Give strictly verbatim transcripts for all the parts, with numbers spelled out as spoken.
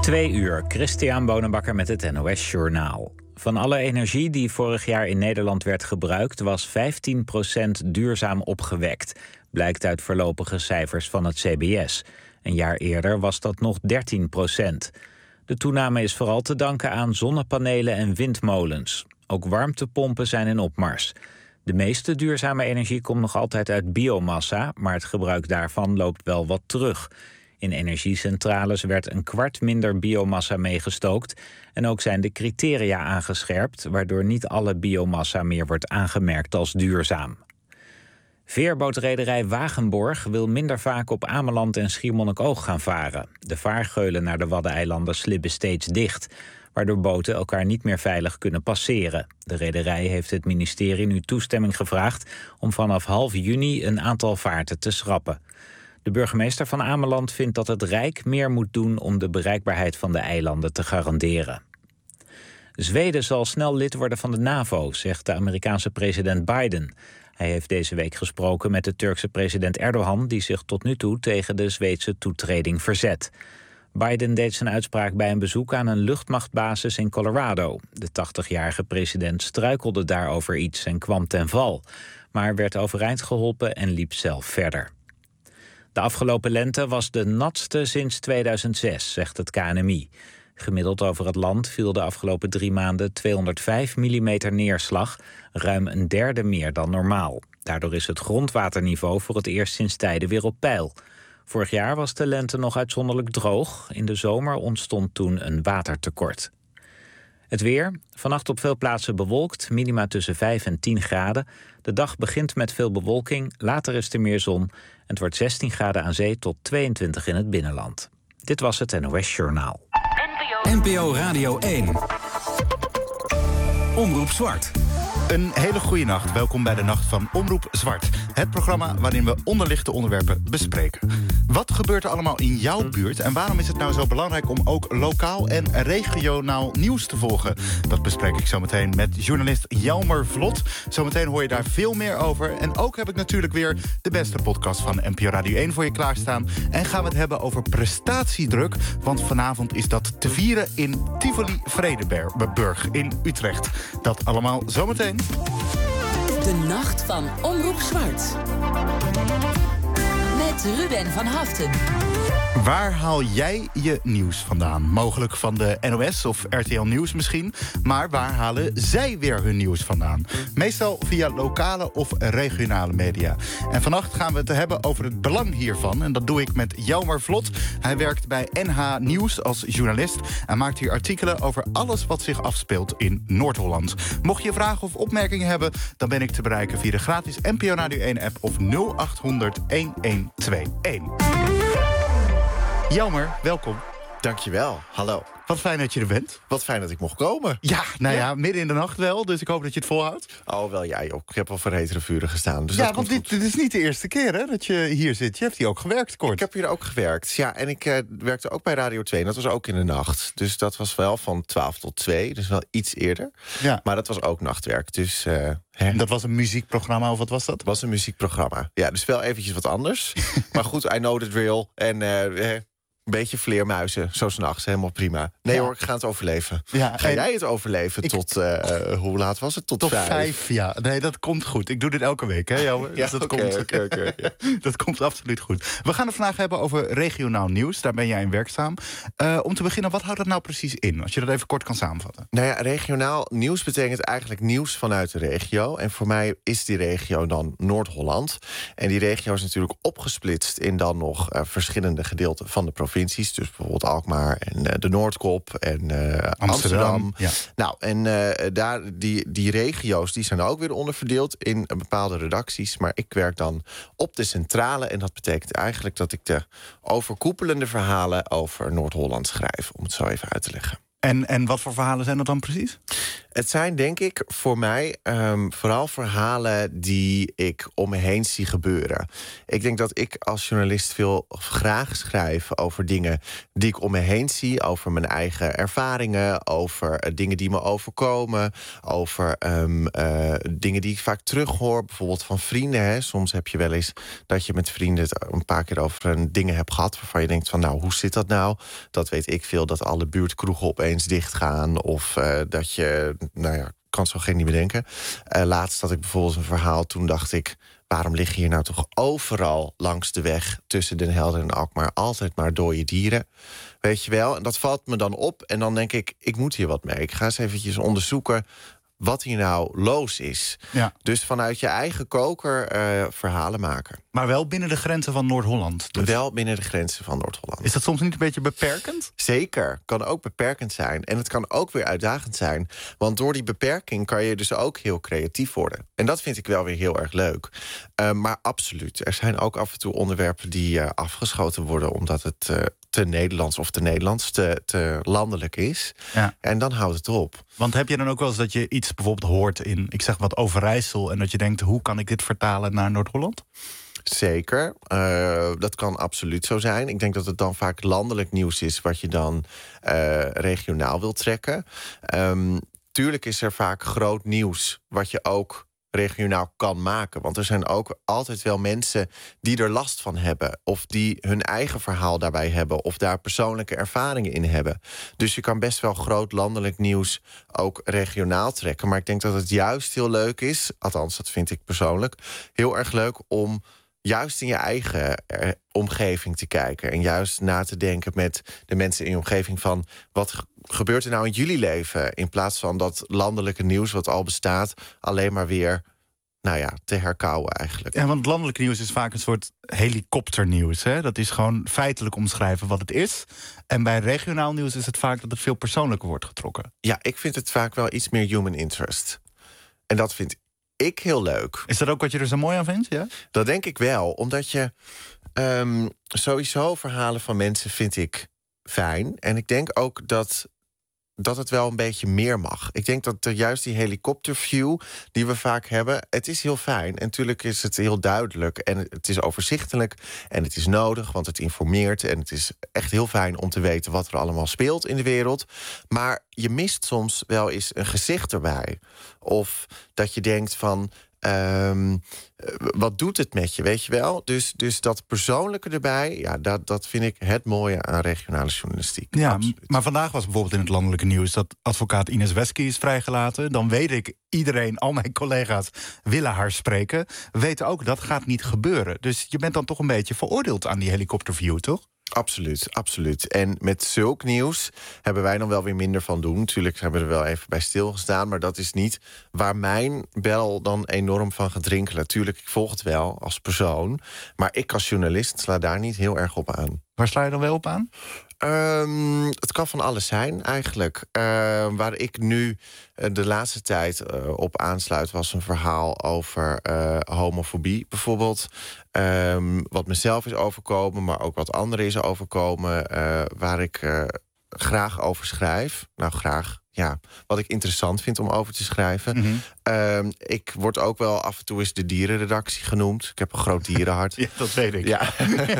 Twee uur, Christian Bonenbakker met het N O S Journaal. Van alle energie die vorig jaar in Nederland werd gebruikt, was vijftien procent duurzaam opgewekt, blijkt uit voorlopige cijfers van het C B S. Een jaar eerder was dat nog dertien procent. De toename is vooral te danken aan zonnepanelen en windmolens. Ook warmtepompen zijn in opmars. De meeste duurzame energie komt nog altijd uit biomassa, maar het gebruik daarvan loopt wel wat terug. In energiecentrales werd een kwart minder biomassa meegestookt en ook zijn de criteria aangescherpt, waardoor niet alle biomassa meer wordt aangemerkt als duurzaam. Veerbootrederij Wagenborg wil minder vaak op Ameland en Schiermonnikoog gaan varen. De vaargeulen naar de Waddeneilanden slibben steeds dicht, waardoor boten elkaar niet meer veilig kunnen passeren. De rederij heeft het ministerie nu toestemming gevraagd om vanaf half juni een aantal vaarten te schrappen. De burgemeester van Ameland vindt dat het Rijk meer moet doen om de bereikbaarheid van de eilanden te garanderen. Zweden zal snel lid worden van de NAVO, zegt de Amerikaanse president Biden. Hij heeft deze week gesproken met de Turkse president Erdogan, die zich tot nu toe tegen de Zweedse toetreding verzet. Biden deed zijn uitspraak bij een bezoek aan een luchtmachtbasis in Colorado. De tachtigjarige president struikelde daarover iets en kwam ten val, maar werd overeind geholpen en liep zelf verder. De afgelopen lente was de natste sinds tweeduizend zes, zegt het K N M I. Gemiddeld over het land viel de afgelopen drie maanden tweehonderdvijf millimeter neerslag, ruim een derde meer dan normaal. Daardoor is het grondwaterniveau voor het eerst sinds tijden weer op peil. Vorig jaar was de lente nog uitzonderlijk droog. In de zomer ontstond toen een watertekort. Het weer. Vannacht op veel plaatsen bewolkt, minima tussen vijf en tien graden. De dag begint met veel bewolking, later is er meer zon. Het wordt zestien graden aan zee tot tweeëntwintig in het binnenland. Dit was het N O S Journaal. N P O Radio één. Omroep Zwart. Een hele goede nacht. Welkom bij de Nacht van Omroep Zwart. Het programma waarin we onderlichte onderwerpen bespreken. Wat gebeurt er allemaal in jouw buurt? En waarom is het nou zo belangrijk om ook lokaal en regionaal nieuws te volgen? Dat bespreek ik zometeen met journalist Jelmer Vlot. Zometeen hoor je daar veel meer over. En ook heb ik natuurlijk weer de beste podcast van N P O Radio één voor je klaarstaan. En gaan we het hebben over prestatiedruk. Want vanavond is dat te vieren in Tivoli Vredenburg in Utrecht. Dat allemaal zometeen. De Nacht van Omroep Zwart. Met Ruben van Haften. Waar haal jij je nieuws vandaan? Mogelijk van de N O S of R T L Nieuws misschien. Maar waar halen zij weer hun nieuws vandaan? Meestal via lokale of regionale media. En vannacht gaan we het hebben over het belang hiervan. En dat doe ik met Jelmer Vlot. Hij werkt bij N H Nieuws als journalist. En maakt hier artikelen over alles wat zich afspeelt in Noord-Holland. Mocht je vragen of opmerkingen hebben, dan ben ik te bereiken via de gratis N P O Radio één app of nul acht honderd elf tweeëntwintig. Jelmer, welkom. Dankjewel, hallo. Wat fijn dat je er bent. Wat fijn dat ik mocht komen. Ja, nou ja, ja midden in de nacht wel, dus ik hoop dat je het volhoudt. Oh, wel jij ook. Ik heb al voor hetere vuren gestaan. Dus ja, dat want dit, dit is niet de eerste keer hè, dat je hier zit. Je hebt hier ook gewerkt, kort. Ik heb hier ook gewerkt, ja. En ik uh, werkte ook bij Radio twee, en dat was ook in de nacht. Dus dat was wel van twaalf tot twee, dus wel iets eerder. Ja. Maar dat was ook nachtwerk, dus... Uh, En dat was een muziekprogramma, of wat was dat? Dat was een muziekprogramma. Ja, dus wel eventjes wat anders. Maar goed, I know the drill. En... Uh, Een beetje vleermuizen, zo 's nachts, helemaal prima. Nee ja. hoor, ik ga het overleven. Ja, ga jij het overleven ik, tot, uh, hoe laat was het? Tot, tot vijf? vijf, ja. Nee, dat komt goed. Ik doe dit elke week, hè, Jelmer? Ja, dus dat, okay, komt, okay, okay, ja. dat komt absoluut goed. We gaan het vandaag hebben over regionaal nieuws. Daar ben jij in werkzaam. Uh, om te beginnen, wat houdt dat nou precies in? Als je dat even kort kan samenvatten. Nou ja, regionaal nieuws betekent eigenlijk nieuws vanuit de regio. En voor mij is die regio dan Noord-Holland. En die regio is natuurlijk opgesplitst in dan nog uh, verschillende gedeelten van de provincies. Dus bijvoorbeeld Alkmaar en uh, de Noordkop en uh, Amsterdam. Amsterdam. Ja. Nou, en uh, daar, die, die regio's die zijn ook weer onderverdeeld in uh, bepaalde redacties. Maar ik werk dan op de centrale. En dat betekent eigenlijk dat ik de overkoepelende verhalen over Noord-Holland schrijf. Om het zo even uit te leggen. En, en wat voor verhalen zijn dat dan precies? Het zijn denk ik voor mij um, vooral verhalen die ik om me heen zie gebeuren. Ik denk dat ik als journalist veel graag schrijf over dingen die ik om me heen zie. Over mijn eigen ervaringen, over uh, dingen die me overkomen. Over um, uh, dingen die ik vaak terughoor, bijvoorbeeld van vrienden. Hè. Soms heb je wel eens dat je met vrienden het een paar keer over een dingen hebt gehad waarvan je denkt van nou, hoe zit dat nou? Dat weet ik veel, dat alle buurtkroegen opeens dichtgaan. Of uh, dat je, nou ja, kan zo geen niet bedenken. Uh, laatst had ik bijvoorbeeld een verhaal, toen dacht ik, waarom liggen hier nou toch overal langs de weg tussen Den Helder en Alkmaar altijd maar dode dieren? Weet je wel? En dat valt me dan op en dan denk ik, ik moet hier wat mee. Ik ga eens eventjes onderzoeken wat hier nou los is. Ja. Dus vanuit je eigen koker uh, verhalen maken. Maar wel binnen de grenzen van Noord-Holland. Dus. Wel binnen de grenzen van Noord-Holland. Is dat soms niet een beetje beperkend? Zeker, kan ook beperkend zijn. En het kan ook weer uitdagend zijn. Want door die beperking kan je dus ook heel creatief worden. En dat vind ik wel weer heel erg leuk. Uh, maar absoluut, er zijn ook af en toe onderwerpen die uh, afgeschoten worden omdat het uh, te Nederlands of te Nederlands, te, te landelijk is. Ja. En dan houdt het op. Want heb je dan ook wel eens dat je iets bijvoorbeeld hoort in, ik zeg wat, Overijssel, en dat je denkt, hoe kan ik dit vertalen naar Noord-Holland? Zeker, uh, dat kan absoluut zo zijn. Ik denk dat het dan vaak landelijk nieuws is wat je dan uh, regionaal wilt trekken. Um, tuurlijk is er vaak groot nieuws wat je ook regionaal kan maken. Want er zijn ook altijd wel mensen die er last van hebben, of die hun eigen verhaal daarbij hebben, of daar persoonlijke ervaringen in hebben. Dus je kan best wel groot landelijk nieuws ook regionaal trekken. Maar ik denk dat het juist heel leuk is, althans dat vind ik persoonlijk, heel erg leuk om juist in je eigen eh, omgeving te kijken. En juist na te denken met de mensen in je omgeving van wat ge- gebeurt er nou in jullie leven? In plaats van dat landelijke nieuws wat al bestaat alleen maar weer, nou ja, te herkauwen eigenlijk. Ja, want landelijk nieuws is vaak een soort helikopternieuws. Hè? Dat is gewoon feitelijk omschrijven wat het is. En bij regionaal nieuws is het vaak dat het veel persoonlijker wordt getrokken. Ja, ik vind het vaak wel iets meer human interest. En dat vind ik heel leuk. Is dat ook wat je er zo mooi aan vindt? Ja? Dat denk ik wel, omdat je um, sowieso verhalen van mensen vind ik fijn. En ik denk ook dat, dat het wel een beetje meer mag. Ik denk dat er juist die helikopterview die we vaak hebben, het is heel fijn. En natuurlijk is het heel duidelijk en het is overzichtelijk en het is nodig, want het informeert. En het is echt heel fijn om te weten wat er allemaal speelt in de wereld. Maar je mist soms wel eens een gezicht erbij. Of dat je denkt van, Um, wat doet het met je, weet je wel? Dus, dus dat persoonlijke erbij, ja, dat, dat vind ik het mooie aan regionale journalistiek. Ja, absoluut. Maar vandaag was bijvoorbeeld in het landelijke nieuws dat advocaat Ines Wesky is vrijgelaten. Dan weet ik, iedereen, al mijn collega's willen haar spreken. Weten ook, dat gaat niet gebeuren. Dus je bent dan toch een beetje veroordeeld aan die helikopterview, toch? Absoluut, absoluut. En met zulk nieuws hebben wij dan wel weer minder van doen. Natuurlijk hebben we er wel even bij stilgestaan, maar dat is niet waar mijn bel dan enorm van gaat rinkelen. Tuurlijk, ik volg het wel als persoon, maar ik als journalist sla daar niet heel erg op aan. Waar sla je dan wel op aan? Um, het kan van alles zijn, eigenlijk. Uh, waar ik nu uh, de laatste tijd uh, op aansluit, was een verhaal over uh, homofobie, bijvoorbeeld. Um, wat mezelf is overkomen, maar ook wat anderen is overkomen, uh, waar ik uh, graag over schrijf. Nou, graag. Ja, wat ik interessant vind om over te schrijven. Mm-hmm. Um, ik word ook wel af en toe eens de dierenredactie genoemd. Ik heb een groot dierenhart. Ja, dat weet ik. Ja.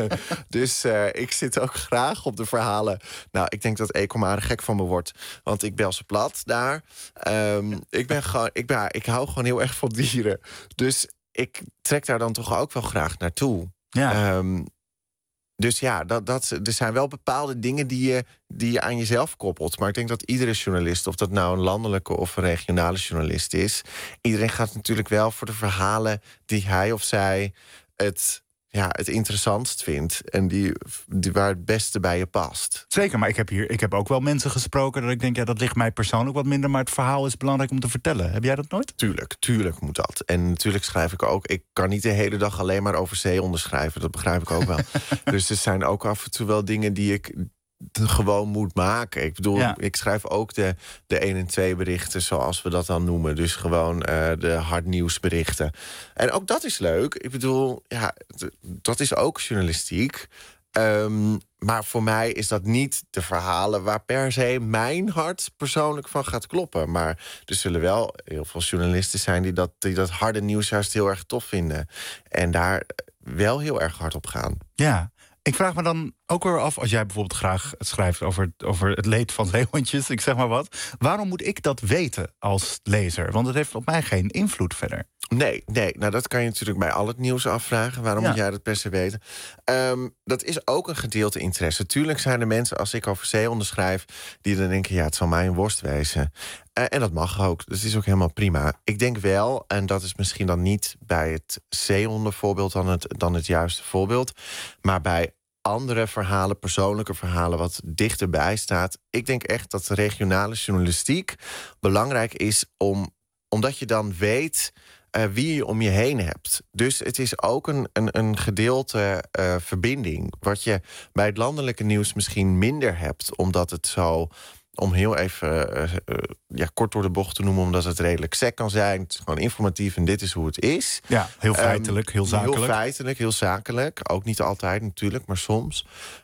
Dus uh, ik zit ook graag op de verhalen. Nou, ik denk dat Ecomar er gek van me wordt. Want ik bel ze plat daar. Um, ik, ben gewoon, ik, ben, ik hou gewoon heel erg van dieren. Dus ik trek daar dan toch ook wel graag naartoe. Ja. Um, Dus ja, dat, dat, er zijn wel bepaalde dingen die je, die je aan jezelf koppelt. Maar ik denk dat iedere journalist, of dat nou een landelijke of een regionale journalist is, iedereen gaat natuurlijk wel voor de verhalen die hij of zij het, ja, het interessantst vindt. En die, die waar het beste bij je past. Zeker, maar ik heb hier ik heb ook wel mensen gesproken dat ik denk, ja, dat ligt mij persoonlijk wat minder, maar het verhaal is belangrijk om te vertellen. Heb jij dat nooit? Tuurlijk, tuurlijk moet dat. En natuurlijk schrijf ik ook, ik kan niet de hele dag alleen maar over zeehonden schrijven. Dat begrijp ik ook wel. Dus er zijn ook af en toe wel dingen die ik gewoon moet maken. Ik bedoel, ja. ik schrijf ook de, de één en twee berichten, zoals we dat dan noemen. Dus gewoon uh, de hardnieuwsberichten. En ook dat is leuk. Ik bedoel, ja, d- dat is ook journalistiek. Um, maar voor mij is dat niet de verhalen waar per se mijn hart persoonlijk van gaat kloppen. Maar er zullen wel heel veel journalisten zijn die dat, die dat harde nieuws juist heel erg tof vinden. En daar wel heel erg hard op gaan. Ja. Ik vraag me dan ook weer af, als jij bijvoorbeeld graag schrijft over, over het leed van zeehondjes, ik zeg maar wat. Waarom moet ik dat weten als lezer? Want het heeft op mij geen invloed verder. Nee, nee, nou dat kan je natuurlijk bij al het nieuws afvragen. Waarom Ja. moet jij dat per se weten? Um, dat is ook een gedeelte interesse. Tuurlijk zijn er mensen, als ik over zeehonden schrijf, die dan denken, ja, het zal mij een worst wezen. Uh, en dat mag ook, dat is ook helemaal prima. Ik denk wel, en dat is misschien dan niet bij het zeehondenvoorbeeld dan het, dan het juiste voorbeeld, maar bij andere verhalen, persoonlijke verhalen, wat dichterbij staat. Ik denk echt dat de regionale journalistiek belangrijk is, om, omdat je dan weet Uh, wie je om je heen hebt. Dus het is ook een, een, een gedeelte uh, verbinding, wat je bij het landelijke nieuws misschien minder hebt, omdat het zo, om heel even uh, uh, ja, kort door de bocht te noemen, omdat het redelijk sec kan zijn. Het is gewoon informatief en dit is hoe het is. Ja, heel feitelijk, um, heel zakelijk. Heel feitelijk, heel zakelijk. Ook niet altijd natuurlijk, maar soms.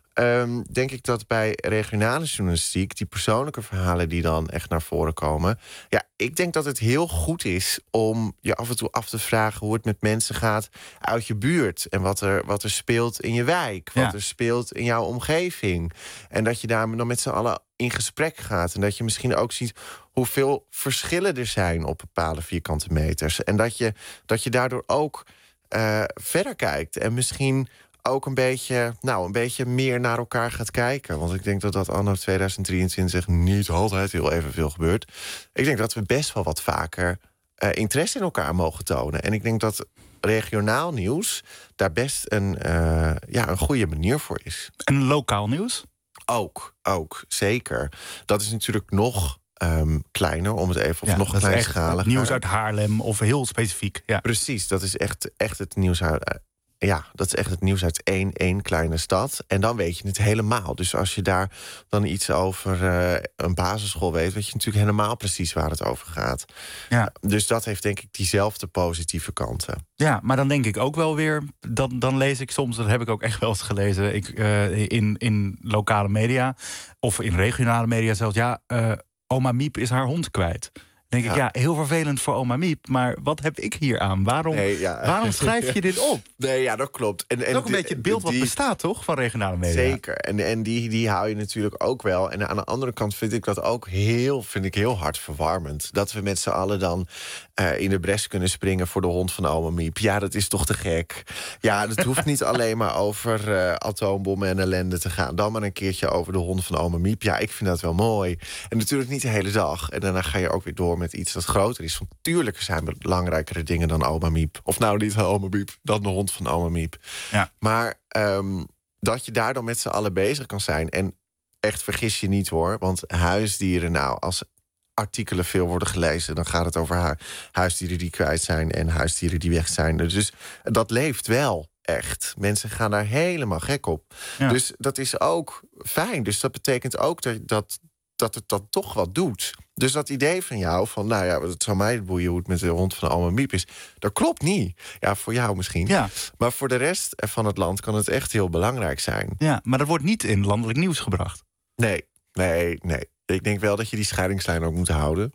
Um, denk ik dat bij regionale journalistiek, die persoonlijke verhalen die dan echt naar voren komen, ja, ik denk dat het heel goed is om je af en toe af te vragen hoe het met mensen gaat uit je buurt. En wat er, wat er speelt in je wijk, wat Ja. er speelt in jouw omgeving. En dat je daar dan met z'n allen in gesprek gaat. En dat je misschien ook ziet hoeveel verschillen er zijn op bepaalde vierkante meters. En dat je, dat je daardoor ook uh, verder kijkt. En misschien ook een beetje, nou, een beetje meer naar elkaar gaat kijken. Want ik denk dat dat anno tweeduizend drieëntwintig niet altijd heel evenveel gebeurt. Ik denk dat we best wel wat vaker uh, interesse in elkaar mogen tonen. En ik denk dat regionaal nieuws daar best een, uh, ja, een goede manier voor is. En lokaal nieuws? Ook, ook, zeker. Dat is natuurlijk nog um, kleiner, om het even, of Ja, nog dat is echt kleinschaliger. nieuws uit Haarlem of heel specifiek. Ja. Precies, dat is echt, echt het nieuws uit, ja, dat is echt het nieuws uit één, één kleine stad. En dan weet je het helemaal. Dus als je daar dan iets over uh, een basisschool weet, weet je natuurlijk helemaal precies waar het over gaat. Ja. Dus dat heeft denk ik diezelfde positieve kanten. Ja, maar dan denk ik ook wel weer, dan, dan lees ik soms, dat heb ik ook echt wel eens gelezen, ik, uh, in, in lokale media of in regionale media zelfs, ja, uh, oma Miep is haar hond kwijt. Dan denk Ja. ik, ja, heel vervelend voor oma Miep, maar wat heb ik hier aan? Waarom, Nee, ja. waarom schrijf je dit op? Nee, ja, dat klopt. En, Dat en is ook een die- beetje het beeld wat die- bestaat, toch, van regionale media? Zeker. En, en die, die hou je natuurlijk ook wel. En aan de andere kant vind ik dat ook heel, vind ik heel hartverwarmend. Dat we met z'n allen dan uh, in de bres kunnen springen voor de hond van oma Miep. Ja, dat is toch te gek. Ja, het hoeft niet alleen maar over uh, atoombommen en ellende te gaan. Dan maar een keertje over de hond van oma Miep. Ja, ik vind dat wel mooi. En natuurlijk niet de hele dag. En daarna ga je ook weer door met iets dat groter is. Want tuurlijk zijn er belangrijkere dingen dan oma Miep. Of nou niet oma Miep, dan de hond van oma Miep. Ja. Maar um, dat je daar dan met z'n allen bezig kan zijn. En echt, vergis je niet hoor. Want huisdieren, nou, als artikelen veel worden gelezen, dan gaat het over hu- huisdieren die kwijt zijn en huisdieren die weg zijn. Dus dat leeft wel echt. Mensen gaan daar helemaal gek op. Ja. Dus dat is ook fijn. Dus dat betekent ook dat, dat, dat het dan toch wat doet. Dus dat idee van jou, van nou ja, het zou mij boeien hoe het met de hond van oma Miep is, dat klopt niet. Ja, voor jou misschien. Ja. Maar voor de rest van het land kan het echt heel belangrijk zijn. Ja, maar dat wordt niet in landelijk nieuws gebracht. Nee, nee, nee. Ik denk wel dat je die scheidingslijn ook moet houden.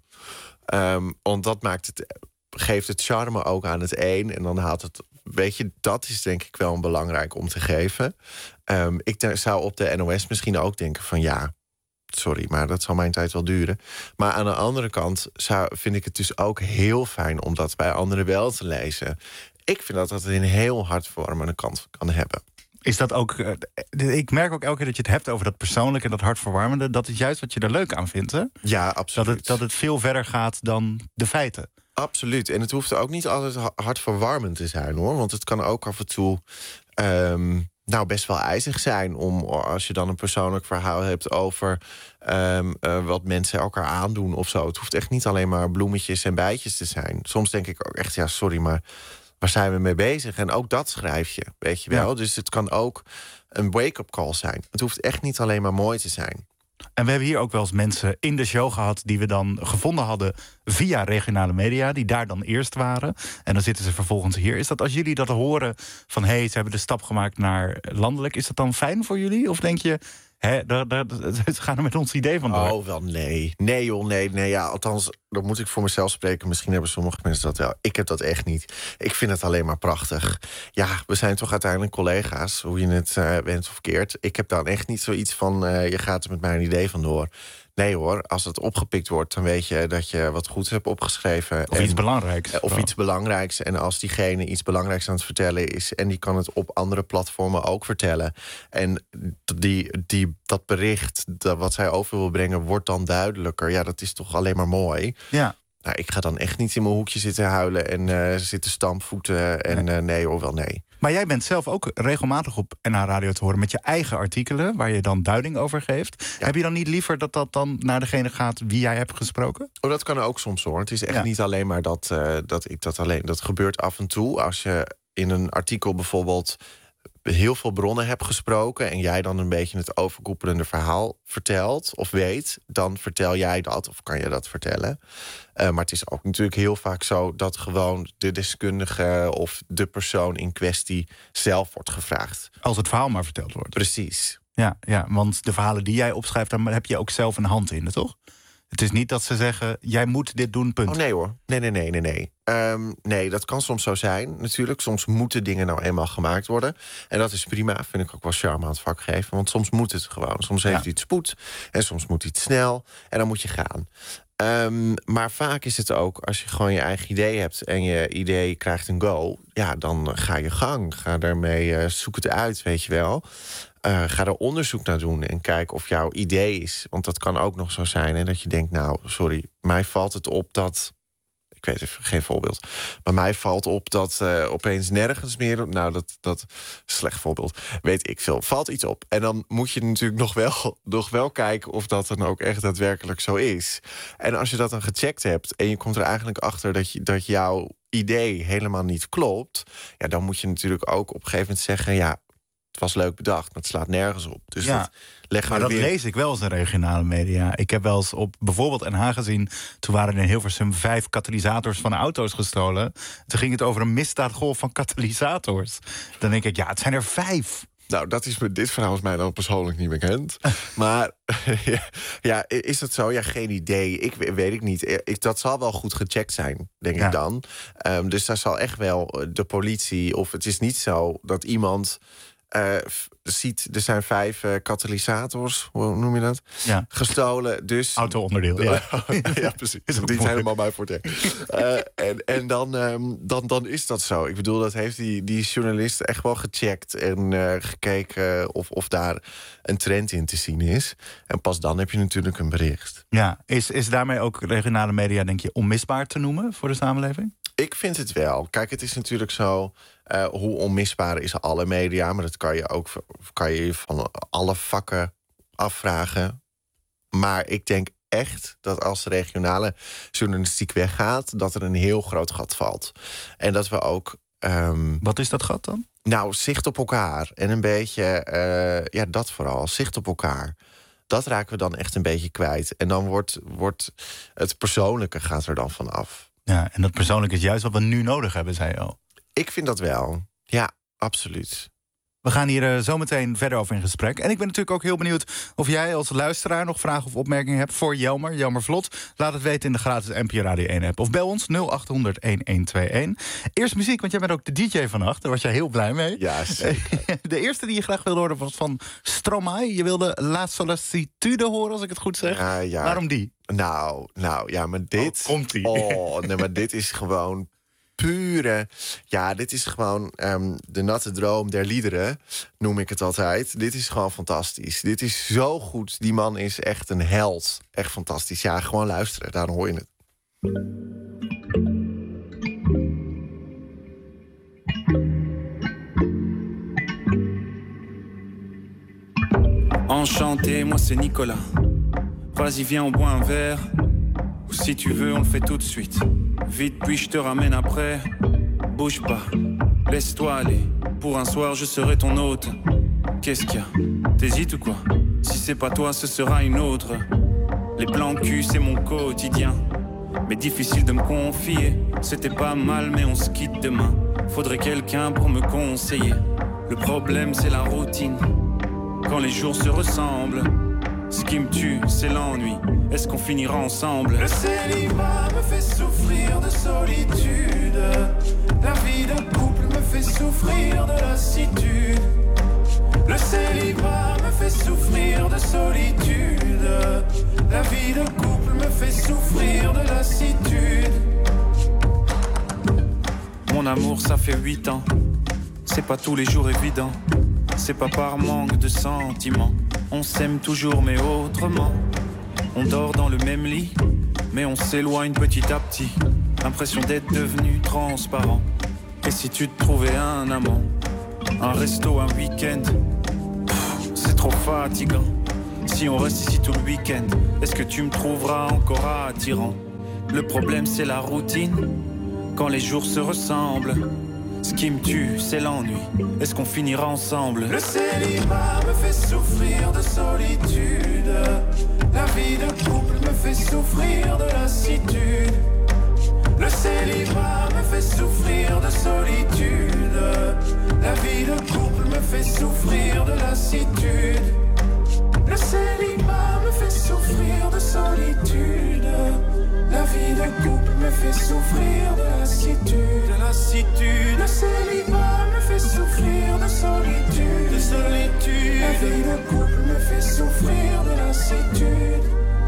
Um, want dat maakt het, geeft het charme ook aan het een. En dan haalt het, weet je, dat is denk ik wel een belangrijk om te geven. Um, ik de, zou op de N O S misschien ook denken van ja, sorry, maar dat zal mijn tijd wel duren. Maar aan de andere kant zou, vind ik het dus ook heel fijn om dat bij anderen wel te lezen. Ik vind dat dat een heel hartverwarmende kant kan hebben. Is dat ook, uh, ik merk ook elke keer dat je het hebt over dat persoonlijke en dat hartverwarmende. Dat is juist wat je er leuk aan vindt, hè? Ja, absoluut. Dat het, dat het veel verder gaat dan de feiten. Absoluut. En het hoeft ook niet altijd hartverwarmend te zijn, hoor. Want het kan ook af en toe um, nou best wel ijzig zijn om, als je dan een persoonlijk verhaal hebt over um, uh, wat mensen elkaar aandoen of zo. Het hoeft echt niet alleen maar bloemetjes en bijtjes te zijn. Soms denk ik ook echt, ja, sorry, maar waar zijn we mee bezig? En ook dat schrijf je, weet je wel. Ja. Dus het kan ook een wake-up call zijn. Het hoeft echt niet alleen maar mooi te zijn. En we hebben hier ook wel eens mensen in de show gehad die we dan gevonden hadden via regionale media, die daar dan eerst waren. En dan zitten ze vervolgens hier. Is dat als jullie dat horen van hé, hey, ze hebben de stap gemaakt naar landelijk, is dat dan fijn voor jullie? Of denk je, hè, daar, daar, ze gaan er met ons idee vandoor? Oh, wel nee. Nee joh, nee, nee. Ja, althans, dan moet ik voor mezelf spreken. Misschien hebben sommige mensen dat wel. Ik heb dat echt niet. Ik vind het alleen maar prachtig. Ja, we zijn toch uiteindelijk collega's, hoe je het uh, bent of keert. Ik heb dan echt niet zoiets van, uh, je gaat er met mij een idee vandoor. Nee hoor, als het opgepikt wordt, dan weet je dat je wat goeds hebt opgeschreven. Of en, iets belangrijks. Of vooral. iets belangrijks. En als diegene iets belangrijks aan het vertellen is, en die kan het op andere platformen ook vertellen. En die, die, dat bericht, dat wat zij over wil brengen, wordt dan duidelijker. Ja, dat is toch alleen maar mooi. Ja. Nou, ik ga dan echt niet in mijn hoekje zitten huilen en uh, zitten stampvoeten. En nee, uh, nee hoor, wel nee. Maar jij bent zelf ook regelmatig op N H Radio te horen met je eigen artikelen, waar je dan duiding over geeft. Ja. Heb je dan niet liever dat dat dan naar degene gaat wie jij hebt gesproken? Oh, dat kan ook soms hoor. Het is echt ja. niet alleen maar dat, uh, dat ik dat alleen. Dat gebeurt af en toe. Als je in een artikel bijvoorbeeld heel veel bronnen hebt gesproken en jij dan een beetje het overkoepelende verhaal vertelt of weet, dan vertel jij dat of kan je dat vertellen. Uh, maar het is ook natuurlijk heel vaak zo dat gewoon de deskundige of de persoon in kwestie zelf wordt gevraagd. Als het verhaal maar verteld wordt. Precies. Ja, ja, want de verhalen die jij opschrijft, daar heb je ook zelf een hand in, toch? Het is niet dat ze zeggen, jij moet dit doen, punt. Oh nee hoor, nee, nee, nee, nee, nee. Um, nee, dat kan soms zo zijn, natuurlijk. Soms moeten dingen nou eenmaal gemaakt worden. En dat is prima, vind ik ook wel charme aan het vak geven. Want soms moet het gewoon. Soms heeft ja. iets spoed en soms moet iets snel. En dan moet je gaan. Um, maar vaak is het ook, als je gewoon je eigen idee hebt en je idee krijgt een go, ja, dan ga je gang. Ga daarmee, uh, zoek het uit, weet je wel. Uh, ga er onderzoek naar doen en kijk of jouw idee is. Want dat kan ook nog zo zijn, hè, dat je denkt, nou, sorry, mij valt het op dat, ik weet even geen voorbeeld, maar mij valt op dat uh, opeens nergens meer, nou, dat, dat slecht voorbeeld, weet ik veel, valt iets op. En dan moet je natuurlijk nog wel, nog wel kijken of dat dan ook echt daadwerkelijk zo is. En als je dat dan gecheckt hebt en je komt er eigenlijk achter dat, je, dat jouw idee helemaal niet klopt, ja, dan moet je natuurlijk ook op een gegeven moment zeggen, ja, het was leuk bedacht, maar het slaat nergens op. Dus ja, dat leggen maar we dat weer... lees ik wel eens in regionale media. Ik heb wel eens op bijvoorbeeld N H gezien, toen waren er in Hilversum vijf katalysators van auto's gestolen. Toen ging het over een misdaadgolf van katalysators. Dan denk ik, ja, het zijn er vijf. Nou, dat is met dit verhaal is mij dan persoonlijk niet bekend. Maar ja, is dat zo? Ja, geen idee. Ik weet ik niet. Ik, dat zal wel goed gecheckt zijn, denk ja. ik dan. Um, dus daar zal echt wel de politie, of het is niet zo dat iemand Uh, ziet, er zijn vijf uh, katalysators, hoe noem je dat? Ja. Gestolen, dus... Auto-onderdeel, ja. ja, precies. Is die zijn helemaal bij voor het uh, En, en dan, um, dan, dan is dat zo. Ik bedoel, dat heeft die, die journalist echt wel gecheckt en uh, gekeken of, of daar een trend in te zien is. En pas dan heb je natuurlijk een bericht. Ja, is, is daarmee ook regionale media, denk je, onmisbaar te noemen voor de samenleving? Ik vind het wel. Kijk, het is natuurlijk zo, uh, hoe onmisbaar is alle media, maar dat kan je ook kan je van alle vakken afvragen. Maar ik denk echt dat als de regionale journalistiek weggaat, dat er een heel groot gat valt. En dat we ook... Um, Wat is dat gat dan? Nou, zicht op elkaar. En een beetje, uh, ja, dat vooral, zicht op elkaar. Dat raken we dan echt een beetje kwijt. En dan wordt, wordt het persoonlijke gaat er dan van af. Ja, en dat persoonlijk is juist wat we nu nodig hebben, zei je al. Ik vind dat wel. Ja, absoluut. We gaan hier uh, zo meteen verder over in gesprek. En ik ben natuurlijk ook heel benieuwd of jij als luisteraar nog vragen of opmerkingen hebt voor Jelmer, Jelmer Vlot. Laat het weten in de gratis N P O Radio één app. Of bel ons nul acht honderd, een een twee een. Eerst muziek, want jij bent ook de D J vannacht. Daar was jij heel blij mee. Ja, zeker. De eerste die je graag wilde horen was van Stromae. Je wilde La Solicitude horen, als ik het goed zeg. Ja, ja. Waarom die? Nou, nou, ja, maar dit... Oh, komt-ie. Oh, nee, maar dit is gewoon pure... Ja, dit is gewoon um, de natte droom der liederen, noem ik het altijd. Dit is gewoon fantastisch. Dit is zo goed. Die man is echt een held. Echt fantastisch. Ja, gewoon luisteren, daarom hoor je het. Enchanté, moi c'est Nicolas. Vas-y, viens, on boit un verre. Ou si tu veux, on le fait tout de suite. Vite, puis je te ramène après. Bouge pas, laisse-toi aller. Pour un soir, je serai ton hôte. Qu'est-ce qu'il y a? T'hésites ou quoi? Si c'est pas toi, ce sera une autre. Les plans cul, c'est mon quotidien. Mais difficile de me confier. C'était pas mal, mais on se quitte demain. Faudrait quelqu'un pour me conseiller. Le problème, c'est la routine. Quand les jours se ressemblent. Ce qui me tue, c'est l'ennui. Est-ce qu'on finira ensemble? Le célibat me fait souffrir de solitude. La vie de couple me fait souffrir de lassitude. Le célibat me fait souffrir de solitude. La vie de couple me fait souffrir de lassitude. Mon amour, ça fait huit ans. C'est pas tous les jours évident. C'est pas par manque de sentiments. On s'aime toujours mais autrement. On dort dans le même lit, mais on s'éloigne petit à petit. L'impression d'être devenu transparent. Et si tu te trouvais un amant, un resto, un week-end, pff, c'est trop fatigant. Si on reste ici tout le week-end, est-ce que tu me trouveras encore attirant? Le problème c'est la routine, quand les jours se ressemblent. Ce qui me tue, c'est l'ennui. Est-ce qu'on finira ensemble? Le célibat me fait souffrir de solitude. La vie de couple me fait souffrir de lassitude. Le célibat me fait souffrir de solitude. La vie de couple me fait souffrir de lassitude. Le célibat me fait souffrir de solitude. La vie de couple me fait souffrir de lassitude, de lassitude. Le célibat me fait souffrir de solitude, de solitude. La vie de couple me fait souffrir de lassitude.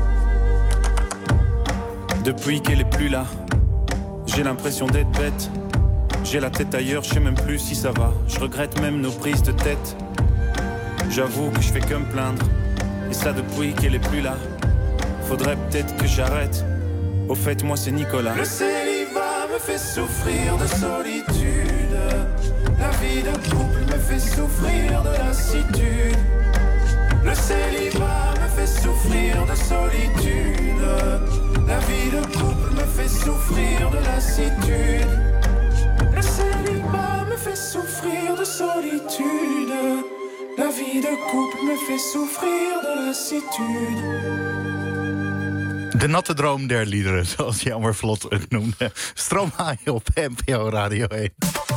Depuis qu'elle est plus là, j'ai l'impression d'être bête. J'ai la tête ailleurs, je sais même plus si ça va. Je regrette même nos prises de tête. J'avoue que je fais que me plaindre. Et ça depuis qu'elle est plus là. Faudrait peut-être que j'arrête. Au fait, moi c'est Nicolas. Le célibat me fait souffrir de solitude. La vie de couple me fait souffrir de lassitude. Le célibat me fait souffrir de solitude. La vie de couple me fait souffrir de lassitude. Le célibat me fait souffrir de solitude. La vie de couple me fait souffrir de lassitude. De natte droom der liederen, zoals Jelmer Vlot het noemde. Stromae op N P O Radio één.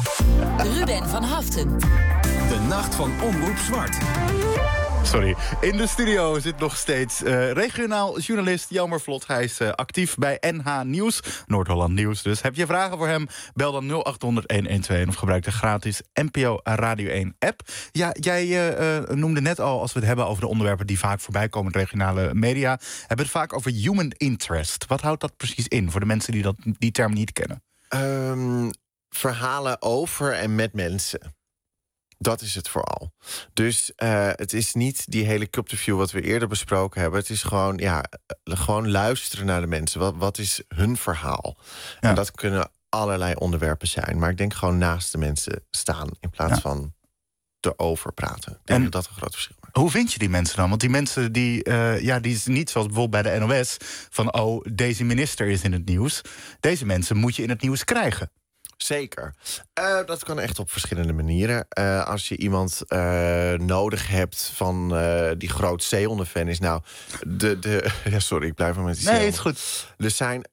Ruben van Haften. De nacht van Omroep Zwart. Sorry. In de studio zit nog steeds uh, regionaal journalist Jelmer Vlot. Hij is uh, actief bij N H Nieuws, Noord-Holland Nieuws. Dus heb je vragen voor hem, bel dan nul acht honderd, honderdtwaalf of gebruik de gratis N P O Radio één app. Ja, jij uh, uh, noemde net al, als we het hebben over de onderwerpen die vaak voorbij komen in de regionale media, hebben we het vaak over human interest. Wat houdt dat precies in voor de mensen die dat, die term niet kennen? Um, verhalen over en met mensen. Dat is het vooral. Dus uh, het is niet die helikopterview wat we eerder besproken hebben. Het is gewoon, ja, gewoon luisteren naar de mensen. Wat, wat is hun verhaal? Ja. En dat kunnen allerlei onderwerpen zijn. Maar ik denk gewoon naast de mensen staan in plaats ja. van erover praten. Ik denk en dat dat een groot verschil maakt. Hoe vind je die mensen dan? Want die mensen die, uh, ja, die is niet zoals bijvoorbeeld bij de N O S van oh, deze minister is in het nieuws. Deze mensen moet je in het nieuws krijgen. Zeker. Uh, dat kan echt op verschillende manieren. Uh, als je iemand uh, nodig hebt van uh, die groot zeehondenfan is. Nou, de, de, ja, sorry, ik blijf maar met die Nee, het is goed. Er zijn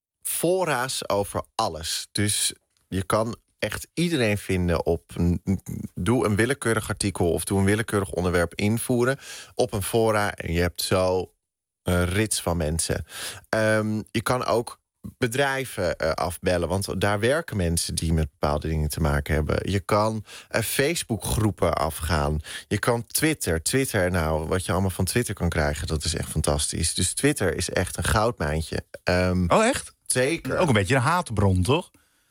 fora's over alles. Dus je kan echt iedereen vinden op een, doe een willekeurig artikel of doe een willekeurig onderwerp invoeren op een fora en je hebt zo een rits van mensen. Um, je kan ook bedrijven uh, afbellen, want daar werken mensen die met bepaalde dingen te maken hebben. Je kan uh, Facebookgroepen afgaan. Je kan Twitter. Twitter, nou, wat je allemaal van Twitter kan krijgen, dat is echt fantastisch. Dus Twitter is echt een goudmijntje. Um, oh, echt? Zeker. Ook een beetje een haatbron, toch?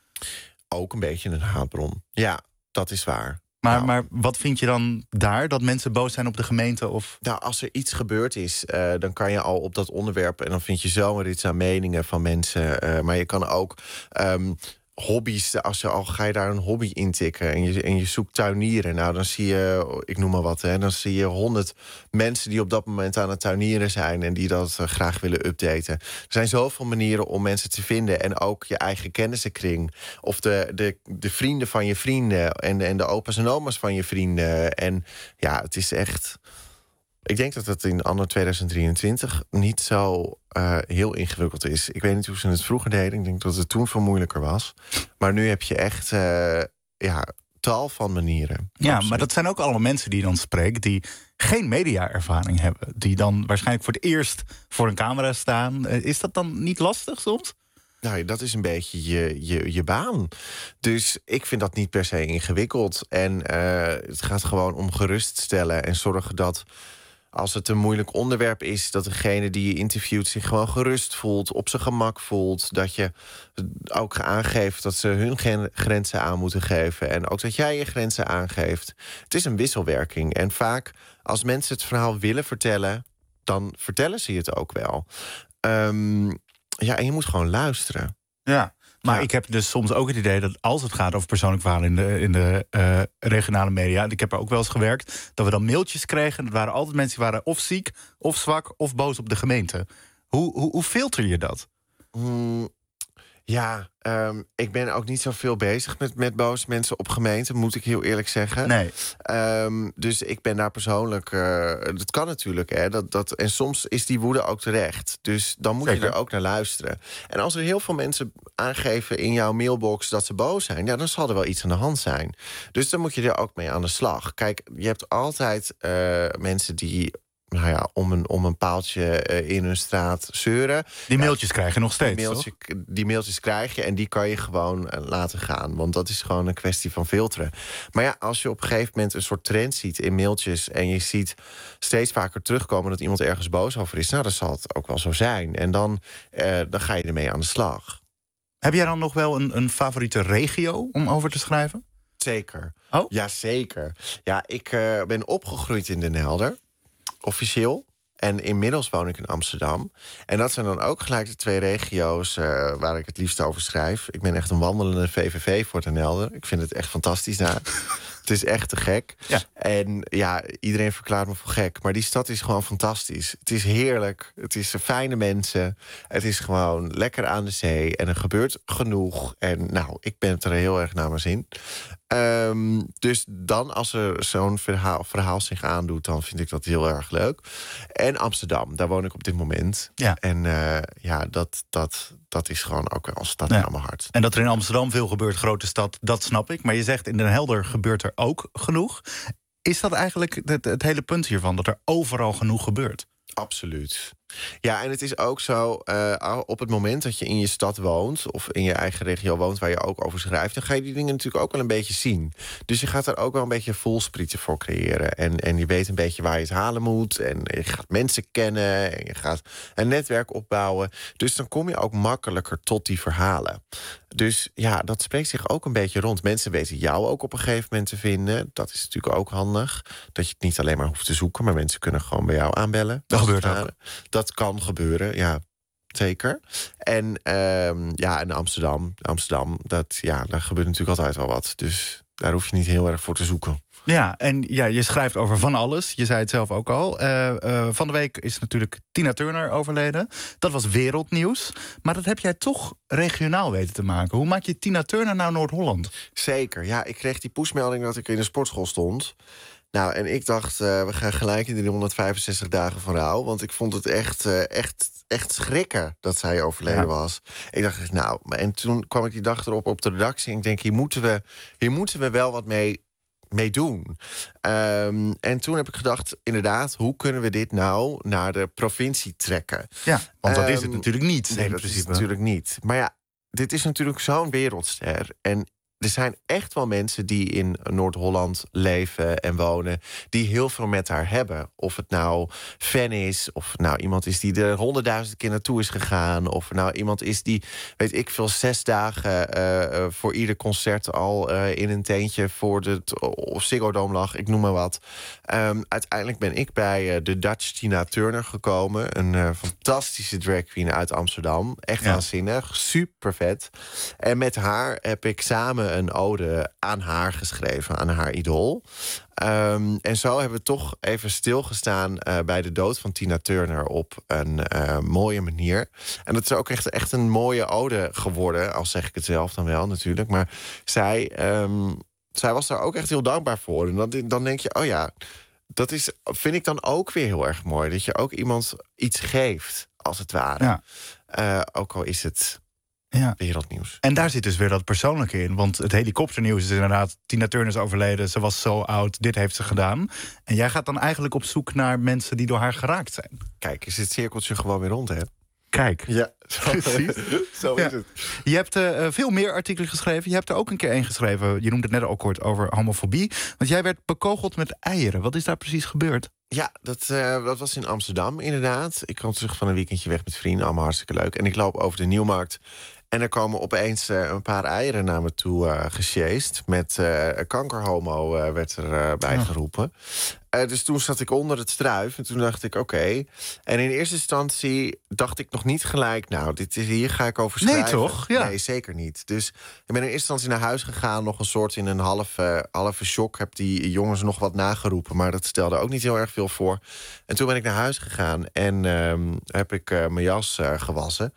Ook een beetje een haatbron. Ja, dat is waar. Maar, nou, maar wat vind je dan daar? Dat mensen boos zijn op de gemeente? Of? Nou, als er iets gebeurd is, uh, dan kan je al op dat onderwerp en dan vind je zomaar iets aan meningen van mensen. Uh, maar je kan ook um, hobby's, als je al ga je daar een hobby intikken en je, en je zoekt tuinieren. Nou, dan zie je, ik noem maar wat, hè, dan zie je honderd mensen die op dat moment aan het tuinieren zijn en die dat uh, graag willen updaten. Er zijn zoveel manieren om mensen te vinden en ook je eigen kennissenkring of de, de, de vrienden van je vrienden en, en de opa's en oma's van je vrienden. En ja, het is echt Ik denk dat het in anno tweeduizend drieëntwintig niet zo uh, heel ingewikkeld is. Ik weet niet hoe ze het vroeger deden. Ik denk dat het toen veel moeilijker was. Maar nu heb je echt uh, ja, tal van manieren. Ja, Absoluut. Maar dat zijn ook allemaal mensen die je dan spreekt... die geen media-ervaring hebben. Die dan waarschijnlijk voor het eerst voor een camera staan. Uh, is dat dan niet lastig soms? Nou, dat is een beetje je, je, je baan. Dus ik vind dat niet per se ingewikkeld. En uh, het gaat gewoon om geruststellen en zorgen dat... als het een moeilijk onderwerp is... dat degene die je interviewt zich gewoon gerust voelt... op zijn gemak voelt. Dat je ook aangeeft dat ze hun grenzen aan moeten geven. En ook dat jij je grenzen aangeeft. Het is een wisselwerking. En vaak als mensen het verhaal willen vertellen... dan vertellen ze het ook wel. Um, ja, en je moet gewoon luisteren. Ja. Maar ja. ik heb dus soms ook het idee dat als het gaat over persoonlijk verhaal in de, in de uh, regionale media... en ik heb er ook wel eens gewerkt, dat we dan mailtjes kregen... dat waren altijd mensen die waren of ziek, of zwak, of boos op de gemeente. Hoe, hoe, hoe filter je dat? Hmm, ja, um, ik ben ook niet zoveel bezig met, met boos mensen op gemeente... moet ik heel eerlijk zeggen. Nee. Um, dus ik ben daar persoonlijk... Uh, dat kan natuurlijk, hè. Dat, dat, en soms is die woede ook terecht. Dus dan moet Zeker. je er ook naar luisteren. En als er heel veel mensen aangeven in jouw mailbox... dat ze boos zijn, ja, dan zal er wel iets aan de hand zijn. Dus dan moet je er ook mee aan de slag. Kijk, je hebt altijd uh, mensen die... nou ja, om een, om een paaltje uh, in hun straat zeuren. Die mailtjes ja, krijg je nog steeds, die mailtje, die mailtjes krijg je en die kan je gewoon uh, laten gaan. Want dat is gewoon een kwestie van filteren. Maar ja, als je op een gegeven moment een soort trend ziet in mailtjes... en je ziet steeds vaker terugkomen dat iemand ergens boos over is... nou, dan zal het ook wel zo zijn. En dan, uh, dan ga je ermee aan de slag. Heb jij dan nog wel een, een favoriete regio om over te schrijven? Zeker. Oh? Ja, zeker. Ja, ik uh, ben opgegroeid in Den Helder. Officieel. En inmiddels woon ik in Amsterdam. En dat zijn dan ook gelijk de twee regio's uh, waar ik het liefst over schrijf. Ik ben echt een wandelende V V V voor Den Helder. Ik vind het echt fantastisch daar. Het is echt te gek. Ja. En ja, iedereen verklaart me voor gek. Maar die stad is gewoon fantastisch. Het is heerlijk. Het is fijne mensen. Het is gewoon lekker aan de zee. En er gebeurt genoeg. En nou, ik ben het er heel erg naar mijn zin. Um, dus dan, als er zo'n verhaal, verhaal zich aandoet... dan vind ik dat heel erg leuk. En Amsterdam, daar woon ik op dit moment. Ja. En uh, ja, dat, dat, dat is gewoon ook wel een stad ja. aan mijn hart. En dat er in Amsterdam veel gebeurt, grote stad, dat snap ik. Maar je zegt, in Den Helder gebeurt er ook genoeg. Is dat eigenlijk het, het hele punt hiervan, dat er overal genoeg gebeurt? Absoluut. Ja, en het is ook zo, uh, op het moment dat je in je stad woont... of in je eigen regio woont waar je ook over schrijft... dan ga je die dingen natuurlijk ook wel een beetje zien. Dus je gaat er ook wel een beetje voelsprieten voor creëren. En, en je weet een beetje waar je het halen moet. En je gaat mensen kennen. En je gaat een netwerk opbouwen. Dus dan kom je ook makkelijker tot die verhalen. Dus ja, dat spreekt zich ook een beetje rond. Mensen weten jou ook op een gegeven moment te vinden. Dat is natuurlijk ook handig. Dat je het niet alleen maar hoeft te zoeken... maar mensen kunnen gewoon bij jou aanbellen. Dat gebeurt ook. Dat kan gebeuren, ja, zeker. En um, ja, in Amsterdam, Amsterdam dat, ja, daar gebeurt natuurlijk altijd wel wat. Dus daar hoef je niet heel erg voor te zoeken. Ja, en ja, je schrijft over van alles. Je zei het zelf ook al. Uh, uh, van de week is natuurlijk Tina Turner overleden. Dat was wereldnieuws. Maar dat heb jij toch regionaal weten te maken. Hoe maak je Tina Turner nou Noord-Holland? Zeker, ja. Ik kreeg die pushmelding dat ik in de sportschool stond... Nou, en ik dacht, uh, we gaan gelijk in de honderdvijfenzestig dagen van rouw. Want ik vond het echt, uh, echt, echt schrikken dat zij overleden ja. was. Ik dacht, nou, en toen kwam ik die dag erop op de redactie... en ik denk, hier moeten we, hier moeten we wel wat mee, mee doen. Um, en toen heb ik gedacht, inderdaad, hoe kunnen we dit nou naar de provincie trekken? Ja, want dat um, is het natuurlijk niet. Nee, dat is het natuurlijk niet. Maar ja, dit is natuurlijk zo'n wereldster. En er zijn echt wel mensen die in Noord-Holland leven en wonen... die heel veel met haar hebben. Of het nou fan is, of het nou iemand is die er honderdduizend keer naartoe is gegaan... of er nou iemand is die, weet ik veel, zes dagen uh, voor ieder concert... al uh, in een tentje voor de of Ziggo Dome lag, ik noem maar wat. Um, uiteindelijk ben ik bij uh, de Dutch Tina Turner gekomen. Een uh, fantastische drag queen uit Amsterdam. Echt ja. waanzinnig, super vet. En met haar heb ik samen een ode aan haar geschreven, aan haar idool. Um, en zo hebben we toch even stilgestaan uh, bij de dood van Tina Turner op een uh, mooie manier. En dat is ook echt, echt een mooie ode geworden, al zeg ik het zelf dan wel natuurlijk. Maar zij, um, zij was daar ook echt heel dankbaar voor. En dan, dan denk je, oh ja, dat is, vind ik dan ook weer heel erg mooi. Dat je ook iemand iets geeft, als het ware. Ja. Uh, ook al is het ja. wereldnieuws. En daar zit dus weer dat persoonlijke in. Want het helikopternieuws is inderdaad... Tina Turner is overleden, ze was zo oud, dit heeft ze gedaan. En jij gaat dan eigenlijk op zoek naar mensen die door haar geraakt zijn. Kijk, is het cirkeltje gewoon weer rond, hè? Kijk. Ja, precies. Zo is ja. het. Je hebt uh, veel meer artikelen geschreven. Je hebt er ook een keer één geschreven. Je noemde het net al kort over homofobie. Want jij werd bekogeld met eieren. Wat is daar precies gebeurd? Ja, dat, uh, dat was in Amsterdam inderdaad. Ik kwam terug van een weekendje weg met vrienden. Allemaal hartstikke leuk. En ik loop over de Nieuwmarkt. En er komen opeens uh, een paar eieren naar me toe uh, gesjeest. Met uh, kankerhomo uh, werd er uh, bij geroepen. Uh, dus toen zat ik onder het struif. En toen dacht ik, oké. Okay. En in eerste instantie dacht ik nog niet gelijk... nou, dit is, hier ga ik over schrijven. Nee, toch? Ja. Nee, zeker niet. Dus ik ben in eerste instantie naar huis gegaan. Nog een soort in een half, uh, halve shock. Heb die jongens nog wat nageroepen. Maar dat stelde ook niet heel erg veel voor. En toen ben ik naar huis gegaan. En uh, heb ik uh, mijn jas uh, gewassen.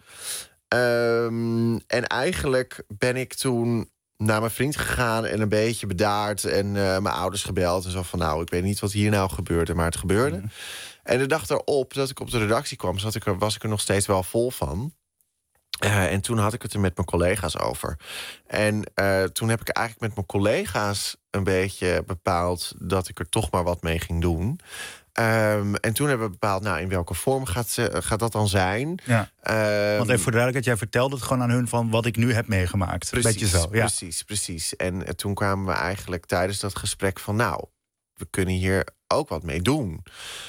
Um, en eigenlijk ben ik toen naar mijn vriend gegaan en een beetje bedaard en uh, mijn ouders gebeld en zo van nou, ik weet niet wat hier nou gebeurde, maar het gebeurde. Mm. En de dag erop dat ik op de redactie kwam, zat ik er, was ik er nog steeds wel vol van. Uh, en toen had ik het er met mijn collega's over. En uh, toen heb ik eigenlijk met mijn collega's een beetje bepaald dat ik er toch maar wat mee ging doen. Um, en toen hebben we bepaald, nou, in welke vorm gaat, ze, gaat dat dan zijn? Ja. Um, Want even voor de duidelijkheid, jij vertelde het gewoon aan hun van wat ik nu heb meegemaakt. Precies, beetje zo, ja. precies, precies. En, en toen kwamen we eigenlijk tijdens dat gesprek van, nou, we kunnen hier ook wat mee doen.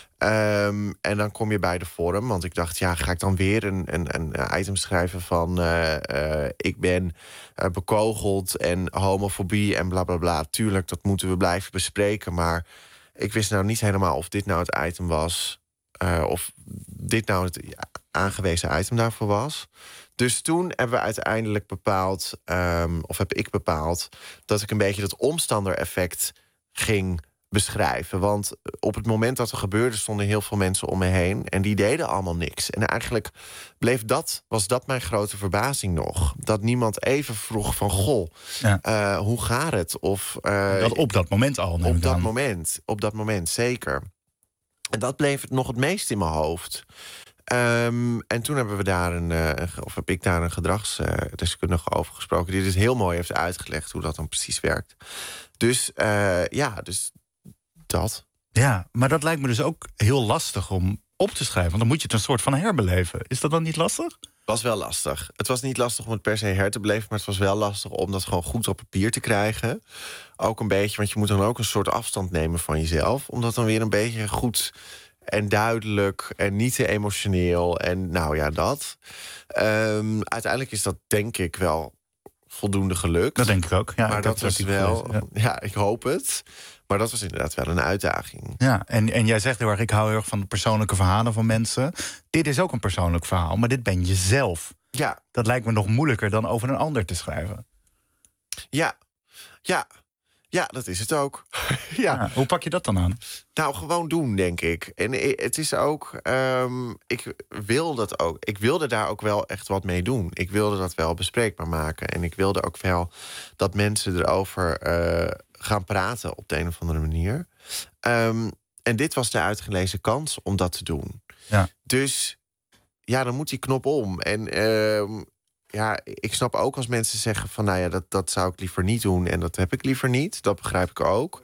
Um, en dan kom je bij de vorm, want ik dacht, ja, ga ik dan weer een, een, een item schrijven van uh, uh, ik ben uh, bekogeld en homofobie en bla bla bla. Tuurlijk, dat moeten we blijven bespreken, maar ik wist nou niet helemaal of dit nou het item was, uh, of dit nou het aangewezen item daarvoor was. Dus toen hebben we uiteindelijk bepaald, um, of heb ik bepaald, dat ik een beetje dat omstander-effect ging beschrijven. Want op het moment dat er gebeurde, stonden heel veel mensen om me heen en die deden allemaal niks. En eigenlijk bleef dat, was dat mijn grote verbazing nog. Dat niemand even vroeg van, goh, ja. uh, hoe gaat het? Of, uh, dat op dat moment al. Op dat aan. moment, op dat moment, zeker. En dat bleef het nog het meest in mijn hoofd. Um, en toen hebben we daar een, uh, of heb ik daar een gedragsdeskundige uh, over gesproken, die dus heel mooi heeft uitgelegd hoe dat dan precies werkt. Dus uh, ja, dus dat. Ja, maar dat lijkt me dus ook heel lastig om op te schrijven. Want dan moet je het een soort van herbeleven. Is dat dan niet lastig? Het was wel lastig. Het was niet lastig om het per se her te beleven, maar het was wel lastig om dat gewoon goed op papier te krijgen. Ook een beetje, want je moet dan ook een soort afstand nemen van jezelf. Om dat dan weer een beetje goed en duidelijk en niet te emotioneel. En nou ja, dat. Um, uiteindelijk is dat denk ik wel voldoende gelukt. Dat denk ik ook. Ja, maar ik dat was wel, ja. ja, ik hoop het. Maar dat was inderdaad wel een uitdaging. Ja, en, en jij zegt heel erg, ik hou heel erg van de persoonlijke verhalen van mensen. Dit is ook een persoonlijk verhaal, maar dit ben je zelf. Ja. Dat lijkt me nog moeilijker dan over een ander te schrijven. Ja, ja. Ja, dat is het ook. ja. Ja, hoe pak je dat dan aan? Nou, gewoon doen, denk ik. En het is ook, um, ik wil dat ook. Ik wilde daar ook wel echt wat mee doen. Ik wilde dat wel bespreekbaar maken. En ik wilde ook wel dat mensen erover uh, gaan praten op de een of andere manier. Um, en dit was de uitgelezen kans om dat te doen. Ja. Dus ja, dan moet die knop om. En um, ja, ik snap ook als mensen zeggen van, nou ja, dat, dat zou ik liever niet doen en dat heb ik liever niet. Dat begrijp ik ook.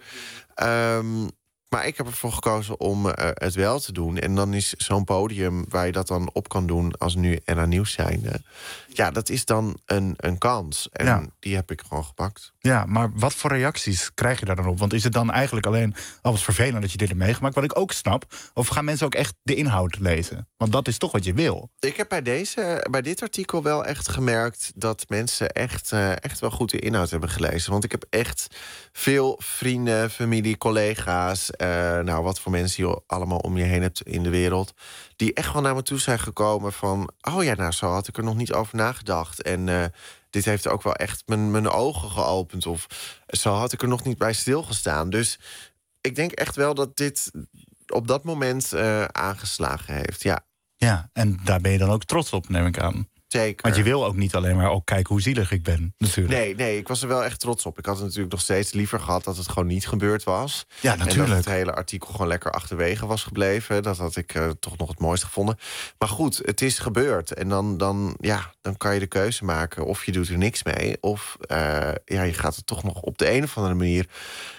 Um, maar ik heb ervoor gekozen om uh, het wel te doen. En dan is zo'n podium waar je dat dan op kan doen als nu N H Nieuws zijnde, ja, dat is dan een, een kans. En ja. die heb ik gewoon gepakt. Ja, maar wat voor reacties krijg je daar dan op? Want is het dan eigenlijk alleen al wat vervelend dat je dit hebt meegemaakt? Wat ik ook snap. Of gaan mensen ook echt de inhoud lezen? Want dat is toch wat je wil. Ik heb bij, deze, bij dit artikel wel echt gemerkt dat mensen echt, uh, echt wel goed de inhoud hebben gelezen. Want ik heb echt veel vrienden, familie, collega's, uh, nou, wat voor mensen je allemaal om je heen hebt in de wereld, die echt wel naar me toe zijn gekomen van, oh ja, nou, zo had ik er nog niet over nagedacht. En uh, dit heeft ook wel echt mijn, mijn ogen geopend. Of zo had ik er nog niet bij stilgestaan. Dus ik denk echt wel dat dit op dat moment uh, aangeslagen heeft, ja. Ja, en daar ben je dan ook trots op, neem ik aan. Zeker. Want je wil ook niet alleen maar ook kijken hoe zielig ik ben, natuurlijk. Nee, nee, ik was er wel echt trots op. Ik had het natuurlijk nog steeds liever gehad dat het gewoon niet gebeurd was. Ja, En natuurlijk. dat het hele artikel gewoon lekker achterwege was gebleven. Dat had ik uh, toch nog het mooiste gevonden. Maar goed, het is gebeurd. En dan, dan, ja, dan kan je de keuze maken of je doet er niks mee. Of uh, ja, je gaat er toch nog op de een of andere manier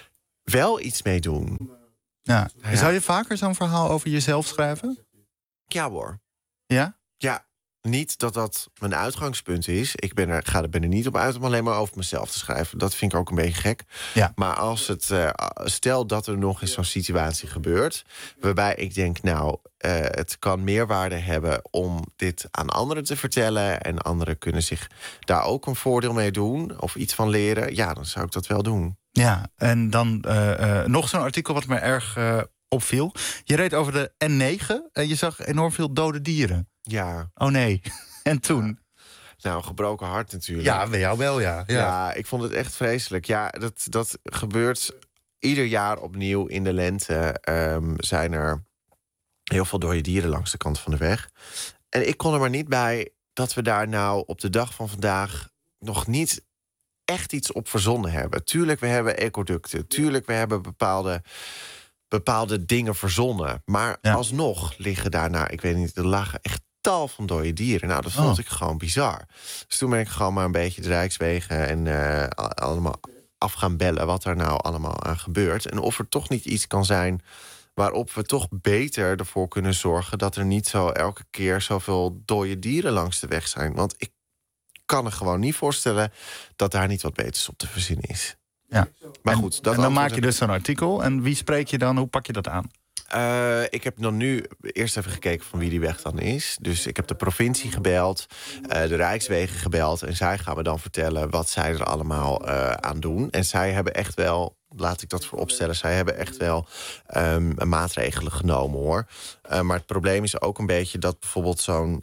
wel iets mee doen. Ja. Ja. Zou je vaker zo'n verhaal over jezelf schrijven? Ja hoor. Ja? Ja, niet dat dat mijn uitgangspunt is. Ik ben er, ga er, ben er niet op uit om alleen maar over mezelf te schrijven. Dat vind ik ook een beetje gek. Ja. Maar als het, uh, stel dat er nog eens zo'n situatie gebeurt, waarbij ik denk, nou, uh, het kan meerwaarde hebben om dit aan anderen te vertellen. En anderen kunnen zich daar ook een voordeel mee doen of iets van leren. Ja, dan zou ik dat wel doen. Ja, en dan uh, uh, nog zo'n artikel wat me erg uh, opviel. Je reed over de N negen en je zag enorm veel dode dieren. Ja. Oh nee. En toen? Nou, gebroken hart natuurlijk. Ja, bij jou wel, ja. Ja, ja, ik vond het echt vreselijk. Ja, dat, dat gebeurt ieder jaar opnieuw in de lente. Um, zijn er heel veel dode dieren langs de kant van de weg. En ik kon er maar niet bij dat we daar nou op de dag van vandaag nog niet echt iets op verzonnen hebben. Tuurlijk, we hebben ecoducten. Tuurlijk, we hebben bepaalde, bepaalde dingen verzonnen. Maar ja. alsnog liggen daarna, ik weet niet, er lagen echt tal van dode dieren. Nou, dat vond oh. ik gewoon bizar. Dus toen ben ik gewoon maar een beetje de Rijkswegen en uh, allemaal af gaan bellen wat er nou allemaal aan gebeurt. En of er toch niet iets kan zijn waarop we toch beter ervoor kunnen zorgen dat er niet zo elke keer zoveel dode dieren langs de weg zijn. Want ik kan er gewoon niet voorstellen dat daar niet wat beters op te verzinnen is. Ja. Maar en, goed, dat en dan maak je dus zo'n artikel. En wie spreek je dan? Hoe pak je dat aan? Uh, ik heb dan nu eerst even gekeken van wie die weg dan is. Dus ik heb de provincie gebeld, uh, de Rijkswegen gebeld. En zij gaan me dan vertellen wat zij er allemaal uh, aan doen. En zij hebben echt wel, laat ik dat vooropstellen, zij hebben echt wel um, maatregelen genomen, hoor. Uh, maar het probleem is ook een beetje dat bijvoorbeeld zo'n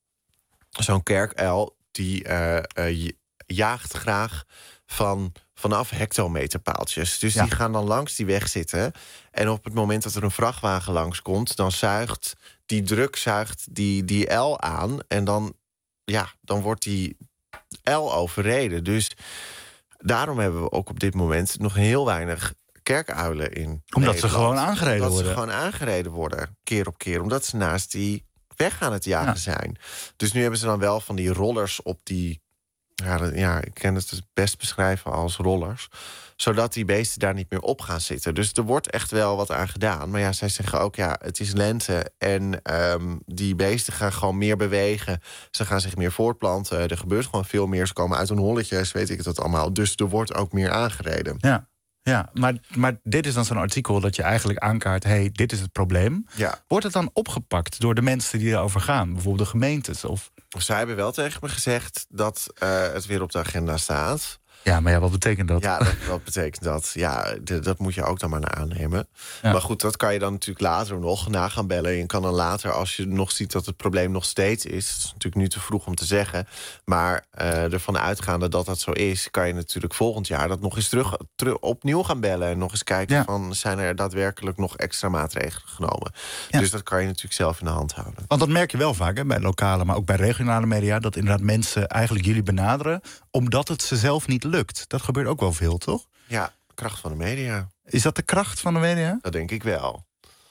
zo'n kerkuil, die uh, uh, jaagt graag van vanaf hectometerpaaltjes. Dus ja. die gaan dan langs die weg zitten. En op het moment dat er een vrachtwagen langskomt, dan zuigt die druk zuigt die, die uil aan. En dan, ja, dan wordt die uil overreden. Dus daarom hebben we ook op dit moment nog heel weinig kerkuilen in Omdat Nederland. ze gewoon aangereden Omdat worden. ze gewoon aangereden worden, keer op keer. Omdat ze naast die weg aan het jagen ja. zijn. Dus nu hebben ze dan wel van die rollers op die... Ja, dat, ja, ik kan het best beschrijven als rollers. Zodat die beesten daar niet meer op gaan zitten. Dus er wordt echt wel wat aan gedaan. Maar ja, zij zeggen ook, ja, het is lente. En um, die beesten gaan gewoon meer bewegen. Ze gaan zich meer voortplanten. Er gebeurt gewoon veel meer. Ze komen uit hun holletjes, weet ik het allemaal. Dus er wordt ook meer aangereden. Ja. Ja, maar, maar dit is dan zo'n artikel dat je eigenlijk aankaart... hé, hey, dit is het probleem. Ja. Wordt het dan opgepakt door de mensen die erover gaan? Bijvoorbeeld de gemeentes? Of... Zij hebben wel tegen me gezegd dat uh, het weer op de agenda staat. Ja, maar ja, wat betekent dat? Ja, dat, wat betekent dat? Ja, d- dat moet je ook dan maar naar aannemen. Ja. Maar goed, dat kan je dan natuurlijk later nog na gaan bellen. Je kan dan later, als je nog ziet dat het probleem nog steeds is... het is natuurlijk nu te vroeg om te zeggen... maar uh, ervan uitgaande dat dat zo is... kan je natuurlijk volgend jaar dat nog eens terug, terug opnieuw gaan bellen... en nog eens kijken ja. van, zijn er daadwerkelijk nog extra maatregelen genomen. Ja. Dus dat kan je natuurlijk zelf in de hand houden. Want dat merk je wel vaak, hè, bij lokale, maar ook bij regionale media... dat inderdaad mensen eigenlijk jullie benaderen... omdat het ze zelf niet lukt. Dat gebeurt ook wel veel, toch? Ja, kracht van de media. Is dat de kracht van de media? Dat denk ik wel.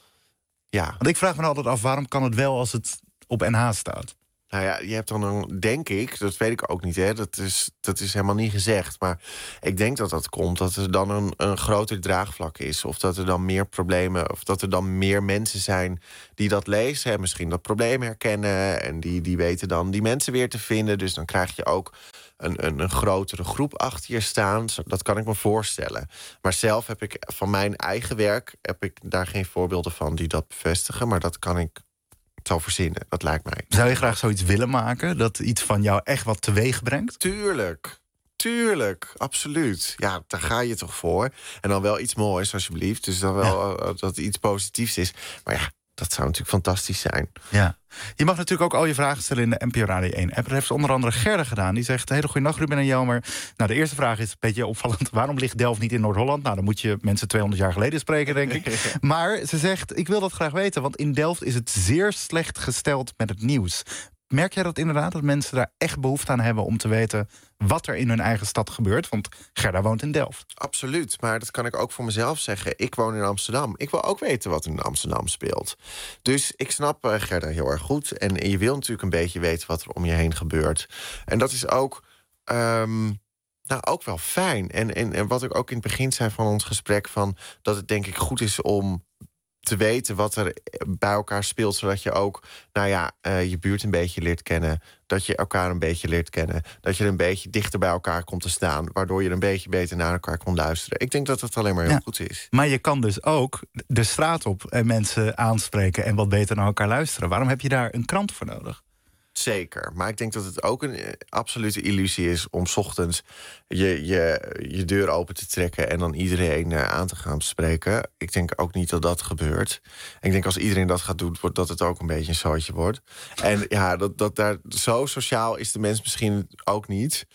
Ja. Want ik vraag me altijd af, waarom kan het wel als het op N H staat? Nou ja, je hebt dan een, denk ik, dat weet ik ook niet, hè, dat is, dat is helemaal niet gezegd. Maar ik denk dat dat komt, dat er dan een, een groter draagvlak is. Of dat er dan meer problemen, of dat er dan meer mensen zijn die dat lezen. En misschien dat probleem herkennen. En die, die weten dan die mensen weer te vinden. Dus dan krijg je ook een, een, een grotere groep achter je staan. Dat kan ik me voorstellen. Maar zelf heb ik van mijn eigen werk, heb ik daar geen voorbeelden van die dat bevestigen. Maar dat kan ik zou verzinnen, dat lijkt mij. Zou je graag zoiets willen maken? Dat iets van jou echt wat teweeg brengt? Tuurlijk. Tuurlijk, absoluut. Ja, daar ga je toch voor. En dan wel iets moois, alsjeblieft. Dus dan wel ja. uh, dat het iets positiefs is. Maar ja, dat zou natuurlijk fantastisch zijn. Ja. Je mag natuurlijk ook al je vragen stellen in de N P O Radio één-app. Dat heeft onder andere Gerda gedaan. Die zegt, hele goeienacht Ruben en Jelmer. Nou, de eerste vraag is een beetje opvallend. Waarom ligt Delft niet in Noord-Holland? Nou, dan moet je mensen tweehonderd jaar geleden spreken, denk ik. Maar ze zegt, ik wil dat graag weten. Want in Delft is het zeer slecht gesteld met het nieuws. merk jij dat inderdaad, dat mensen daar echt behoefte aan hebben om te weten wat er in hun eigen stad gebeurt? Want Gerda woont in Delft. Absoluut, maar dat kan ik ook voor mezelf zeggen. Ik woon in Amsterdam. Ik wil ook weten wat er in Amsterdam speelt. Dus ik snap uh, Gerda heel erg goed. En je wil natuurlijk een beetje weten wat er om je heen gebeurt. En dat is ook, um, nou, ook wel fijn. En, en, en wat ik ook in het begin zei van ons gesprek, van dat het denk ik goed is om te weten wat er bij elkaar speelt, zodat je ook, nou ja, uh, je buurt een beetje leert kennen, dat je elkaar een beetje leert kennen, dat je een beetje dichter bij elkaar komt te staan, waardoor je een beetje beter naar elkaar kon luisteren. Ik denk dat het alleen maar heel ja. goed is. Maar je kan dus ook de straat op en mensen aanspreken en wat beter naar elkaar luisteren. Waarom heb je daar een krant voor nodig? Zeker, maar ik denk dat het ook een absolute illusie is om 's ochtends je, je, je deur open te trekken en dan iedereen uh, aan te gaan spreken. Ik denk ook niet dat dat gebeurt. En ik denk als iedereen dat gaat doen, wordt dat het ook een beetje een zootje wordt. En ja, dat, dat daar, zo sociaal is de mens misschien ook niet.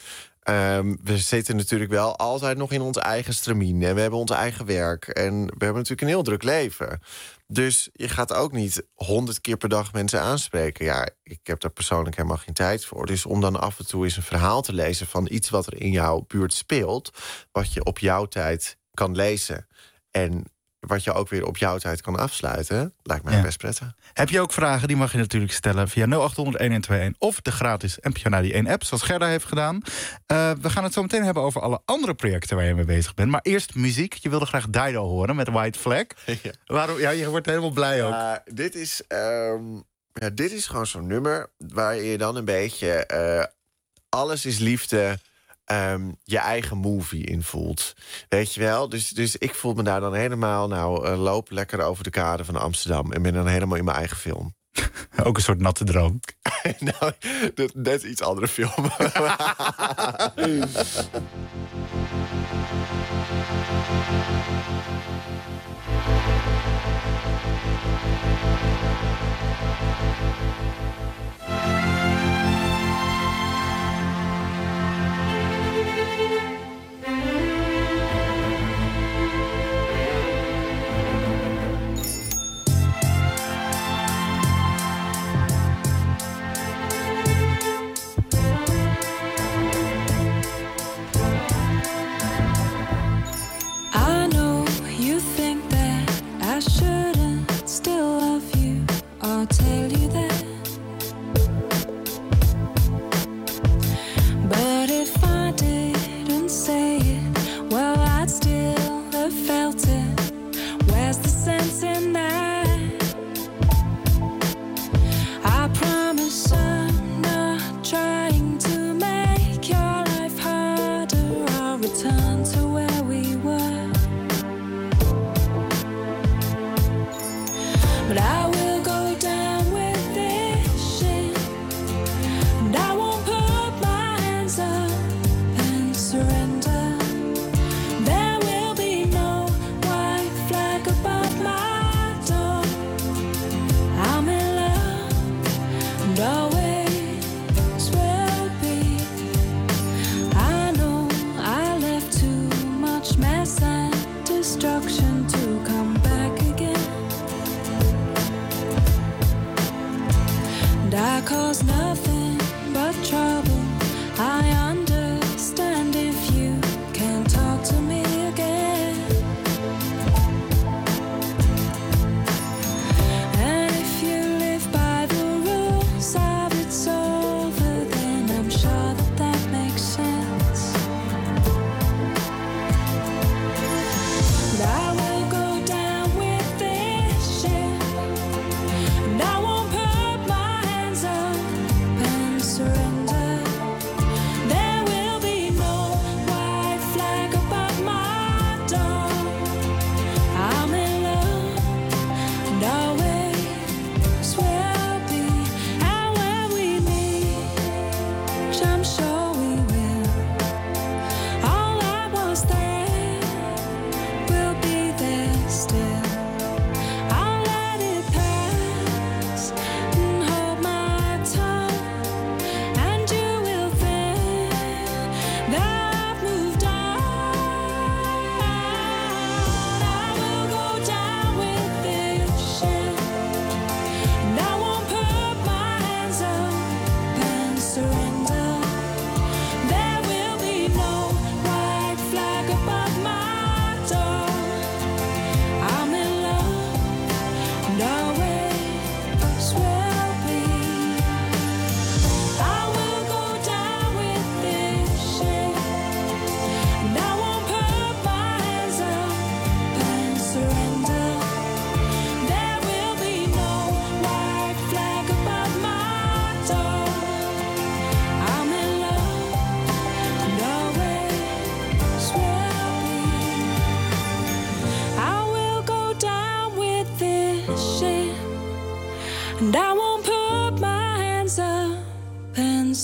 Um, we zitten natuurlijk wel altijd nog in ons eigen stramien. En we hebben ons eigen werk. En we hebben natuurlijk een heel druk leven. Dus je gaat ook niet honderd keer per dag mensen aanspreken. Ja, ik heb daar persoonlijk helemaal geen tijd voor. Dus om dan af en toe eens een verhaal te lezen van iets wat er in jouw buurt speelt, wat je op jouw tijd kan lezen en wat je ook weer op jouw tijd kan afsluiten, lijkt mij ja. best prettig. Heb je ook vragen? Die mag je natuurlijk stellen via nul acht honderd, een een twee een of de gratis N P O Radio één app, zoals Gerda heeft gedaan. Uh, we gaan het zo meteen hebben over alle andere projecten waar je mee bezig bent. Maar eerst muziek. Je wilde graag Dido horen met White Flag. Ja. Waarom? Ja, je wordt helemaal blij ook. Uh, dit is, um, ja, dit is gewoon zo'n nummer waar je dan een beetje uh, alles is liefde, Um, je eigen movie in voelt. Weet je wel? Dus, dus ik voel me daar dan helemaal, nou, uh, loop lekker over de kade van Amsterdam en ben dan helemaal in mijn eigen film. Ook een soort natte droom. Nou, dat, net iets andere film. There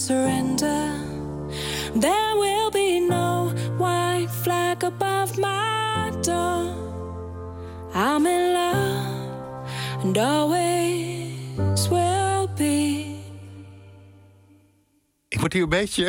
surrender. There will be no white flag above my door. I'm in love and always will be. Ik word hier een beetje...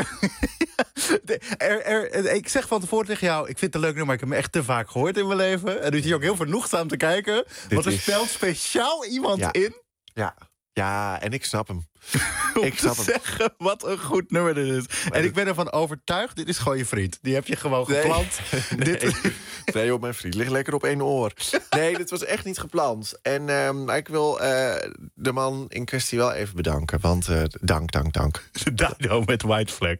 er, er, ik zeg van tevoren tegen jou, ik vind het een leuk nummer, maar ik heb hem echt te vaak gehoord in mijn leven. En nu zie je ook heel vernoegzaam te kijken. Dit want er is... speelt speciaal iemand ja. in. Ja. ja, en ik snap hem. Om ik snap te hem. zeggen wat een goed nummer dit is. Maar en dit... ik ben ervan overtuigd, dit is gewoon je vriend. Die heb je gewoon nee. gepland. nee. dit... nee, op mijn vriend ligt lekker op één oor. Nee, dit was echt niet gepland. En um, ik wil uh, de man in kwestie wel even bedanken. Want uh, dank, dank, dank. Dido met White Flag.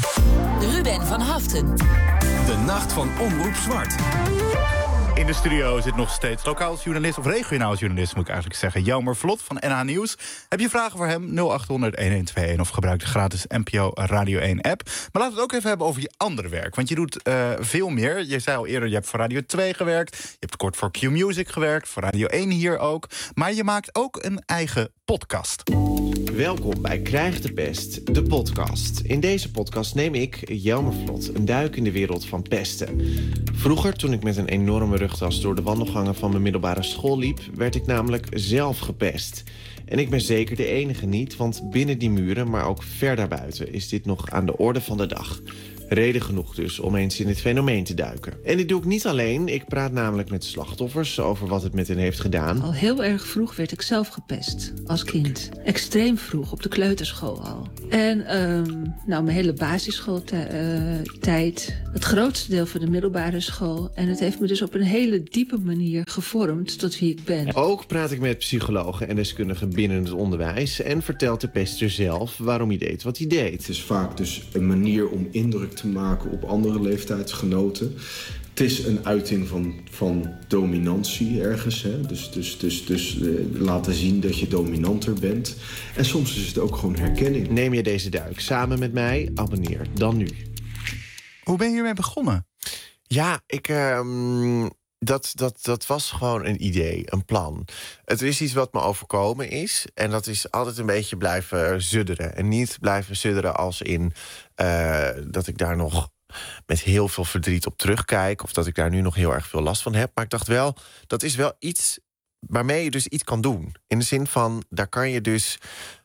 Ruben van Haften. De nacht van Omroep Zwart. In de studio zit nog steeds lokaal journalist, of regionaal journalist moet ik eigenlijk zeggen, Jelmer Vlot van N H Nieuws. Heb je vragen voor hem? nul acht honderd een een twee een of gebruik de gratis N P O Radio één app. Maar laten we het ook even hebben over je andere werk. Want je doet uh, veel meer. Je zei al eerder, je hebt voor Radio twee gewerkt. Je hebt kort voor Q-Music gewerkt, voor Radio één hier ook. Maar je maakt ook een eigen podcast. Welkom bij Krijg de Pest, de podcast. In deze podcast neem ik, Jelmer Vlot, een duik in de wereld van pesten. Vroeger, toen ik met een enorme rugtas door de wandelgangen van mijn middelbare school liep, werd ik namelijk zelf gepest. En ik ben zeker de enige niet, want binnen die muren, maar ook ver daarbuiten, is dit nog aan de orde van de dag. Reden genoeg dus om eens in dit fenomeen te duiken. En dit doe ik niet alleen. Ik praat namelijk met slachtoffers over wat het met hen heeft gedaan. Al heel erg vroeg werd ik zelf gepest. Als kind. Extreem vroeg, op de kleuterschool al. En um, nou, mijn hele basisschooltijd. Uh, het grootste deel van de middelbare school. En het heeft me dus op een hele diepe manier gevormd tot wie ik ben. Ook praat ik met psychologen en deskundigen binnen het onderwijs. En vertelt de pester zelf waarom hij deed wat hij deed. Het is vaak dus een manier om indruk te maken op andere leeftijdsgenoten. Het is een uiting van, van dominantie ergens. Hè? Dus, dus, dus, dus uh, laten zien dat je dominanter bent. En soms is het ook gewoon herkenning. Neem je deze duik samen met mij? Abonneer dan nu. Hoe ben je hiermee begonnen? Ja, ik... Um... Dat, dat, dat was gewoon een idee, een plan. Het is iets wat me overkomen is. En dat is altijd een beetje blijven sudderen. En niet blijven sudderen als in uh, dat ik daar nog met heel veel verdriet op terugkijk. Of dat ik daar nu nog heel erg veel last van heb. Maar ik dacht wel, dat is wel iets waarmee je dus iets kan doen. In de zin van, daar kan je dus...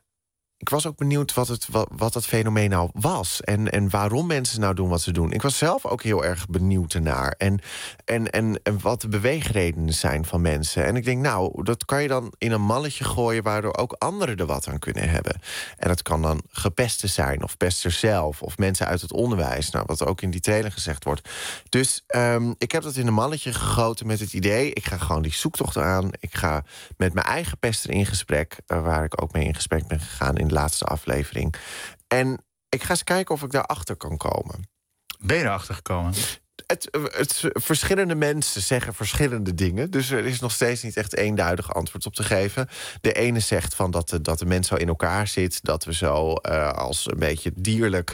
Ik was ook benieuwd wat het, wat, wat dat fenomeen nou was. En, en waarom mensen nou doen wat ze doen. Ik was zelf ook heel erg benieuwd ernaar. En, en, en, en wat de beweegredenen zijn van mensen. En ik denk, nou, dat kan je dan in een malletje gooien... waardoor ook anderen er wat aan kunnen hebben. En dat kan dan gepesten zijn, of pesters zelf... of mensen uit het onderwijs, nou, wat ook in die trailer gezegd wordt. Dus um, ik heb dat in een malletje gegoten met het idee... ik ga gewoon die zoektocht aan. Ik ga met mijn eigen pester in gesprek... Uh, waar ik ook mee in gesprek ben gegaan... in de laatste aflevering. En ik ga eens kijken of ik daarachter kan komen. Ben je erachter gekomen? Het, het, verschillende mensen zeggen verschillende dingen. Dus er is nog steeds niet echt eenduidig antwoord op te geven. De ene zegt van dat de, dat de mens zo in elkaar zit... dat we zo uh, als een beetje dierlijk...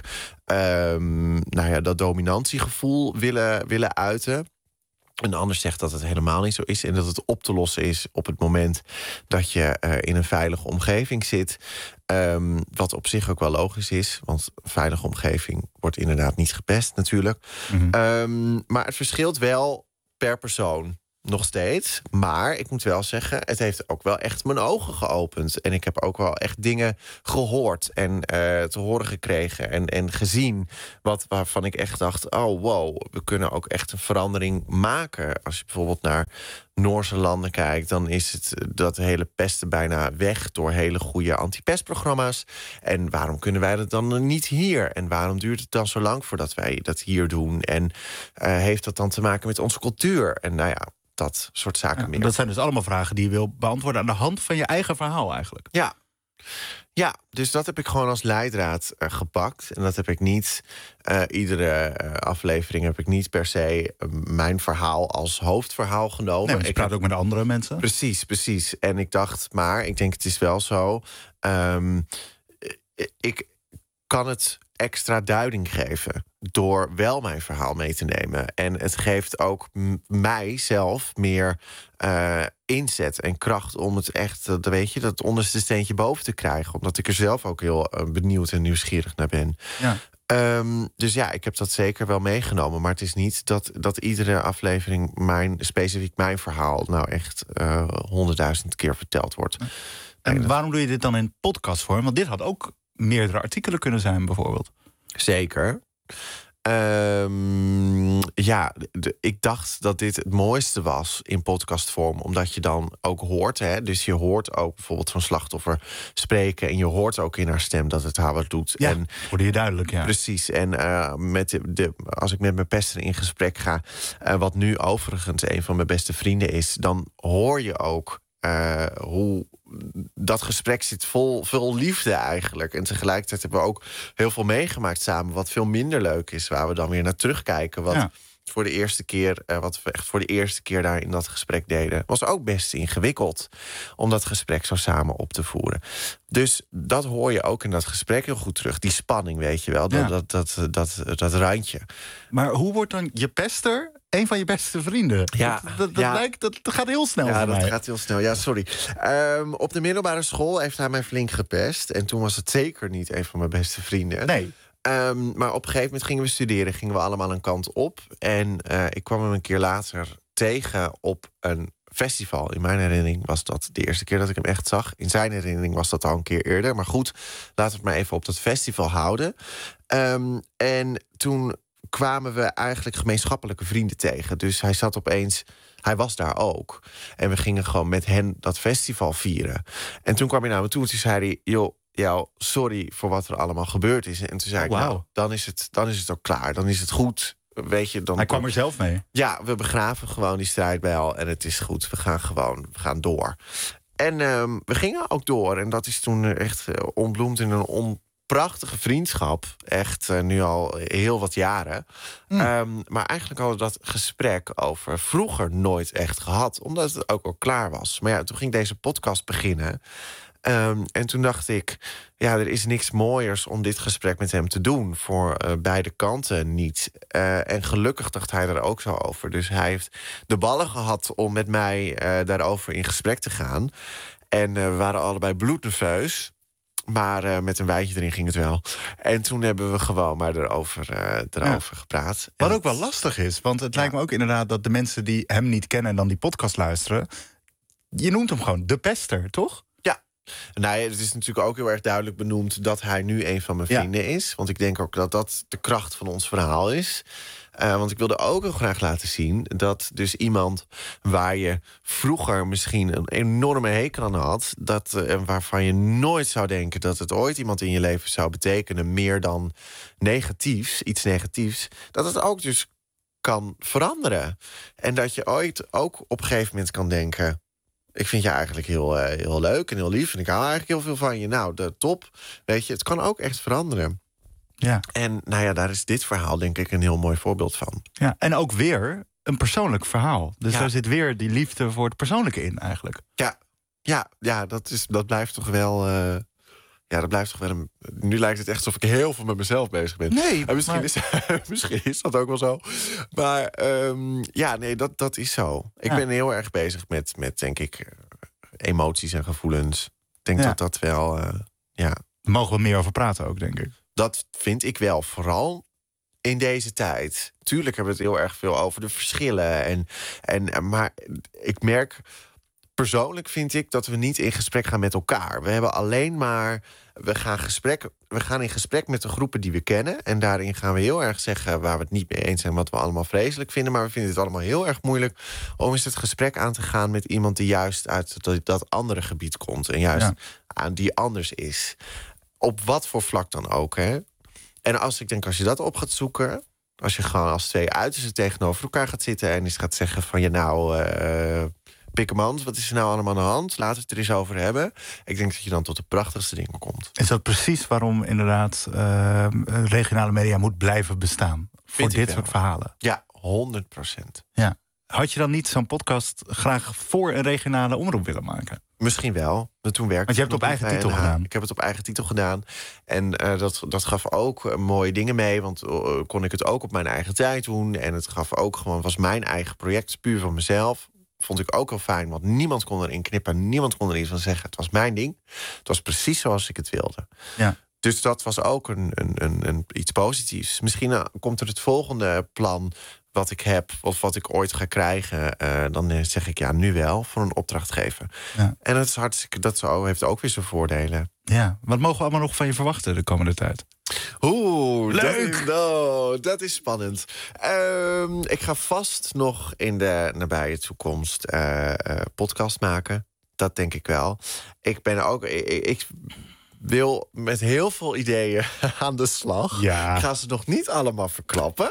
Um, nou ja, dat dominantiegevoel willen, willen uiten... Een ander zegt dat het helemaal niet zo is... en dat het op te lossen is op het moment dat je uh, in een veilige omgeving zit. Um, wat op zich ook wel logisch is. Want een veilige omgeving wordt inderdaad niet gepest natuurlijk. Mm-hmm. Um, maar het verschilt wel per persoon. Nog steeds. Maar ik moet wel zeggen, het heeft ook wel echt mijn ogen geopend. En ik heb ook wel echt dingen gehoord en uh, te horen gekregen en, en gezien. Wat, waarvan ik echt dacht, oh wow, we kunnen ook echt een verandering maken. Als je bijvoorbeeld naar Noorse landen kijkt, dan is het dat hele pesten bijna weg door hele goede antipestprogramma's. En waarom kunnen wij dat dan niet hier? En waarom duurt het dan zo lang voordat wij dat hier doen? En uh, heeft dat dan te maken met onze cultuur? En nou ja, dat soort zaken ja, meer. Dat zijn dus allemaal vragen die je wil beantwoorden aan de hand van je eigen verhaal eigenlijk. Ja, ja, dus dat heb ik gewoon als leidraad uh, gepakt. En dat heb ik niet, uh, iedere uh, aflevering heb ik niet per se uh, mijn verhaal als hoofdverhaal genomen. Nee, maar je praat ook met andere mensen. Precies, precies. En ik dacht, maar ik denk het is wel zo. Um, ik kan het extra duiding geven door wel mijn verhaal mee te nemen. En het geeft ook m- mij zelf meer uh, inzet en kracht om het echt, uh, weet je, dat onderste steentje boven te krijgen. Omdat ik er zelf ook heel uh, benieuwd en nieuwsgierig naar ben. Ja. Um, dus ja, ik heb dat zeker wel meegenomen. Maar het is niet dat, dat iedere aflevering mijn, specifiek mijn verhaal nou echt honderdduizend uh, keer verteld wordt. En uh, waarom doe je dit dan in podcastvorm? Want dit had ook meerdere artikelen kunnen zijn, bijvoorbeeld. Zeker. Um, ja, de, ik dacht dat dit het mooiste was in podcastvorm, omdat je dan ook hoort. Hè, dus je hoort ook bijvoorbeeld zo'n slachtoffer spreken en je hoort ook in haar stem dat het haar wat doet. Ja, en, hoorde je duidelijk, ja. Precies. En uh, met de, de, als ik met mijn pester in gesprek ga, uh, wat nu overigens een van mijn beste vrienden is, dan hoor je ook Uh, hoe dat gesprek zit vol, vol liefde eigenlijk. En tegelijkertijd hebben we ook heel veel meegemaakt samen, wat veel minder leuk is, waar we dan weer naar terugkijken. Wat ja. voor de eerste keer, uh, wat we echt voor de eerste keer daar in dat gesprek deden, was ook best ingewikkeld om dat gesprek zo samen op te voeren. Dus dat hoor je ook in dat gesprek heel goed terug. Die spanning, weet je wel, dat, ja. dat, dat, dat, dat, dat randje. Maar hoe wordt dan je pester een van je beste vrienden? Ja, dat, dat, dat, ja. lijkt, dat, dat gaat heel snel. Ja, voor dat mij. gaat heel snel. Ja, sorry. Um, op de middelbare school heeft hij mij flink gepest. En toen was het zeker niet een van mijn beste vrienden. Nee. Um, maar op een gegeven moment gingen we studeren. Gingen we allemaal een kant op. En uh, ik kwam hem een keer later tegen op een festival. In mijn herinnering was dat de eerste keer dat ik hem echt zag. In zijn herinnering was dat al een keer eerder. Maar goed, laten we het maar even op dat festival houden. Um, en toen kwamen we eigenlijk gemeenschappelijke vrienden tegen. Dus hij zat opeens, hij was daar ook. En we gingen gewoon met hen dat festival vieren. En toen kwam hij naar me toe en toen zei hij, joh, jou, sorry voor wat er allemaal gebeurd is. En toen zei ik, wow. nou, dan is, het, dan is het ook klaar. Dan is het goed. Weet je, dan hij kwam er zelf mee. Ja, we begraven gewoon die strijdbijl en het is goed. We gaan gewoon, we gaan door. En um, we gingen ook door. En dat is toen echt uh, ontbloemd in een on prachtige vriendschap. Echt uh, nu al heel wat jaren. Mm. Um, maar eigenlijk hadden we dat gesprek over vroeger nooit echt gehad. Omdat het ook al klaar was. Maar ja, toen ging deze podcast beginnen. Um, en toen dacht ik, ja, er is niks mooiers om dit gesprek met hem te doen. Voor uh, beide kanten niet. Uh, en gelukkig dacht hij er ook zo over. Dus hij heeft de ballen gehad om met mij uh, daarover in gesprek te gaan. En uh, we waren allebei bloednerveus. Maar uh, met een wijntje erin ging het wel. En toen hebben we gewoon maar erover, uh, erover ja. gepraat. Wat ook wel lastig is, want het ja. lijkt me ook inderdaad dat de mensen die hem niet kennen en dan die podcast luisteren, je noemt hem gewoon de pester, toch? Ja. Nou, het is natuurlijk ook heel erg duidelijk benoemd dat hij nu een van mijn vrienden ja. is. Want ik denk ook dat dat de kracht van ons verhaal is. Uh, want ik wilde ook heel graag laten zien dat dus iemand waar je vroeger misschien een enorme hekel aan had, dat, uh, waarvan je nooit zou denken dat het ooit iemand in je leven zou betekenen, meer dan negatiefs, iets negatiefs, dat het ook dus kan veranderen. En dat je ooit ook op een gegeven moment kan denken, ik vind je eigenlijk heel, uh, heel leuk en heel lief en ik hou eigenlijk heel veel van je. Nou, de top. Weet je, het kan ook echt veranderen. Ja. En nou ja, daar is dit verhaal denk ik een heel mooi voorbeeld van. Ja, en ook weer een persoonlijk verhaal. Dus ja. daar zit weer die liefde voor het persoonlijke in eigenlijk. Ja, ja, ja dat, is, dat blijft toch wel... Uh, ja, dat blijft toch wel een... Nu lijkt het echt alsof ik heel veel met mezelf bezig ben. Nee, en misschien, maar... is, misschien is dat ook wel zo. Maar um, ja, nee, dat, dat is zo. Ik ja. ben heel erg bezig met, met denk ik, emoties en gevoelens. Ik denk ja. dat dat wel... Uh, ja. Daar mogen we meer over praten ook, denk ik. Dat vind ik wel, vooral in deze tijd. Tuurlijk hebben we het heel erg veel over de verschillen. En, en, maar ik merk, persoonlijk vind ik dat we niet in gesprek gaan met elkaar. We hebben alleen maar, we gaan, gesprek, we gaan in gesprek met de groepen die we kennen. En daarin gaan we heel erg zeggen waar we het niet mee eens zijn, wat we allemaal vreselijk vinden. Maar we vinden het allemaal heel erg moeilijk om eens het gesprek aan te gaan met iemand die juist uit dat, dat andere gebied komt. En juist ja. aan die anders is. Op wat voor vlak dan ook, hè? En als ik denk, als je dat op gaat zoeken, als je gewoon als twee uitersten tegenover elkaar gaat zitten en eens gaat zeggen van je nou, uh, pikkemans, wat is er nou allemaal aan de hand? Laten we het er eens over hebben. Ik denk dat je dan tot de prachtigste dingen komt. Is dat precies waarom inderdaad uh, regionale media moet blijven bestaan? Voor dit soort verhalen? Ja, honderd procent. Ja. Had je dan niet zo'n podcast graag voor een regionale omroep willen maken? Misschien wel. Maar toen werkte Want je hebt het op eigen titel gedaan. Ik heb het op eigen titel gedaan. En uh, dat, dat gaf ook uh, mooie dingen mee. Want uh, kon ik het ook op mijn eigen tijd doen. En het gaf ook gewoon, was mijn eigen project, puur van mezelf. Vond ik ook wel fijn, want niemand kon erin knippen. Niemand kon er iets van zeggen. Het was mijn ding. Het was precies zoals ik het wilde. Ja. Dus dat was ook een, een, een, een, iets positiefs. Misschien uh, komt er het volgende plan wat ik heb, of wat ik ooit ga krijgen, uh, dan zeg ik ja, nu wel, voor een opdrachtgever. Ja. En dat is hartstikke, dat zo heeft ook weer zijn voordelen. Ja, wat mogen we allemaal nog van je verwachten de komende tijd? Oeh, leuk! Dat is, oh, dat is spannend. Um, ik ga vast nog in de nabije toekomst uh, uh, podcast maken. Dat denk ik wel. Ik ben ook... Ik, ik wil met heel veel ideeën aan de slag. Ja. Ik ga ze nog niet allemaal verklappen.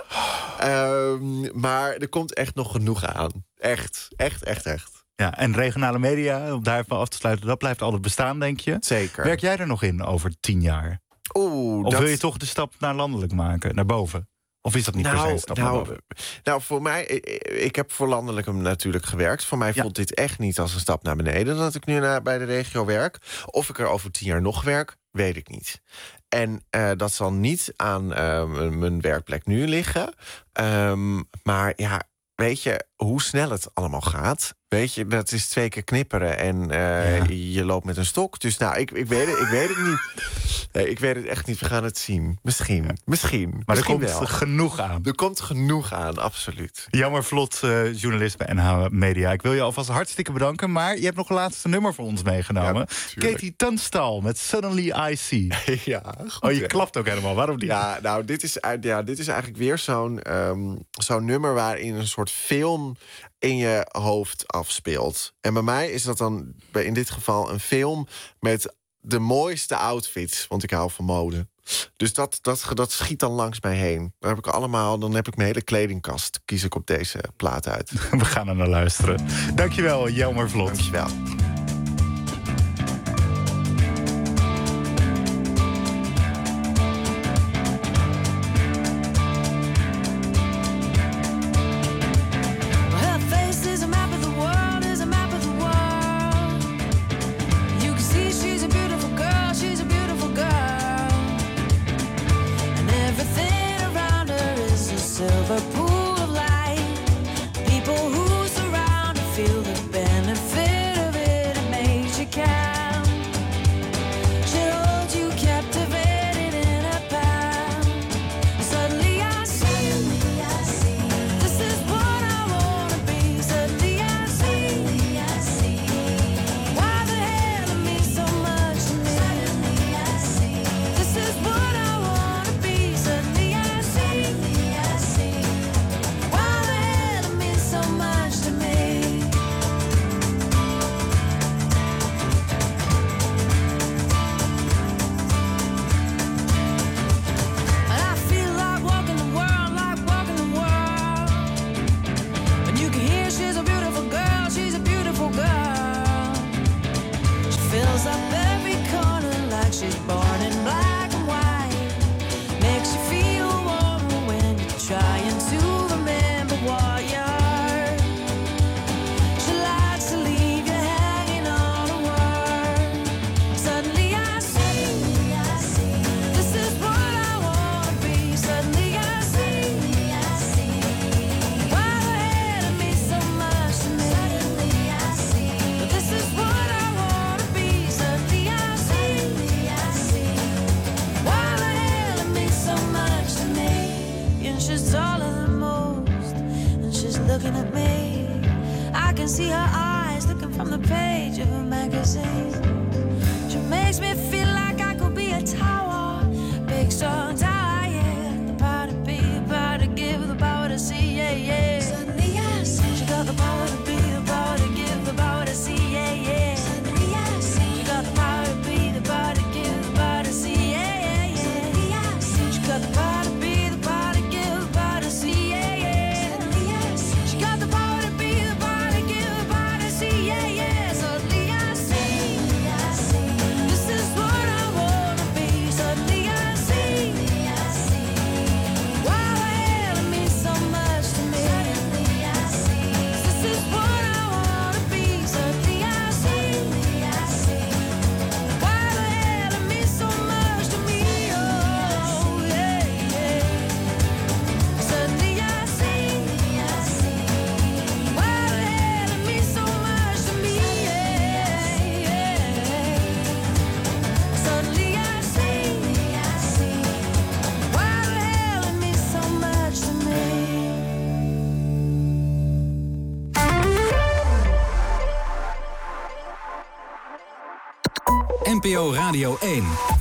Um, maar er komt echt nog genoeg aan. Echt, echt, echt, echt. Ja, en regionale media, om daar even af te sluiten, dat blijft altijd bestaan, denk je? Zeker. Werk jij er nog in over tien jaar? Oeh, of dat... wil je toch de stap naar landelijk maken, naar boven? Of is dat niet nou, per se een stap nou, naar boven? Nou, voor mij, ik, ik heb voor landelijk natuurlijk gewerkt. Voor mij ja. voelt dit echt niet als een stap naar beneden, dat ik nu naar, bij de regio werk. Of ik er over tien jaar nog werk, weet ik niet. En uh, dat zal niet aan uh, mijn werkplek nu liggen. Um, maar ja, weet je hoe snel het allemaal gaat? Weet je, dat is twee keer knipperen en uh, ja. je loopt met een stok. Dus nou, ik, ik, weet, het, ik weet het niet. Nee, ik weet het echt niet. We gaan het zien. Misschien. Ja. Misschien. Maar Misschien er komt wel. genoeg aan. Er komt genoeg aan, absoluut. Jammer Vlot, uh, journalist bij N H Media. Ik wil je alvast hartstikke bedanken, maar je hebt nog een laatste nummer voor ons meegenomen. Ja, Katie Tunstall met Suddenly I See. Ja, goed, oh, je hè? klapt ook helemaal. Waarom niet? Ja, nou, dit is, ja, dit is eigenlijk weer zo'n um, zo'n nummer waarin een soort film in je hoofd afspeelt. En bij mij is dat dan in dit geval een film met de mooiste outfits, want ik hou van mode. Dus dat, dat, dat schiet dan langs mij heen. Dan heb ik allemaal, dan heb ik mijn hele kledingkast, kies ik op deze plaat uit. We gaan er naar luisteren. Dankjewel, Jelmer Vlot. Dankjewel. N P O Radio één.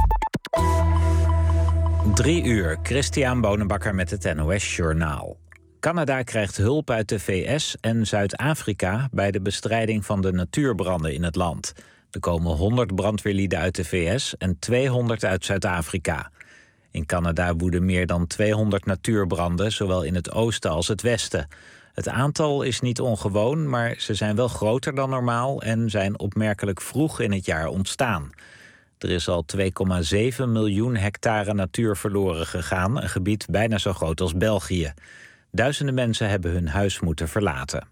Drie uur, Christian Bonenbakker met het N O S Journaal. Canada krijgt hulp uit de V S en Zuid-Afrika bij de bestrijding van de natuurbranden in het land. Er komen honderd brandweerlieden uit de V S en tweehonderd uit Zuid-Afrika. In Canada woeden meer dan tweehonderd natuurbranden, zowel in het oosten als het westen. Het aantal is niet ongewoon, maar ze zijn wel groter dan normaal en zijn opmerkelijk vroeg in het jaar ontstaan. Er is al twee komma zeven miljoen hectare natuur verloren gegaan, een gebied bijna zo groot als België. Duizenden mensen hebben hun huis moeten verlaten.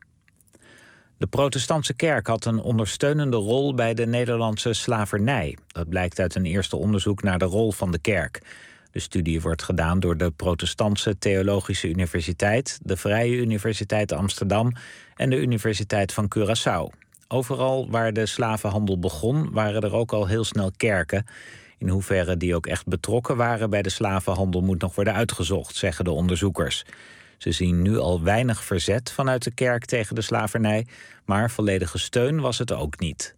De protestantse kerk had een ondersteunende rol bij de Nederlandse slavernij. Dat blijkt uit een eerste onderzoek naar de rol van de kerk. De studie wordt gedaan door de Protestantse Theologische Universiteit, de Vrije Universiteit Amsterdam en de Universiteit van Curaçao. Overal waar de slavenhandel begon, waren er ook al heel snel kerken. In hoeverre die ook echt betrokken waren bij de slavenhandel moet nog worden uitgezocht, zeggen de onderzoekers. Ze zien nu al weinig verzet vanuit de kerk tegen de slavernij, maar volledige steun was het ook niet.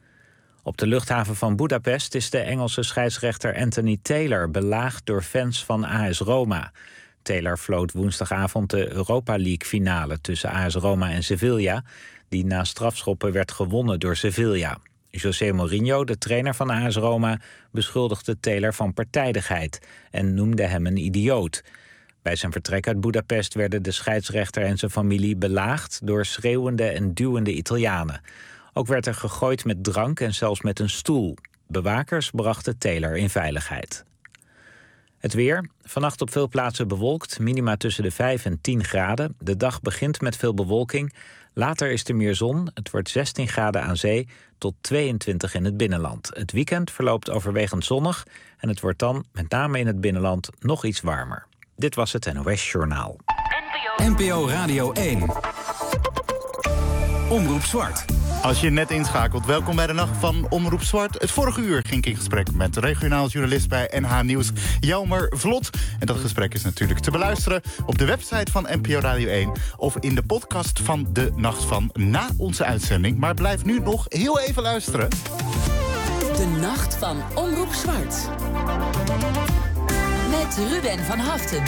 Op de luchthaven van Budapest is de Engelse scheidsrechter Anthony Taylor belaagd door fans van A S Roma. Taylor floot woensdagavond de Europa League finale tussen A S Roma en Sevilla, die na strafschoppen werd gewonnen door Sevilla. José Mourinho, de trainer van A S Roma, beschuldigde Taylor van partijdigheid en noemde hem een idioot. Bij zijn vertrek uit Budapest werden de scheidsrechter en zijn familie belaagd door schreeuwende en duwende Italianen. Ook werd er gegooid met drank en zelfs met een stoel. Bewakers brachten Taylor in veiligheid. Het weer. Vannacht op veel plaatsen bewolkt. Minima tussen de vijf en tien graden. De dag begint met veel bewolking. Later is er meer zon. Het wordt zestien graden aan zee tot tweeëntwintig in het binnenland. Het weekend verloopt overwegend zonnig. En het wordt dan, met name in het binnenland, nog iets warmer. Dit was het N O S Journaal. N P O Radio één. Omroep Zwart. Als je net inschakelt, welkom bij de Nacht van Omroep Zwart. Het vorige uur ging ik in gesprek met regionaal journalist bij N H Nieuws, Jelmer Vlot. En dat gesprek is natuurlijk te beluisteren op de website van N P O Radio één... of in de podcast van de Nacht van na onze uitzending. Maar blijf nu nog heel even luisteren. De Nacht van Omroep Zwart. Met Ruben van Haften.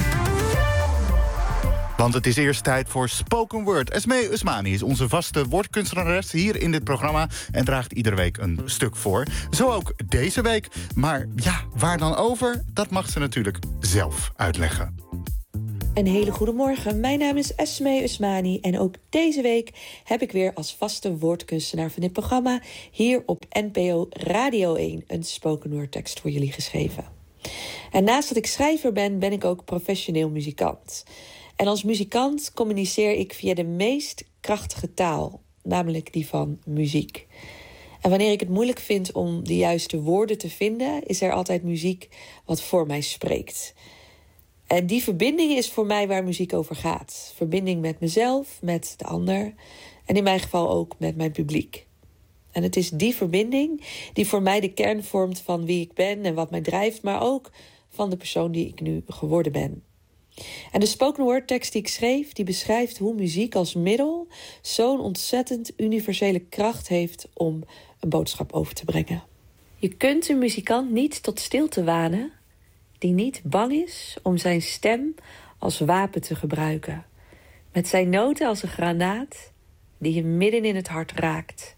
Want het is eerst tijd voor Spoken Word. Esmee Usmani is onze vaste woordkunstenares hier in dit programma en draagt iedere week een stuk voor. Zo ook deze week. Maar ja, waar dan over? Dat mag ze natuurlijk zelf uitleggen. Een hele goede morgen. Mijn naam is Esmee Usmani en ook deze week heb ik weer als vaste woordkunstenaar van dit programma hier op N P O Radio één een Spoken Word tekst voor jullie geschreven. En naast dat ik schrijver ben, ben ik ook professioneel muzikant. En als muzikant communiceer ik via de meest krachtige taal, namelijk die van muziek. En wanneer ik het moeilijk vind om de juiste woorden te vinden, is er altijd muziek wat voor mij spreekt. En die verbinding is voor mij waar muziek over gaat. Verbinding met mezelf, met de ander en in mijn geval ook met mijn publiek. En het is die verbinding die voor mij de kern vormt van wie ik ben en wat mij drijft, maar ook van de persoon die ik nu geworden ben. En de spoken word tekst die ik schreef, die beschrijft hoe muziek als middel zo'n ontzettend universele kracht heeft om een boodschap over te brengen. Je kunt een muzikant niet tot stilte wanen die niet bang is om zijn stem als wapen te gebruiken. Met zijn noten als een granaat die je midden in het hart raakt.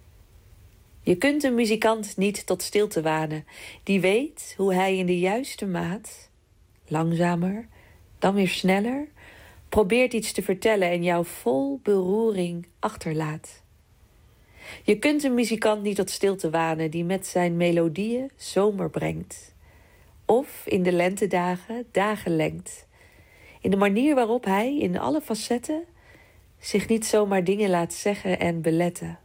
Je kunt een muzikant niet tot stilte wanen die weet hoe hij in de juiste maat, langzamer, dan weer sneller, probeert iets te vertellen en jou vol beroering achterlaat. Je kunt een muzikant niet tot stilte wanen die met zijn melodieën zomer brengt. Of in de lentedagen dagen lengt. In de manier waarop hij in alle facetten zich niet zomaar dingen laat zeggen en beletten.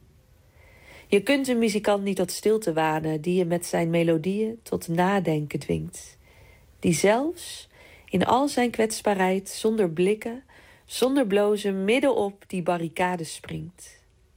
Je kunt een muzikant niet tot stilte wanen die je met zijn melodieën tot nadenken dwingt. Die zelfs in al zijn kwetsbaarheid, zonder blikken, zonder blozen, midden op die barricade springt.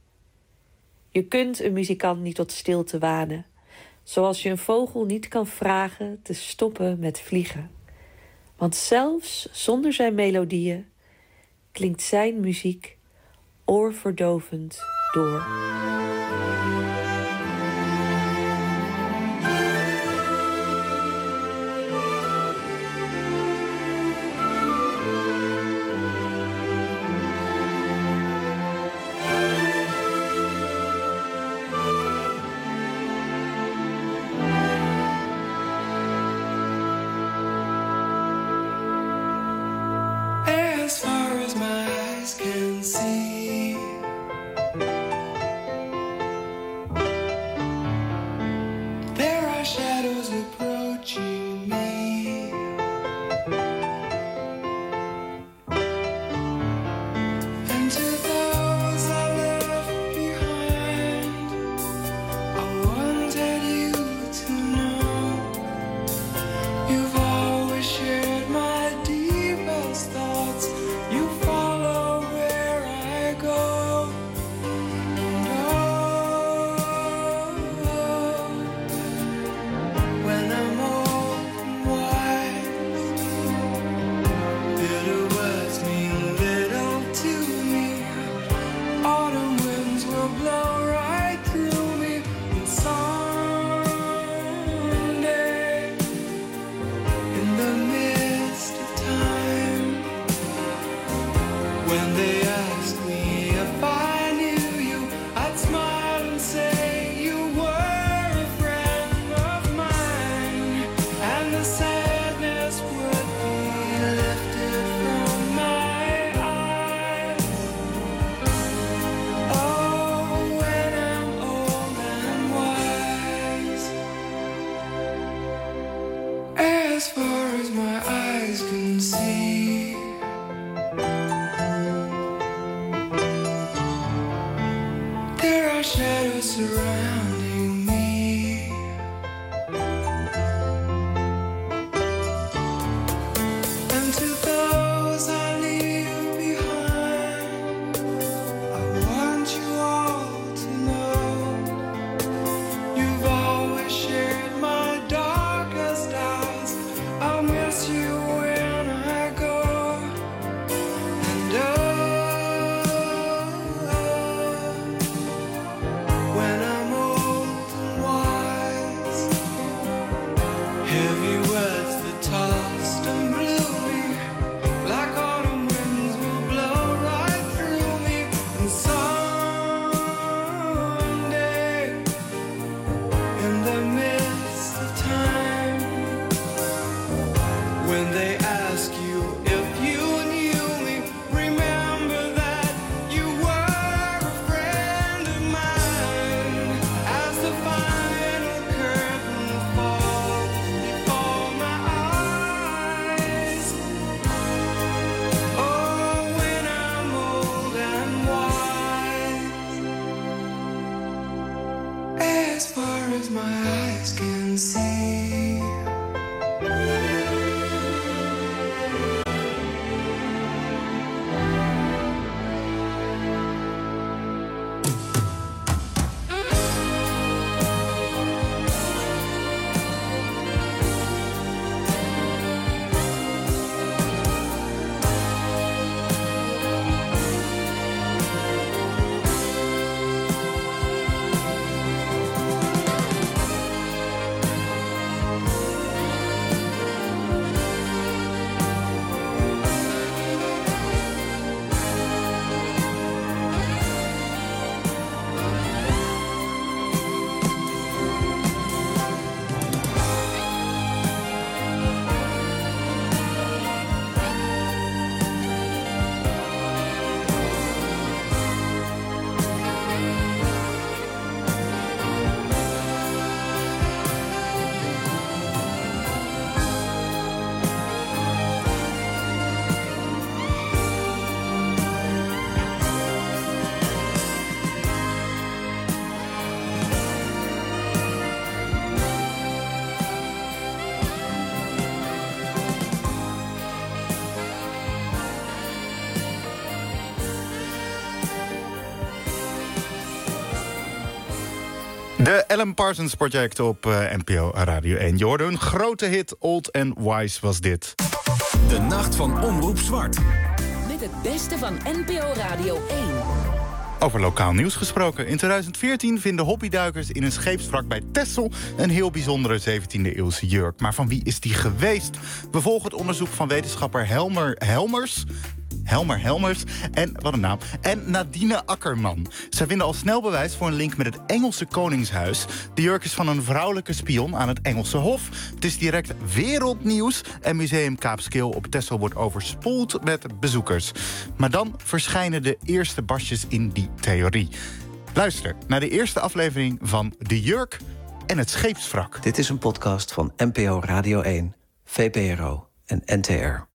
Je kunt een muzikant niet tot stilte wanen, zoals je een vogel niet kan vragen te stoppen met vliegen. Want zelfs zonder zijn melodieën klinkt zijn muziek oorverdovend door. De Alan Parsons Project op uh, N P O Radio één. Je hoorde een grote hit, Old and Wise was dit. De nacht van Omroep Zwart. Met het beste van N P O Radio één. Over lokaal nieuws gesproken. In tweeduizend veertien vinden hobbyduikers in een scheepswrak bij Texel een heel bijzondere zeventiende eeuwse jurk. Maar van wie is die geweest? We volgen het onderzoek van wetenschapper Helmer Helmers... Helmer Helmers en, wat een naam, en Nadine Akkerman. Zij vinden al snel bewijs voor een link met het Engelse Koningshuis. De jurk is van een vrouwelijke spion aan het Engelse Hof. Het is direct wereldnieuws en Museum Kaapskeel op Texel wordt overspoeld met bezoekers. Maar dan verschijnen de eerste basjes in die theorie. Luister naar de eerste aflevering van De Jurk en het Scheepswrak. Dit is een podcast van N P O Radio één, V P R O en N T R.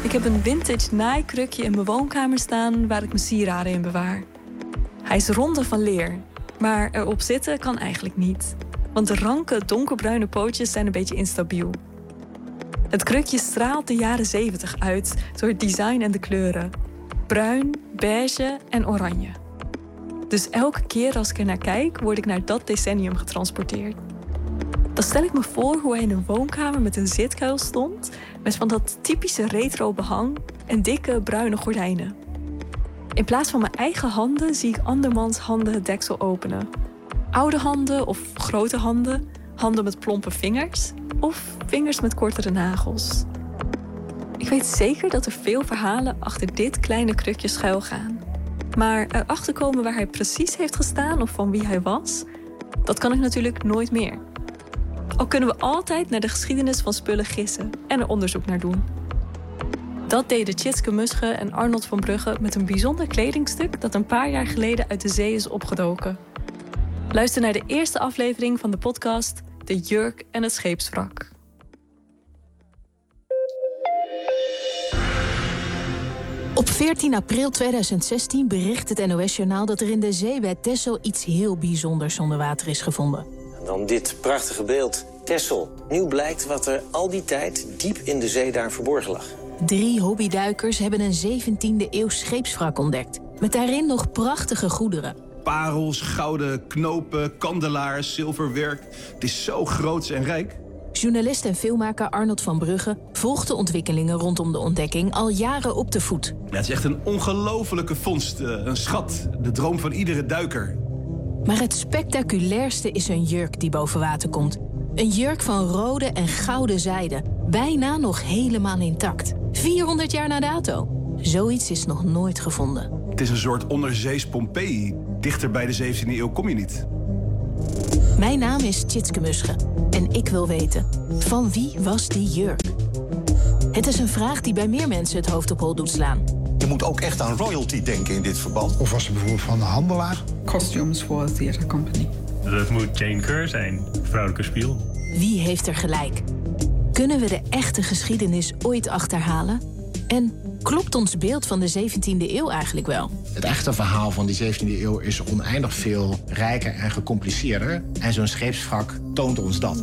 Ik heb een vintage naaikrukje in mijn woonkamer staan waar ik mijn sieraden in bewaar. Hij is ronde van leer, maar erop zitten kan eigenlijk niet. Want de ranke, donkerbruine pootjes zijn een beetje instabiel. Het krukje straalt de jaren zeventig uit door het design en de kleuren. Bruin, beige en oranje. Dus elke keer als ik er naar kijk, word ik naar dat decennium getransporteerd. Dan stel ik me voor hoe hij in een woonkamer met een zitkuil stond, met van dat typische retro behang en dikke bruine gordijnen. In plaats van mijn eigen handen zie ik andermans handen het deksel openen. Oude handen of grote handen, handen met plompe vingers of vingers met kortere nagels. Ik weet zeker dat er veel verhalen achter dit kleine krukje schuil gaan. Maar erachter komen waar hij precies heeft gestaan of van wie hij was, dat kan ik natuurlijk nooit meer. Al kunnen we altijd naar de geschiedenis van spullen gissen en er onderzoek naar doen. Dat deden Tjitske Musche en Arnold van Brugge met een bijzonder kledingstuk dat een paar jaar geleden uit de zee is opgedoken. Luister naar de eerste aflevering van de podcast De Jurk en het Scheepswrak. Op veertien april tweeduizend zestien bericht het N O S-journaal dat er in de zee bij Texel iets heel bijzonders onder water is gevonden. En dan dit prachtige beeld. Texel. Nieuw blijkt wat er al die tijd diep in de zee daar verborgen lag. Drie hobbyduikers hebben een zeventiende eeuw scheepswrak ontdekt. Met daarin nog prachtige goederen. Parels, gouden knopen, kandelaars, zilverwerk. Het is zo groots en rijk. Journalist en filmmaker Arnold van Brugge volgt de ontwikkelingen rondom de ontdekking al jaren op de voet. Ja, het is echt een ongelofelijke vondst, een schat. De droom van iedere duiker. Maar het spectaculairste is een jurk die boven water komt. Een jurk van rode en gouden zijde. Bijna nog helemaal intact. vierhonderd jaar na dato. Zoiets is nog nooit gevonden. Het is een soort onderzees Pompeii. Dichter bij de zeventiende eeuw kom je niet. Mijn naam is Tjitske Musche. En ik wil weten, van wie was die jurk? Het is een vraag die bij meer mensen het hoofd op hol doet slaan. Je moet ook echt aan royalty denken in dit verband. Of was het bijvoorbeeld van de handelaar? Costumes for a theater company. Dat moet Jane Kerr zijn, vrouwelijke spion. Wie heeft er gelijk? Kunnen we de echte geschiedenis ooit achterhalen? En klopt ons beeld van de zeventiende eeuw eigenlijk wel? Het echte verhaal van die zeventiende eeuw is oneindig veel rijker en gecompliceerder. En zo'n scheepswrak toont ons dat.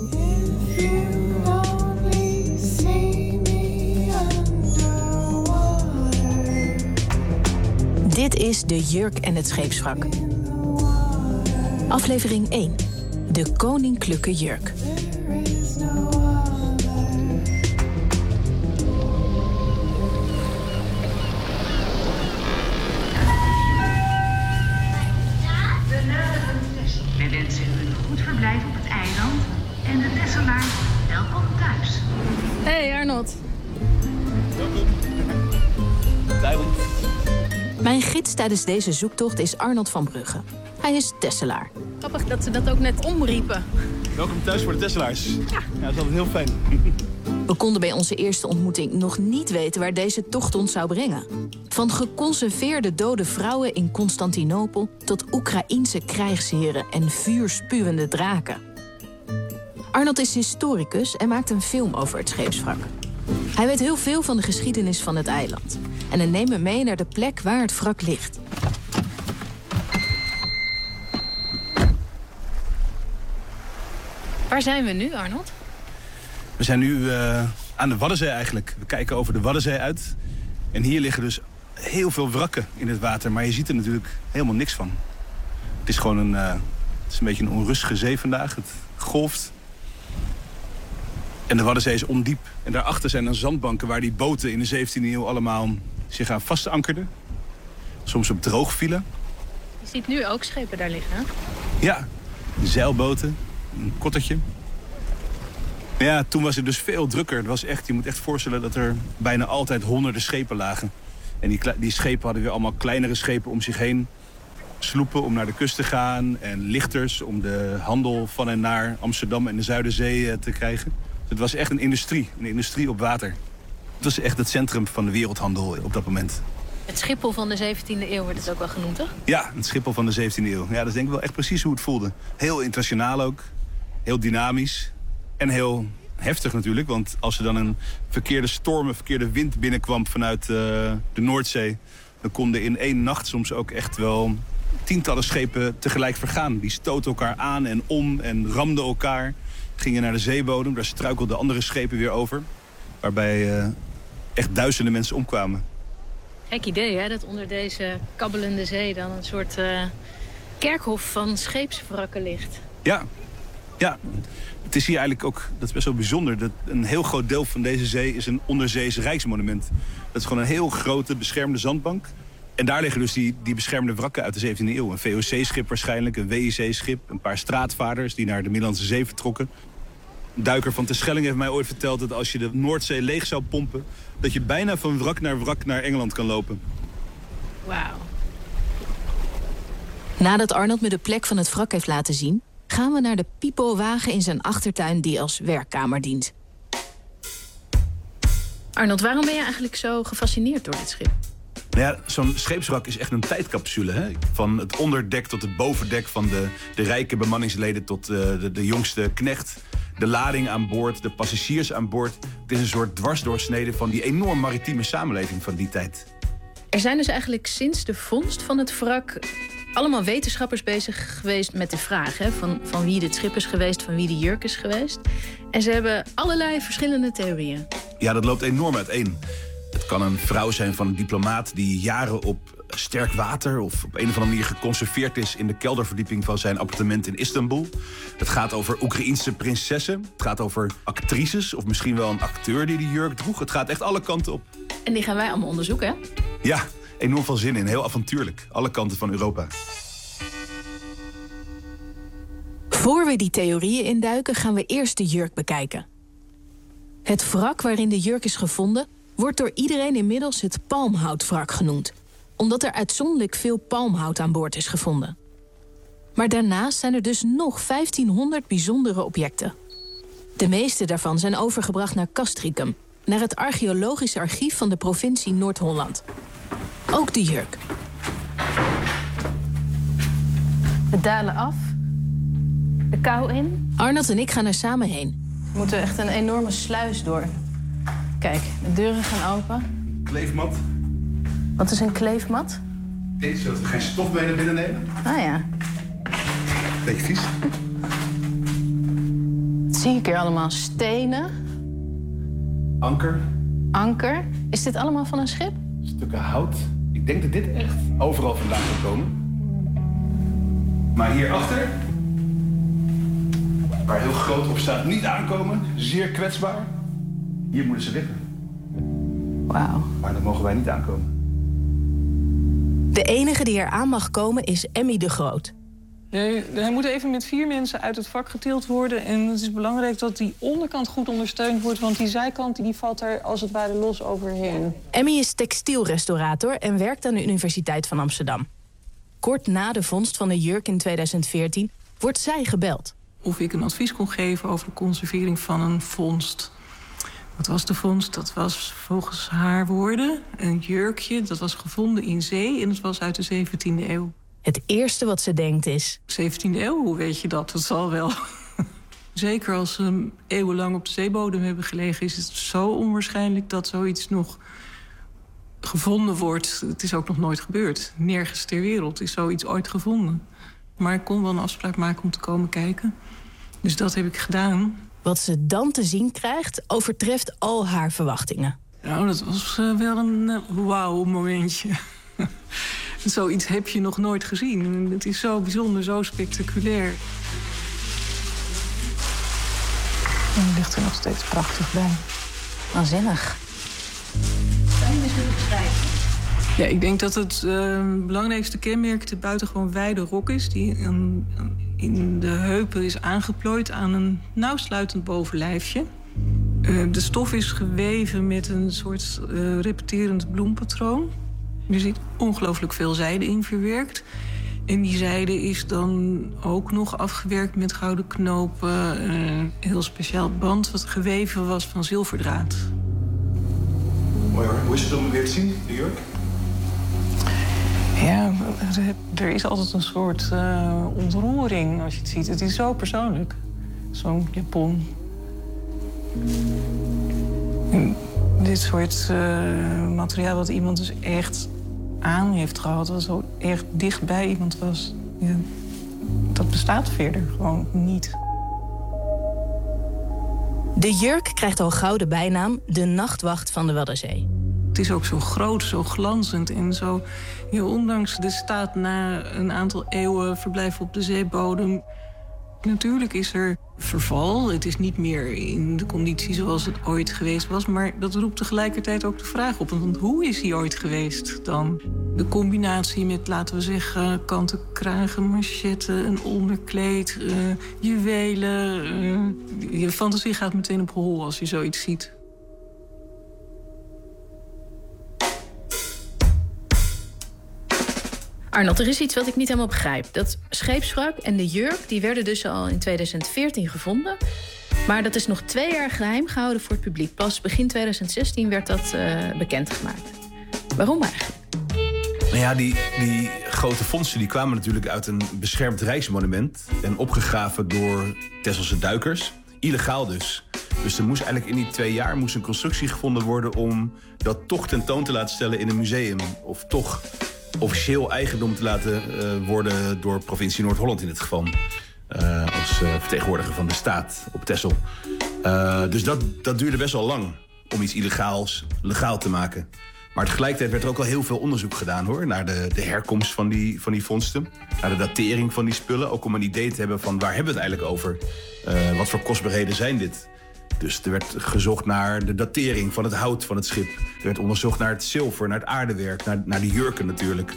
Dit is De Jurk en het Scheepswrak. Aflevering één. De Koninklijke Jurk. Wij wensen u een goed verblijf op het eiland en de Tesselaar welkom thuis. Hey Arnold. Welkom. Duidelijk. Mijn gids tijdens deze zoektocht is Arnold van Brugge. Hij is Tesselaar. Grappig dat ze dat ook net omriepen. Welkom thuis voor de Tesselaars. Ja, ja dat is altijd heel fijn. We konden bij onze eerste ontmoeting nog niet weten waar deze tocht ons zou brengen. Van geconserveerde dode vrouwen in Constantinopel tot Oekraïense krijgsheren en vuurspuwende draken. Arnold is historicus en maakt een film over het scheepswrak. Hij weet heel veel van de geschiedenis van het eiland. En hij neemt me mee naar de plek waar het wrak ligt. Waar zijn we nu, Arnold? We zijn nu uh, aan de Waddenzee eigenlijk. We kijken over de Waddenzee uit. En hier liggen dus heel veel wrakken in het water. Maar je ziet er natuurlijk helemaal niks van. Het is gewoon een, uh, het is een beetje een onrustige zee vandaag. Het golft. En de Waddenzee is ondiep. En daarachter zijn dan zandbanken waar die boten in de zeventiende eeuw allemaal zich aan vastankerden. Soms op droog vielen. Je ziet nu ook schepen daar liggen, hè? Ja, zeilboten, een kottertje. Ja, toen was het dus veel drukker. Het was echt, je moet echt voorstellen dat er bijna altijd honderden schepen lagen. En die, die schepen hadden weer allemaal kleinere schepen om zich heen. Sloepen om naar de kust te gaan en lichters om de handel van en naar Amsterdam en de Zuiderzee te krijgen. Dus het was echt een industrie, een industrie op water. Het was echt het centrum van de wereldhandel op dat moment. Het Schiphol van de zeventiende eeuw wordt het ook wel genoemd, toch? Ja, het Schiphol van de zeventiende eeuw. Ja, dat is denk ik wel echt precies hoe het voelde. Heel internationaal ook, heel dynamisch en heel heftig natuurlijk. Want als er dan een verkeerde storm, een verkeerde wind binnenkwam vanuit uh, de Noordzee... dan konden in één nacht soms ook echt wel tientallen schepen tegelijk vergaan. Die stoten elkaar aan en om en ramden elkaar. Gingen naar de zeebodem, daar struikelden andere schepen weer over. Waarbij uh, echt duizenden mensen omkwamen. Gek idee, hè? Dat onder deze kabbelende zee dan een soort uh, kerkhof van scheepswrakken ligt. Ja, ja. Het is hier eigenlijk ook, dat is best wel bijzonder... dat een heel groot deel van deze zee is een onderzees rijksmonument. Dat is gewoon een heel grote beschermde zandbank. En daar liggen dus die, die beschermde wrakken uit de zeventiende eeuw. Een V O C-schip waarschijnlijk, een W I C-schip... een paar straatvaarders die naar de Middellandse Zee vertrokken. Een duiker van Terschelling heeft mij ooit verteld... dat als je de Noordzee leeg zou pompen... dat je bijna van wrak naar wrak naar Engeland kan lopen. Wauw. Nadat Arnold me de plek van het wrak heeft laten zien... gaan we naar de Pipo-wagen in zijn achtertuin die als werkkamer dient. Arnold, waarom ben je eigenlijk zo gefascineerd door dit schip? Nou ja, zo'n scheepswrak is echt een tijdcapsule. Hè? Van het onderdek tot het bovendek, van de, de rijke bemanningsleden tot uh, de, de jongste knecht. De lading aan boord, de passagiers aan boord. Het is een soort dwarsdoorsnede van die enorm maritieme samenleving van die tijd. Er zijn dus eigenlijk sinds de vondst van het wrak... allemaal wetenschappers bezig geweest met de vraag... Hè, van, van wie dit schip is geweest, van wie de jurk is geweest. En ze hebben allerlei verschillende theorieën. Ja, dat loopt enorm uiteen. Het kan een vrouw zijn van een diplomaat die jaren op sterk water... of op een of andere manier geconserveerd is in de kelderverdieping van zijn appartement in Istanbul. Het gaat over Oekraïense prinsessen. Het gaat over actrices of misschien wel een acteur die die jurk droeg. Het gaat echt alle kanten op. En die gaan wij allemaal onderzoeken, hè? Ja, enorm veel zin in. Heel avontuurlijk. Alle kanten van Europa. Voor we die theorieën induiken, gaan we eerst de jurk bekijken. Het wrak waarin de jurk is gevonden... wordt door iedereen inmiddels het palmhoutwrak genoemd. Omdat er uitzonderlijk veel palmhout aan boord is gevonden. Maar daarnaast zijn er dus nog vijftienhonderd bijzondere objecten. De meeste daarvan zijn overgebracht naar Castricum... naar het archeologisch archief van de provincie Noord-Holland. Ook de jurk. We dalen af. De kou in. Arnold en ik gaan er samen heen. We moeten echt een enorme sluis door. Kijk, de deuren gaan open. Kleefmat. Wat is een kleefmat? Dit, zodat we geen stof mee naar binnen nemen. Ah ja. Beetje vies. Wat zie ik hier allemaal? Stenen. Anker. Anker. Is dit allemaal van een schip? Stukken hout. Ik denk dat dit echt overal vandaan kan komen. Maar hierachter, waar heel groot op staat, niet aankomen. Zeer kwetsbaar. Hier moeten ze liggen. Wauw. Maar daar mogen wij niet aankomen. De enige die er aan mag komen is Emmy de Groot. Nee, hij moet even met vier mensen uit het vak getild worden. En het is belangrijk dat die onderkant goed ondersteund wordt... want die zijkant die valt er als het ware los overheen. Emmy is textielrestaurator en werkt aan de Universiteit van Amsterdam. Kort na de vondst van de jurk in tweeduizend veertien wordt zij gebeld. Of ik een advies kon geven over de conservering van een vondst. Wat was de vondst? Dat was volgens haar woorden een jurkje. Dat was gevonden in zee en het was uit de zeventiende eeuw. Het eerste wat ze denkt is... zeventiende eeuw, hoe weet je dat? Dat zal wel. Zeker als ze eeuwenlang op de zeebodem hebben gelegen... is het zo onwaarschijnlijk dat zoiets nog gevonden wordt. Het is ook nog nooit gebeurd. Nergens ter wereld is zoiets ooit gevonden. Maar ik kon wel een afspraak maken om te komen kijken. Dus dat heb ik gedaan. Wat ze dan te zien krijgt, overtreft al haar verwachtingen. Nou, dat was uh, wel een uh, wauw-momentje. Zoiets heb je nog nooit gezien. Het is zo bijzonder, zo spectaculair. En die ligt er nog steeds prachtig bij. Waanzinnig. Kan je misschien beschrijven? Ja, ik denk dat het uh, belangrijkste kenmerk de buitengewoon wijde rok is... die in, in de heupen is aangeplooid aan een nauwsluitend bovenlijfje. Uh, de stof is geweven met een soort uh, repeterend bloempatroon. Er zit ongelooflijk veel zijde in verwerkt. En die zijde is dan ook nog afgewerkt met gouden knopen. Een heel speciaal band wat geweven was van zilverdraad. Mooi hoor. Hoe is het om weer te zien, de jurk? Ja, er is altijd een soort uh, ontroering als je het ziet. Het is zo persoonlijk, zo'n japon. En dit soort uh, materiaal wat iemand dus echt aan heeft gehad, wat zo echt dicht bij iemand was, ja, dat bestaat verder gewoon niet. De jurk krijgt al gauw de bijnaam de nachtwacht van de Waddenzee. Het is ook zo groot, zo glanzend en zo... Ja, ondanks de staat na een aantal eeuwen verblijf op de zeebodem. Natuurlijk is er verval. Het is niet meer in de conditie zoals het ooit geweest was. Maar dat roept tegelijkertijd ook de vraag op. Want hoe is hij ooit geweest dan? De combinatie met, laten we zeggen, kanten kragen, manchetten, een onderkleed, uh, juwelen. Uh, je fantasie gaat meteen op hol als je zoiets ziet. Arnold, er is iets wat ik niet helemaal begrijp. Dat scheepswrak en de jurk die werden dus al in tweeduizend veertien gevonden. Maar dat is nog twee jaar geheim gehouden voor het publiek. Pas begin tweeduizend zestien werd dat uh, bekendgemaakt. Waarom eigenlijk? Nou ja, die, die grote vondsten die kwamen natuurlijk uit een beschermd rijksmonument. En opgegraven door Texelse duikers. Illegaal dus. Dus er moest eigenlijk in die twee jaar moest een constructie gevonden worden om dat toch tentoon te laten stellen in een museum. Of toch officieel eigendom te laten uh, worden door provincie Noord-Holland in dit geval. Uh, als uh, vertegenwoordiger van de staat op Texel. Uh, dus dat, dat duurde best wel lang om iets illegaals legaal te maken. Maar tegelijkertijd werd er ook al heel veel onderzoek gedaan hoor, naar de, de herkomst van die, van die vondsten. Naar de datering van die spullen. Ook om een idee te hebben van waar hebben we het eigenlijk over? Uh, wat voor kostbaarheden zijn dit? Dus er werd gezocht naar de datering van het hout van het schip. Er werd onderzocht naar het zilver, naar het aardewerk, naar, naar de jurken natuurlijk.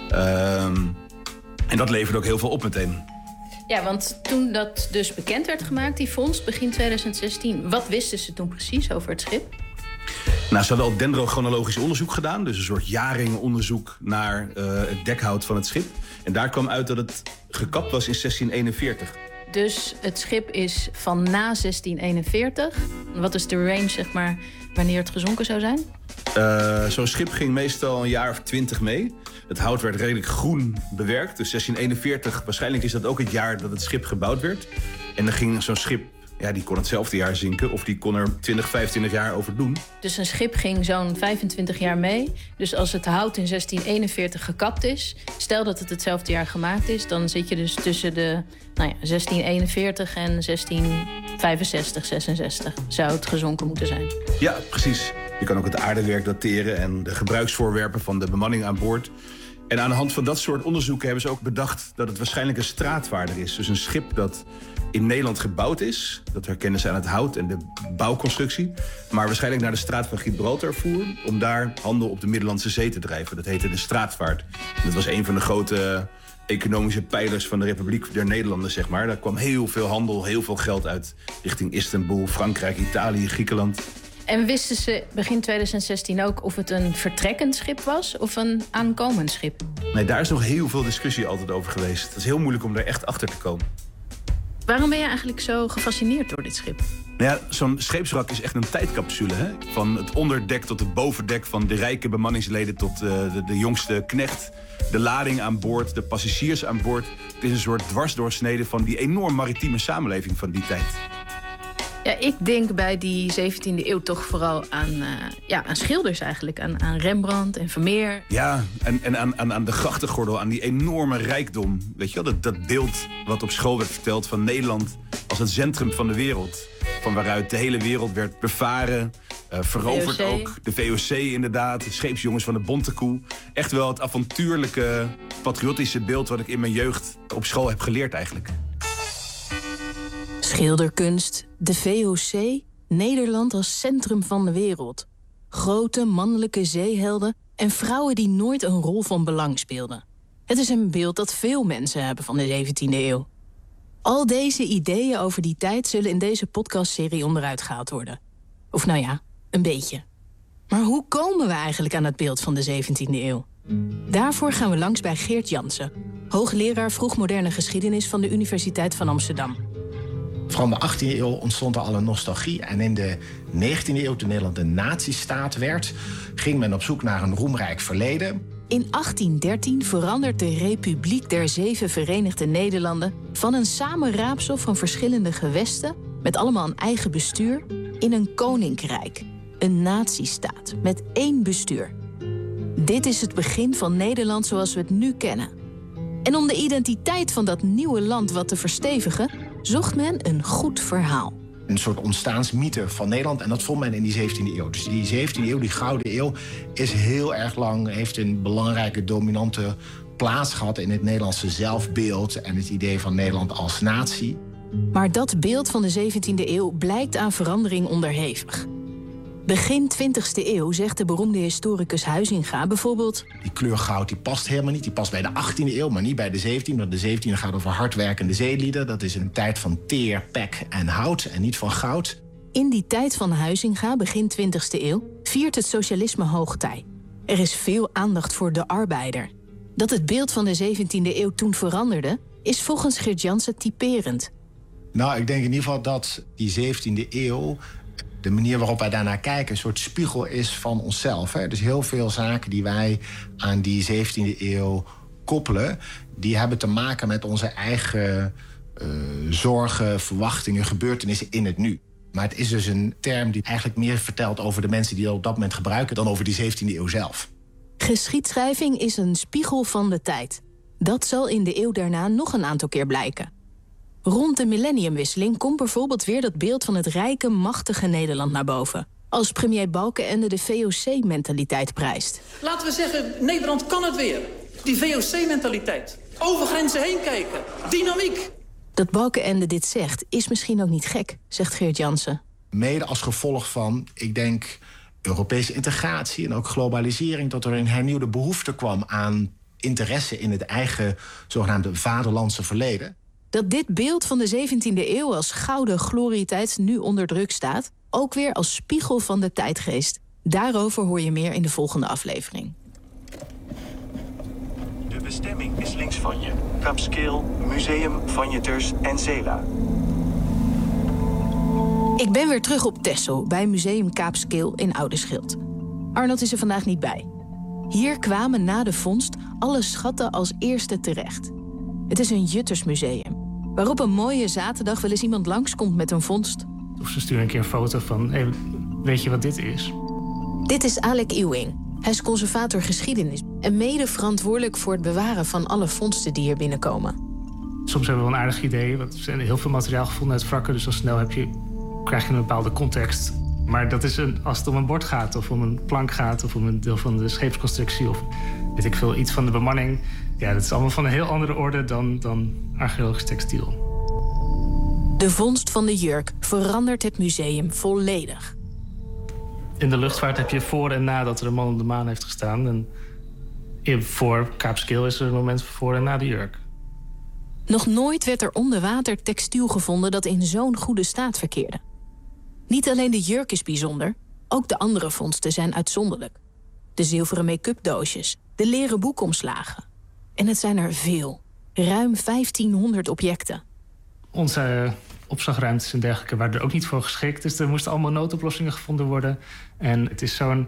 Um, en dat leverde ook heel veel op meteen. Ja, want toen dat dus bekend werd gemaakt, die vondst, begin tweeduizend zestien... wat wisten ze toen precies over het schip? Nou, ze hadden al dendrochronologisch onderzoek gedaan. Dus een soort jarenonderzoek naar uh, het dekhout van het schip. En daar kwam uit dat het gekapt was in zestien eenenveertig. Dus het schip is van na zestien eenenveertig. Wat is de range, zeg maar, wanneer het gezonken zou zijn? Uh, Zo'n schip ging meestal een jaar of twintig mee. Het hout werd redelijk groen bewerkt. Dus zestien eenenveertig, waarschijnlijk is dat ook het jaar dat het schip gebouwd werd. En dan ging zo'n schip, ja, die kon hetzelfde jaar zinken. Of die kon er twintig, vijfentwintig jaar over doen. Dus een schip ging zo'n vijfentwintig jaar mee. Dus als het hout in zestien eenenveertig gekapt is, stel dat het hetzelfde jaar gemaakt is, dan zit je dus tussen de nou ja, zestien eenenveertig en zestien vijfenzestig, zesenzestig zou het gezonken moeten zijn. Ja, precies. Je kan ook het aardewerk dateren en de gebruiksvoorwerpen van de bemanning aan boord. En aan de hand van dat soort onderzoeken hebben ze ook bedacht dat het waarschijnlijk een straatvaarder is. Dus een schip dat in Nederland gebouwd is. Dat herkennen ze aan het hout en de bouwconstructie. Maar waarschijnlijk naar de straat van Gibraltar voer om daar handel op de Middellandse Zee te drijven. Dat heette de straatvaart. En dat was een van de grote economische pijlers van de Republiek der Nederlanden, zeg maar. Daar kwam heel veel handel, heel veel geld uit richting Istanbul, Frankrijk, Italië, Griekenland. En wisten ze begin tweeduizend zestien ook of het een vertrekkend schip was of een aankomend schip? Nee, daar is nog heel veel discussie altijd over geweest. Het is heel moeilijk om daar echt achter te komen. Waarom ben je eigenlijk zo gefascineerd door dit schip? Nou ja, zo'n scheepswrak is echt een tijdcapsule. Hè? Van het onderdek tot het bovendek, van de rijke bemanningsleden tot uh, de, de jongste knecht. De lading aan boord, de passagiers aan boord. Het is een soort dwarsdoorsnede van die enorm maritieme samenleving van die tijd. Ja, ik denk bij die zeventiende eeuw toch vooral aan, uh, ja, aan schilders eigenlijk. Aan, aan Rembrandt en Vermeer. Ja, en, en aan, aan, aan de grachtengordel, aan die enorme rijkdom. Weet je wel, dat, dat beeld wat op school werd verteld van Nederland als het centrum van de wereld. Van waaruit de hele wereld werd bevaren, uh, veroverd V O C. ook. De V O C inderdaad, de scheepsjongens van de Bontekoe. Echt wel het avontuurlijke, patriotische beeld wat ik in mijn jeugd op school heb geleerd eigenlijk. Schilderkunst, de V O C, Nederland als centrum van de wereld. Grote mannelijke zeehelden en vrouwen die nooit een rol van belang speelden. Het is een beeld dat veel mensen hebben van de zeventiende eeuw. Al deze ideeën over die tijd zullen in deze podcastserie onderuit gehaald worden. Of nou ja, een beetje. Maar hoe komen we eigenlijk aan het beeld van de zeventiende eeuw? Daarvoor gaan we langs bij Geert Jansen, hoogleraar vroegmoderne geschiedenis van de Universiteit van Amsterdam. Vooral in de achttiende eeuw ontstond er al een nostalgie. En in de negentiende eeuw, toen Nederland een nazistaat werd, ging men op zoek naar een roemrijk verleden. In achttien dertien verandert de Republiek der Zeven Verenigde Nederlanden van een samenraapsel van verschillende gewesten met allemaal een eigen bestuur in een koninkrijk. Een natiestaat met één bestuur. Dit is het begin van Nederland zoals we het nu kennen. En om de identiteit van dat nieuwe land wat te verstevigen, zocht men een goed verhaal. Een soort ontstaansmythe van Nederland. En dat vond men in die zeventiende eeuw. Dus die zeventiende eeuw, die gouden eeuw, is heel erg lang, heeft een belangrijke, dominante plaats gehad in het Nederlandse zelfbeeld en het idee van Nederland als natie. Maar dat beeld van de zeventiende eeuw blijkt aan verandering onderhevig. Begin twintigste eeuw zegt de beroemde historicus Huizinga bijvoorbeeld: die kleur goud die past helemaal niet. Die past bij de achttiende eeuw, maar niet bij de zeventiende. Want de zeventiende gaat over hardwerkende zeelieden. Dat is een tijd van teer, pek en hout en niet van goud. In die tijd van Huizinga, begin twintigste eeuw, viert het socialisme hoogtij. Er is veel aandacht voor de arbeider. Dat het beeld van de zeventiende eeuw toen veranderde, is volgens Geert Jansen typerend. Nou, ik denk in ieder geval dat die zeventiende eeuw, de manier waarop wij daarnaar kijken, een soort spiegel is van onszelf. Hè? Dus heel veel zaken die wij aan die zeventiende eeuw koppelen, die hebben te maken met onze eigen uh, zorgen, verwachtingen, gebeurtenissen in het nu. Maar het is dus een term die eigenlijk meer vertelt over de mensen die dat op dat moment gebruiken dan over die zeventiende eeuw zelf. Geschiedschrijving is een spiegel van de tijd. Dat zal in de eeuw daarna nog een aantal keer blijken. Rond de millenniumwisseling komt bijvoorbeeld weer dat beeld van het rijke, machtige Nederland naar boven. Als premier Balkenende de V O C-mentaliteit prijst. Laten we zeggen, Nederland kan het weer. Die V O C-mentaliteit. Over grenzen heen kijken. Dynamiek. Dat Balkenende dit zegt, is misschien ook niet gek, zegt Geert Jansen. Mede als gevolg van, ik denk, Europese integratie en ook globalisering, dat er een hernieuwde behoefte kwam aan interesse in het eigen zogenaamde vaderlandse verleden. Dat dit beeld van de zeventiende eeuw als gouden glorietijd nu onder druk staat, ook weer als spiegel van de tijdgeest. Daarover hoor je meer in de volgende aflevering. De bestemming is links van je. Kaapskeel, Museum van Jeters en Zela. Ik ben weer terug op Texel bij Museum Kaapskeel in Oudeschip. Arnold is er vandaag niet bij. Hier kwamen na de vondst alle schatten als eerste terecht. Het is een Juttersmuseum, waarop een mooie zaterdag wel eens iemand langskomt met een vondst. Of ze sturen een keer een foto van, hey, weet je wat dit is? Dit is Alec Ewing. Hij is conservator geschiedenis en mede verantwoordelijk voor het bewaren van alle vondsten die hier binnenkomen. Soms hebben we wel een aardig idee, want er zijn heel veel materiaal gevonden uit wrakken, dus al snel heb je, krijg je een bepaalde context. Maar dat is een, als het om een bord gaat, of om een plank gaat, of om een deel van de scheepsconstructie, of weet ik veel, iets van de bemanning. Ja, dat is allemaal van een heel andere orde dan, dan archeologisch textiel. De vondst van de jurk verandert het museum volledig. In de luchtvaart heb je voor en nadat er een man op de maan heeft gestaan. En in, voor Kaapskeel is er een moment voor en na de jurk. Nog nooit werd er onder water textiel gevonden dat in zo'n goede staat verkeerde. Niet alleen de jurk is bijzonder, ook de andere vondsten zijn uitzonderlijk. De zilveren make-up doosjes, de leren boekomslagen. En het zijn er veel. Ruim vijftienhonderd objecten. Onze opslagruimtes en dergelijke waren er ook niet voor geschikt. Dus er moesten allemaal noodoplossingen gevonden worden. En het is zo'n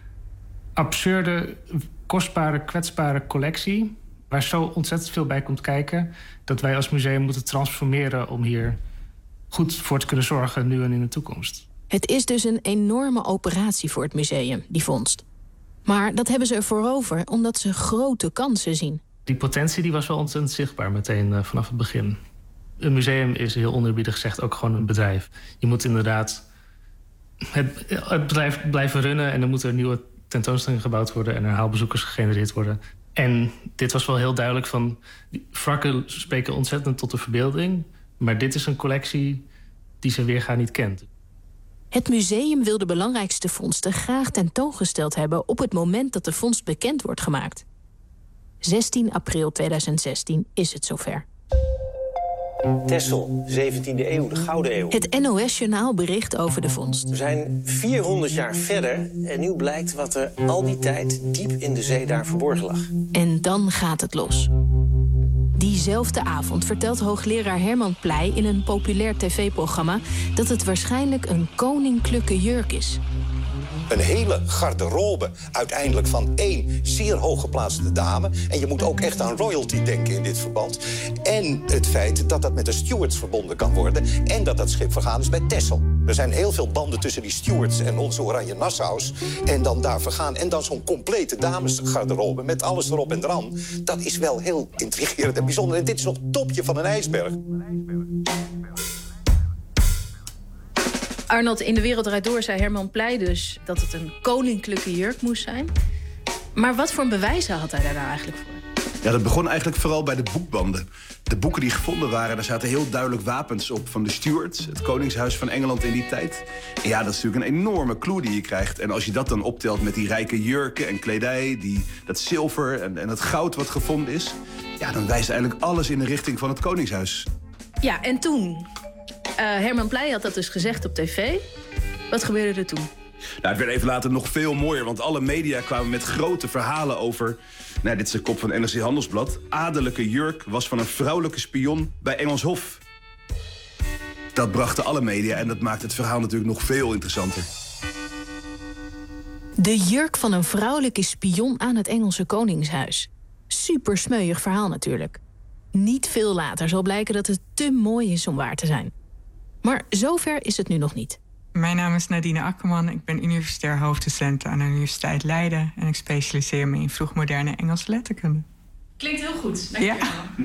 absurde, kostbare, kwetsbare collectie, waar zo ontzettend veel bij komt kijken, dat wij als museum moeten transformeren om hier goed voor te kunnen zorgen, nu en in de toekomst. Het is dus een enorme operatie voor het museum, die vondst. Maar dat hebben ze ervoor over, omdat ze grote kansen zien. Die potentie die was wel ontzettend zichtbaar meteen uh, vanaf het begin. Een museum is heel oneerbiedig gezegd ook gewoon een bedrijf. Je moet inderdaad het, het bedrijf blijven runnen en dan moeten er nieuwe tentoonstellingen gebouwd worden en herhaalbezoekers gegenereerd worden. En dit was wel heel duidelijk van, die wrakken spreken ontzettend tot de verbeelding, maar dit is een collectie die zijn weerga niet kent. Het museum wil de belangrijkste vondsten graag tentoongesteld hebben op het moment dat de vondst bekend wordt gemaakt. zestien april tweeduizend zestien is het zover. Texel, zeventiende eeuw, de Gouden Eeuw. Het N O S-journaal bericht over de vondst. We zijn vierhonderd jaar verder en nu blijkt wat er al die tijd diep in de zee daar verborgen lag. En dan gaat het los. Diezelfde avond vertelt hoogleraar Herman Pleij in een populair tv-programma dat het waarschijnlijk een koninklijke jurk is. een hele garderobe uiteindelijk van één zeer hooggeplaatste dame. En je moet ook echt aan royalty denken in dit verband. En het feit dat dat met de stewards verbonden kan worden. En dat dat schip vergaan is bij Texel. Er zijn heel veel banden tussen die stewards en onze Oranje Nassau's. En dan daar vergaan. En dan zo'n complete damesgarderobe met alles erop en eraan. Dat is wel heel intrigerend en bijzonder. En dit is nog het topje van een ijsberg. Arnold, in De Wereld Draait Door zei Herman Pleij dus dat het een koninklijke jurk moest zijn. Maar wat voor bewijzen had hij daar nou eigenlijk voor? Ja, dat begon eigenlijk vooral bij de boekbanden. De boeken die gevonden waren, daar zaten heel duidelijk wapens op van de stewards, het koningshuis van Engeland in die tijd. En ja, dat is natuurlijk een enorme clue die je krijgt. En als je dat dan optelt met die rijke jurken en kledij, die, dat zilver en, en het goud wat gevonden is, ja, dan wijst eigenlijk alles in de richting van het koningshuis. Ja, en toen? Uh, Herman Pleij had dat dus gezegd op tv. Wat gebeurde er toen? Nou, het werd even later nog veel mooier, want alle media kwamen met grote verhalen over... Nou, dit is de kop van N R C Handelsblad. Adellijke jurk was van een vrouwelijke spion bij Engels Hof. Dat brachten alle media en dat maakt het verhaal natuurlijk nog veel interessanter. De jurk van een vrouwelijke spion aan het Engelse koningshuis. Super smeuig verhaal natuurlijk. Niet veel later zal blijken dat het te mooi is om waar te zijn. Maar zover is het nu nog niet. Mijn naam is Nadine Akkerman. Ik ben universitair hoofddocent aan de Universiteit Leiden. En ik specialiseer me in vroegmoderne Engelse letterkunde. Klinkt heel goed. Ja.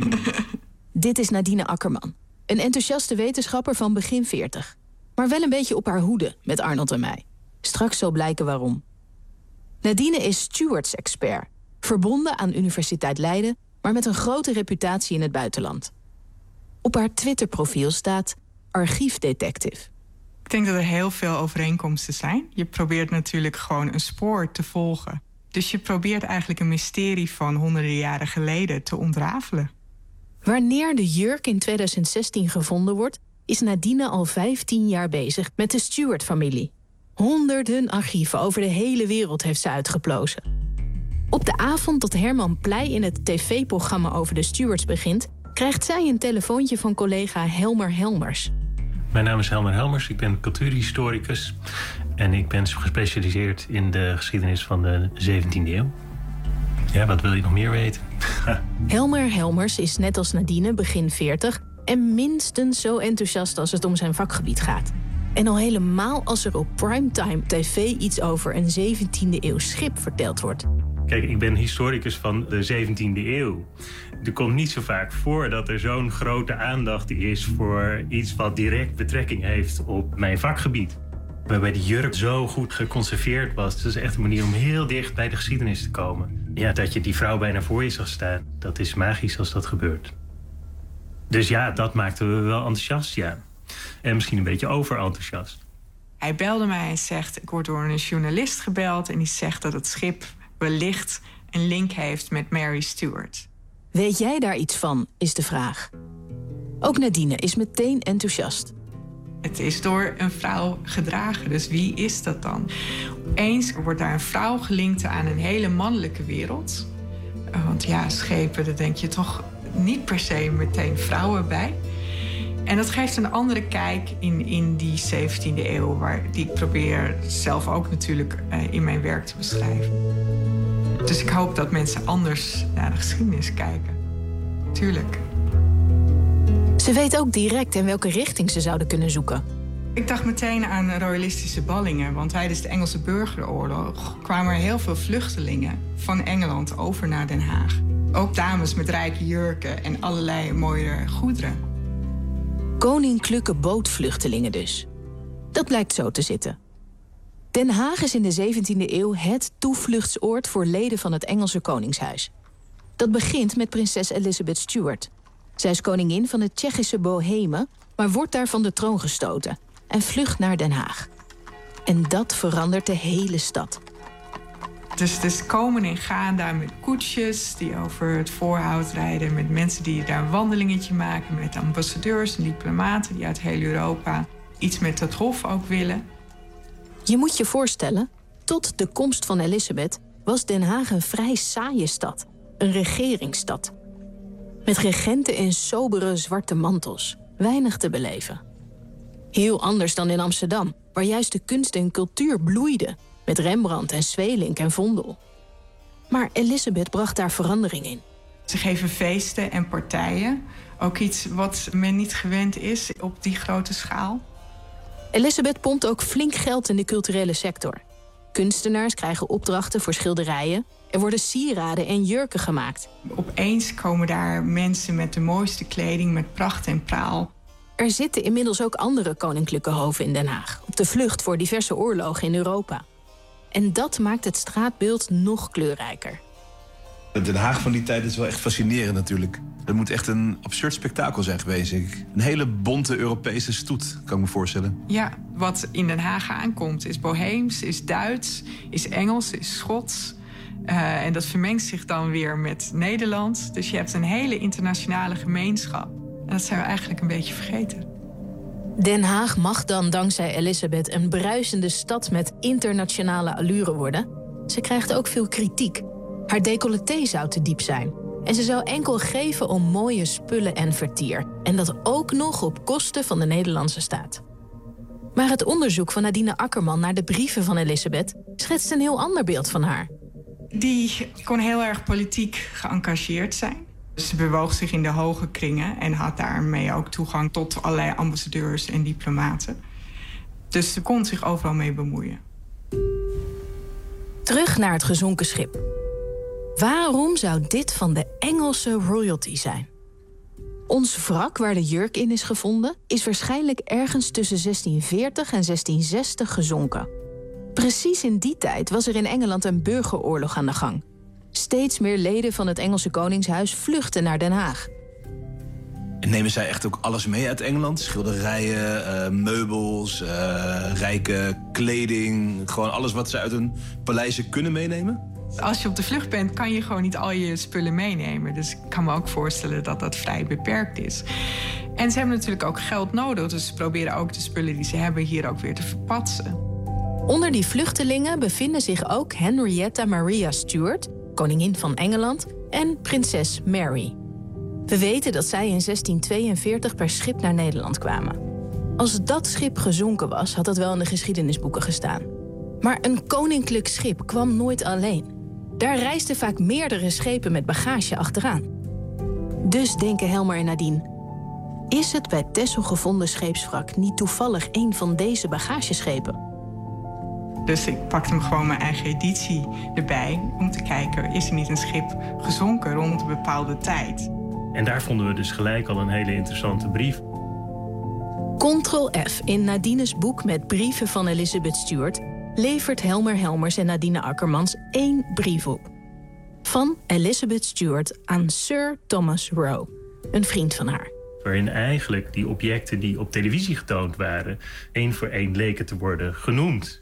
Dit is Nadine Akkerman. Een enthousiaste wetenschapper van begin veertig. Maar wel een beetje op haar hoede met Arnold en mij. Straks zal blijken waarom. Nadine is stewards-expert. Verbonden aan Universiteit Leiden, maar met een grote reputatie in het buitenland. Op haar Twitterprofiel staat archiefdetective. Ik denk dat er heel veel overeenkomsten zijn. Je probeert natuurlijk gewoon een spoor te volgen. Dus je probeert eigenlijk een mysterie van honderden jaren geleden te ontrafelen. Wanneer de jurk in tweeduizend zestien gevonden wordt, is Nadine al vijftien jaar bezig met de Stewart-familie. Honderden archieven over de hele wereld heeft ze uitgeplozen. Op de avond dat Herman Pleij in het tv-programma over de Stewards begint, krijgt zij een telefoontje van collega Helmer Helmers. Mijn naam is Helmer Helmers, ik ben cultuurhistoricus en ik ben gespecialiseerd in de geschiedenis van de zeventiende eeuw. Ja, wat wil je nog meer weten? Helmer Helmers is net als Nadine begin veertig en minstens zo enthousiast als het om zijn vakgebied gaat. En al helemaal als er op primetime tv iets over een zeventiende eeuw schip verteld wordt. Kijk, ik ben historicus van de zeventiende eeuw. Er komt niet zo vaak voor dat er zo'n grote aandacht is voor iets wat direct betrekking heeft op mijn vakgebied. Waarbij de jurk zo goed geconserveerd was. Dat is echt een manier om heel dicht bij de geschiedenis te komen. Ja, dat je die vrouw bijna voor je zag staan, dat is magisch als dat gebeurt. Dus ja, dat maakte we wel enthousiast, ja. En misschien een beetje overenthousiast. Hij belde mij en zegt, ik word door een journalist gebeld en die zegt dat het schip wellicht een link heeft met Mary Stuart. Weet jij daar iets van, is de vraag. Ook Nadine is meteen enthousiast. Het is door een vrouw gedragen, dus wie is dat dan? Eens wordt daar een vrouw gelinkt aan een hele mannelijke wereld. Want ja, schepen, daar denk je toch niet per se meteen vrouwen bij. En dat geeft een andere kijk in, in die zeventiende eeuw... Waar, die ik probeer zelf ook natuurlijk uh, in mijn werk te beschrijven. Dus ik hoop dat mensen anders naar de geschiedenis kijken. Tuurlijk. Ze weet ook direct in welke richting ze zouden kunnen zoeken. Ik dacht meteen aan royalistische ballingen. Want tijdens de Engelse burgeroorlog kwamen er heel veel vluchtelingen van Engeland over naar Den Haag. Ook dames met rijke jurken en allerlei mooie goederen. Koninklijke bootvluchtelingen dus. Dat blijkt zo te zitten. Den Haag is in de zeventiende eeuw het toevluchtsoord voor leden van het Engelse koningshuis. Dat begint met prinses Elizabeth Stuart. Zij is koningin van het Tsjechische Bohemen, maar wordt daar van de troon gestoten en vlucht naar Den Haag. En dat verandert de hele stad. Dus, dus komen en gaan daar met koetsjes die over het voorhout rijden, met mensen die daar een wandelingetje maken, met ambassadeurs en diplomaten die uit heel Europa iets met het hof ook willen. Je moet je voorstellen, tot de komst van Elizabeth was Den Haag een vrij saaie stad. Een regeringsstad. Met regenten in sobere zwarte mantels. Weinig te beleven. Heel anders dan in Amsterdam, waar juist de kunst en cultuur bloeiden. met Rembrandt en Sweelinck en Vondel. Maar Elisabeth bracht daar verandering in. Ze geven feesten en partijen. Ook iets wat men niet gewend is op die grote schaal. Elisabeth pompt ook flink geld in de culturele sector. Kunstenaars krijgen opdrachten voor schilderijen. Er worden sieraden en jurken gemaakt. Opeens komen daar mensen met de mooiste kleding, met pracht en praal. Er zitten inmiddels ook andere koninklijke hoven in Den Haag, op de vlucht voor diverse oorlogen in Europa. En dat maakt het straatbeeld nog kleurrijker. Den Haag van die tijd is wel echt fascinerend natuurlijk. Het moet echt een absurd spektakel zijn geweest. Een hele bonte Europese stoet, kan ik me voorstellen. Ja, wat in Den Haag aankomt is boheems, is Duits, is Engels, is Schots. Uh, en dat vermengt zich dan weer met Nederland. Dus je hebt een hele internationale gemeenschap. En dat zijn we eigenlijk een beetje vergeten. Den Haag mag dan dankzij Elisabeth een bruisende stad met internationale allure worden. Ze krijgt ook veel kritiek. Haar decolleté zou te diep zijn. En ze zou enkel geven om mooie spullen en vertier. En dat ook nog op kosten van de Nederlandse staat. Maar het onderzoek van Nadine Akkerman naar de brieven van Elisabeth schetst een heel ander beeld van haar. Die kon heel erg politiek geëngageerd zijn. Ze bewoog zich in de hoge kringen en had daarmee ook toegang tot allerlei ambassadeurs en diplomaten. Dus ze kon zich overal mee bemoeien. Terug naar het gezonken schip. Waarom zou dit van de Engelse royalty zijn? Ons wrak waar de jurk in is gevonden is waarschijnlijk ergens tussen zestien veertig en zestien zestig gezonken. Precies in die tijd was er in Engeland een burgeroorlog aan de gang. Steeds meer leden van het Engelse Koningshuis vluchtten naar Den Haag. En nemen zij echt ook alles mee uit Engeland? Schilderijen, uh, meubels, uh, rijke kleding. Gewoon alles wat ze uit hun paleizen kunnen meenemen? Als je op de vlucht bent, kan je gewoon niet al je spullen meenemen. Dus ik kan me ook voorstellen dat dat vrij beperkt is. En ze hebben natuurlijk ook geld nodig. Dus ze proberen ook de spullen die ze hebben hier ook weer te verpatsen. Onder die vluchtelingen bevinden zich ook Henrietta Maria Stuart, koningin van Engeland, en prinses Mary. We weten dat zij in zestien tweeënveertig per schip naar Nederland kwamen. Als dat schip gezonken was, had dat wel in de geschiedenisboeken gestaan. Maar een koninklijk schip kwam nooit alleen. Daar reisden vaak meerdere schepen met bagage achteraan. Dus denken Helmer en Nadine: is het bij Texel gevonden scheepswrak niet toevallig een van deze bagageschepen? Dus ik pakte hem gewoon mijn eigen editie erbij om te kijken, is er niet een schip gezonken rond een bepaalde tijd? En daar vonden we dus gelijk al een hele interessante brief. control F in Nadine's boek met brieven van Elizabeth Stuart levert Helmer Helmers en Nadine Akkermans één brief op. Van Elizabeth Stuart aan Sir Thomas Roe, een vriend van haar. Waarin eigenlijk die objecten die op televisie getoond waren één voor één leken te worden genoemd.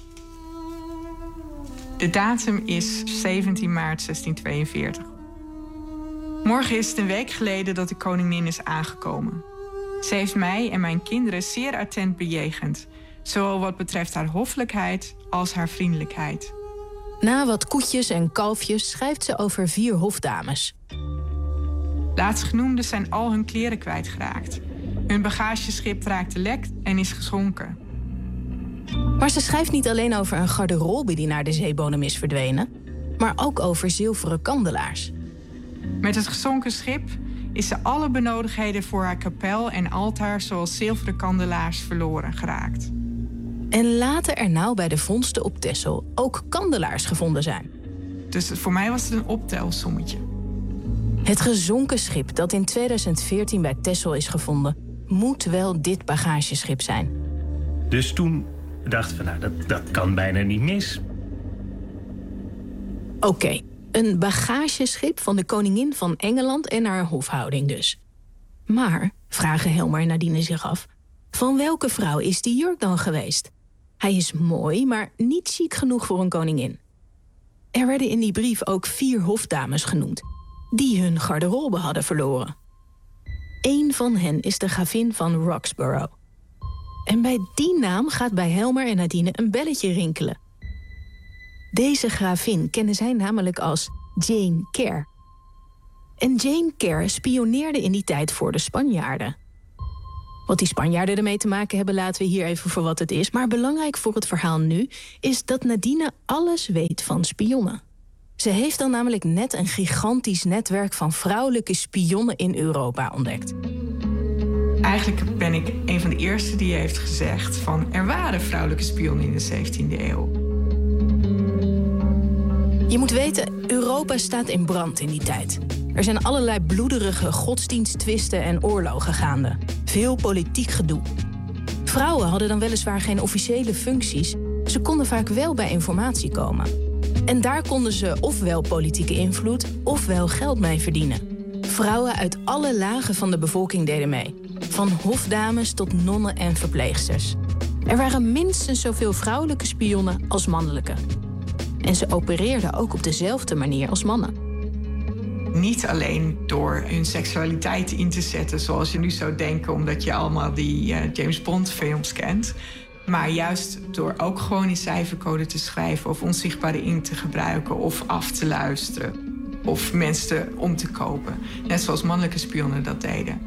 De datum is zeventien maart zestien tweeënveertig. Morgen is het een week geleden dat de koningin is aangekomen. Ze heeft mij en mijn kinderen zeer attent bejegend, zowel wat betreft haar hoffelijkheid als haar vriendelijkheid. Na wat koetjes en kalfjes schrijft ze over vier hofdames. Laatstgenoemden zijn al hun kleren kwijtgeraakt. Hun bagageschip raakte lek en is gezonken. Maar ze schrijft niet alleen over een garderobe die naar de zeebodem is verdwenen, maar ook over zilveren kandelaars. Met het gezonken schip is ze alle benodigdheden voor haar kapel en altaar, zoals zilveren kandelaars, verloren geraakt. En laten er nou bij de vondsten op Texel ook kandelaars gevonden zijn. Dus voor mij was het een optelsommetje. Het gezonken schip dat in tweeduizend veertien bij Texel is gevonden, moet wel dit bagageschip zijn. Dus toen dachten we, nou, dat, dat kan bijna niet mis. Oké, okay, een bagageschip van de koningin van Engeland en haar hofhouding dus. Maar, vragen Helmer en Nadine zich af, van welke vrouw is die jurk dan geweest? Hij is mooi, maar niet chic genoeg voor een koningin. Er werden in die brief ook vier hofdames genoemd, die hun garderobe hadden verloren. Eén van hen is de gravin van Roxborough. En bij die naam gaat bij Helmer en Nadine een belletje rinkelen. Deze gravin kennen zij namelijk als Jane Kerr. En Jane Kerr spioneerde in die tijd voor de Spanjaarden. Wat die Spanjaarden ermee te maken hebben, laten we hier even voor wat het is. Maar belangrijk voor het verhaal nu is dat Nadine alles weet van spionnen. Ze heeft dan namelijk net een gigantisch netwerk van vrouwelijke spionnen in Europa ontdekt. Eigenlijk ben ik een van de eerste die heeft gezegd van er waren vrouwelijke spionnen in de zeventiende eeuw. Je moet weten, Europa staat in brand in die tijd. Er zijn allerlei bloederige godsdiensttwisten en oorlogen gaande. Veel politiek gedoe. Vrouwen hadden dan weliswaar geen officiële functies. Ze konden vaak wel bij informatie komen. En daar konden ze ofwel politieke invloed ofwel geld mee verdienen. Vrouwen uit alle lagen van de bevolking deden mee. Van hofdames tot nonnen en verpleegsters. Er waren minstens zoveel vrouwelijke spionnen als mannelijke. En ze opereerden ook op dezelfde manier als mannen. Niet alleen door hun seksualiteit in te zetten, zoals je nu zou denken, omdat je allemaal die uh, James Bond films kent. Maar juist door ook gewoon in cijfercode te schrijven of onzichtbare inkt te gebruiken of af te luisteren. Of mensen om te kopen. Net zoals mannelijke spionnen dat deden.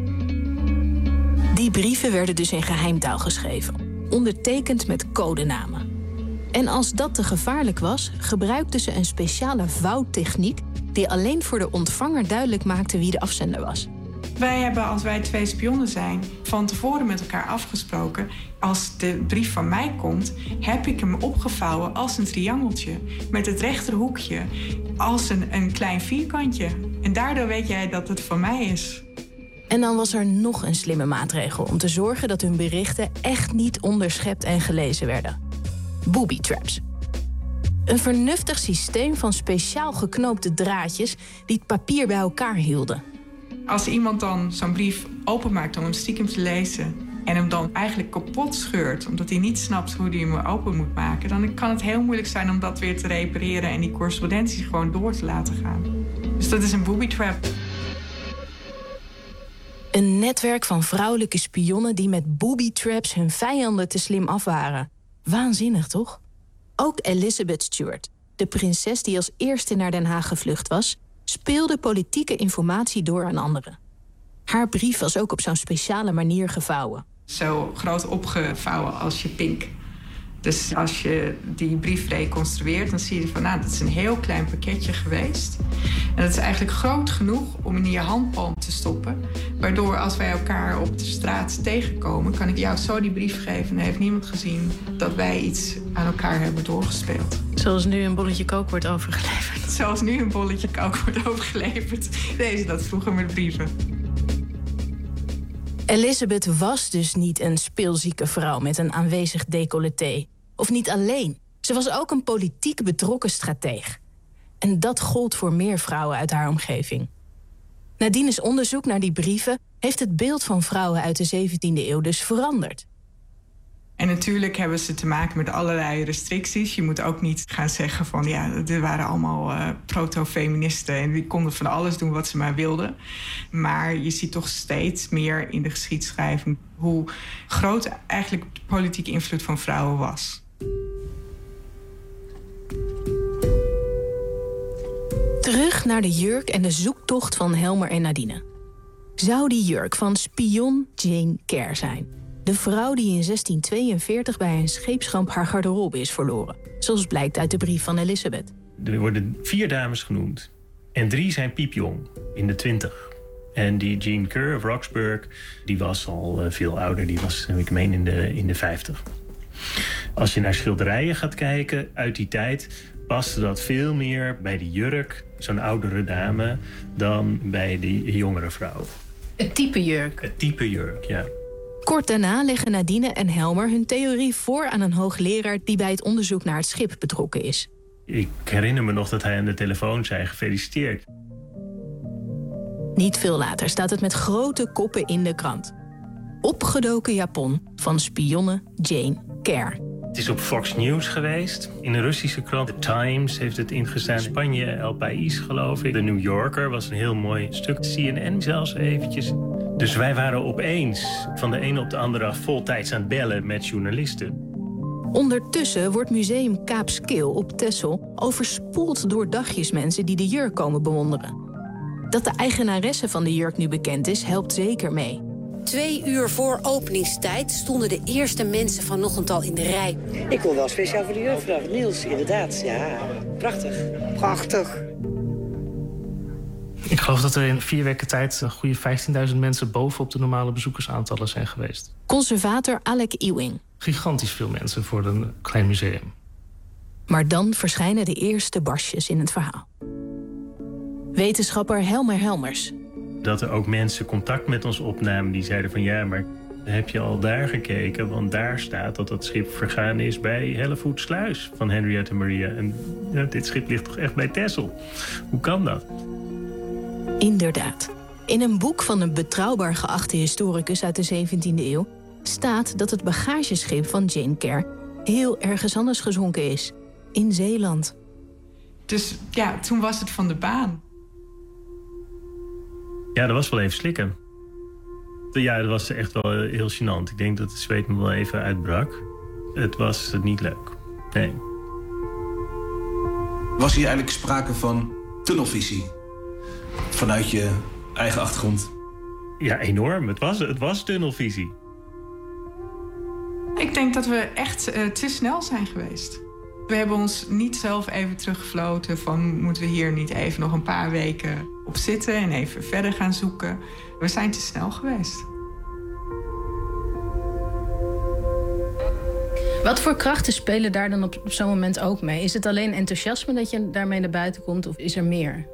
Die brieven werden dus in geheimtaal geschreven. Ondertekend met codenamen. En als dat te gevaarlijk was, gebruikten ze een speciale vouwtechniek die alleen voor de ontvanger duidelijk maakte wie de afzender was. Wij hebben, als wij twee spionnen zijn, van tevoren met elkaar afgesproken. Als de brief van mij komt, heb ik hem opgevouwen als een triangeltje. Met het rechterhoekje als een, een klein vierkantje. En daardoor weet jij dat het van mij is. En dan was er nog een slimme maatregel om te zorgen dat hun berichten echt niet onderschept en gelezen werden. Booby traps. Een vernuftig systeem van speciaal geknoopte draadjes die het papier bij elkaar hielden. Als iemand dan zo'n brief openmaakt om hem stiekem te lezen en hem dan eigenlijk kapot scheurt omdat hij niet snapt hoe hij hem open moet maken, dan kan het heel moeilijk zijn om dat weer te repareren en die correspondentie gewoon door te laten gaan. Dus dat is een booby trap. Een netwerk van vrouwelijke spionnen die met booby traps hun vijanden te slim af waren. Waanzinnig, toch? Ook Elizabeth Stuart, de prinses die als eerste naar Den Haag gevlucht was, speelde politieke informatie door aan anderen. Haar brief was ook op zo'n speciale manier gevouwen. Zo groot opgevouwen als je pink. Dus als je die brief reconstrueert, dan zie je van, nou, dat is een heel klein pakketje geweest. En dat is eigenlijk groot genoeg om in je handpalm te stoppen. Waardoor als wij elkaar op de straat tegenkomen, kan ik jou zo die brief geven. En heeft niemand gezien dat wij iets aan elkaar hebben doorgespeeld. Zoals nu een bolletje kook wordt overgeleverd. Zoals nu een bolletje kook wordt overgeleverd. Deze dat vroeger met brieven. Elizabeth was dus niet een speelzieke vrouw met een aanwezig décolleté. Of niet alleen. Ze was ook een politiek betrokken strateeg. En dat gold voor meer vrouwen uit haar omgeving. Nadine's onderzoek naar die brieven heeft het beeld van vrouwen uit de zeventiende eeuw dus veranderd. En natuurlijk hebben ze te maken met allerlei restricties. Je moet ook niet gaan zeggen van, ja, er waren allemaal uh, proto-feministen en die konden van alles doen wat ze maar wilden. Maar je ziet toch steeds meer in de geschiedschrijving hoe groot eigenlijk de politieke invloed van vrouwen was. Terug naar de jurk en de zoektocht van Helmer en Nadine. Zou die jurk van spion Jane Kerr zijn? De vrouw die in zestien tweeënveertig bij een scheepsramp haar garderobe is verloren. Zoals blijkt uit de brief van Elizabeth. Er worden vier dames genoemd. En drie zijn piepjong, in de twintig. En die Jane Kerr of Roxburgh, die was al uh, veel ouder. Die was, ik meen, in de, in de vijftig. Als je naar schilderijen gaat kijken uit die tijd, paste dat veel meer bij de jurk, zo'n oudere dame, dan bij die jongere vrouw. Het type jurk. Het type jurk, ja. Kort daarna leggen Nadine en Helmer hun theorie voor aan een hoogleraar die bij het onderzoek naar het schip betrokken is. Ik herinner me nog dat hij aan de telefoon zei: gefeliciteerd. Niet veel later staat het met grote koppen in de krant. Opgedoken Japon van spionne Jane Kerr. Het is op Fox News geweest. In een Russische krant, The Times, heeft het ingestaan. Spanje, El País, geloof ik. The New Yorker was een heel mooi stuk. C N N zelfs eventjes. Dus wij waren opeens van de ene op de andere dag voltijds aan het bellen met journalisten. Ondertussen wordt museum Kaapskil op Texel overspoeld door dagjesmensen die de jurk komen bewonderen. Dat de eigenaresse van de jurk nu bekend is, helpt zeker mee. Twee uur voor openingstijd stonden de eerste mensen vanochtend al in de rij. Ik wil wel speciaal voor de jeugddag. Niels, inderdaad. Ja, prachtig. Prachtig. Ik geloof dat er in vier weken tijd een goede vijftienduizend mensen bovenop de normale bezoekersaantallen zijn geweest. Conservator Alec Ewing. Gigantisch veel mensen voor een klein museum. Maar dan verschijnen de eerste barstjes in het verhaal. Wetenschapper Helmer Helmers. Dat er ook mensen contact met ons opnamen die zeiden van ja, maar heb je al daar gekeken? Want daar staat dat dat schip vergaan is bij Hellevoetsluis van Henrietta Maria. En ja, dit schip ligt toch echt bij Texel? Hoe kan dat? Inderdaad. In een boek van een betrouwbaar geachte historicus uit de zeventiende eeuw... staat dat het bagageschip van Jane Kerr heel ergens anders gezonken is. In Zeeland. Dus ja, toen was het van de baan. Ja, dat was wel even slikken. Ja, dat was echt wel heel gênant. Ik denk dat het zweet me wel even uitbrak. Het was niet leuk. Nee. Was hier eigenlijk sprake van tunnelvisie? Vanuit je eigen achtergrond? Ja, enorm. Het was, het was tunnelvisie. Ik denk dat we echt uh, te snel zijn geweest. We hebben ons niet zelf even teruggefloten van... moeten we hier niet even nog een paar weken op zitten en even verder gaan zoeken. We zijn te snel geweest. Wat voor krachten spelen daar dan op, op zo'n moment ook mee? Is het alleen enthousiasme dat je daarmee naar buiten komt of is er meer?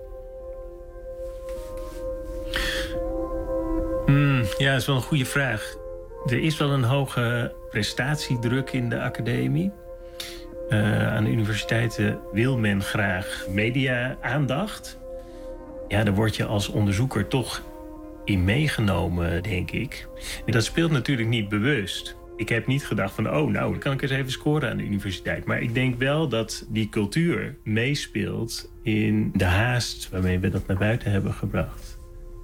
Mm, ja, dat is wel een goede vraag. Er is wel een hoge prestatiedruk in de academie. Uh, aan de universiteiten wil men graag media-aandacht. Ja, daar word je als onderzoeker toch in meegenomen, denk ik. En dat speelt natuurlijk niet bewust. Ik heb niet gedacht van, oh, nou, dan kan ik eens even scoren aan de universiteit. Maar ik denk wel dat die cultuur meespeelt in de haast waarmee we dat naar buiten hebben gebracht.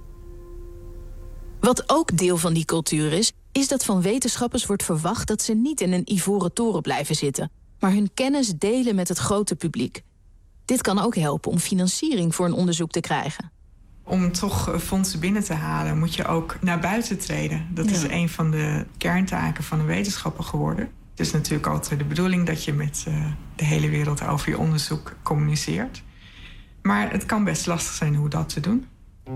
Wat ook deel van die cultuur is, is dat van wetenschappers wordt verwacht dat ze niet in een ivoren toren blijven zitten, maar hun kennis delen met het grote publiek. Dit kan ook helpen om financiering voor een onderzoek te krijgen. Om toch fondsen binnen te halen moet je ook naar buiten treden. Dat is ja. een van de kerntaken van een wetenschapper geworden. Het is natuurlijk altijd de bedoeling dat je met uh, de hele wereld over je onderzoek communiceert. Maar het kan best lastig zijn hoe dat te doen.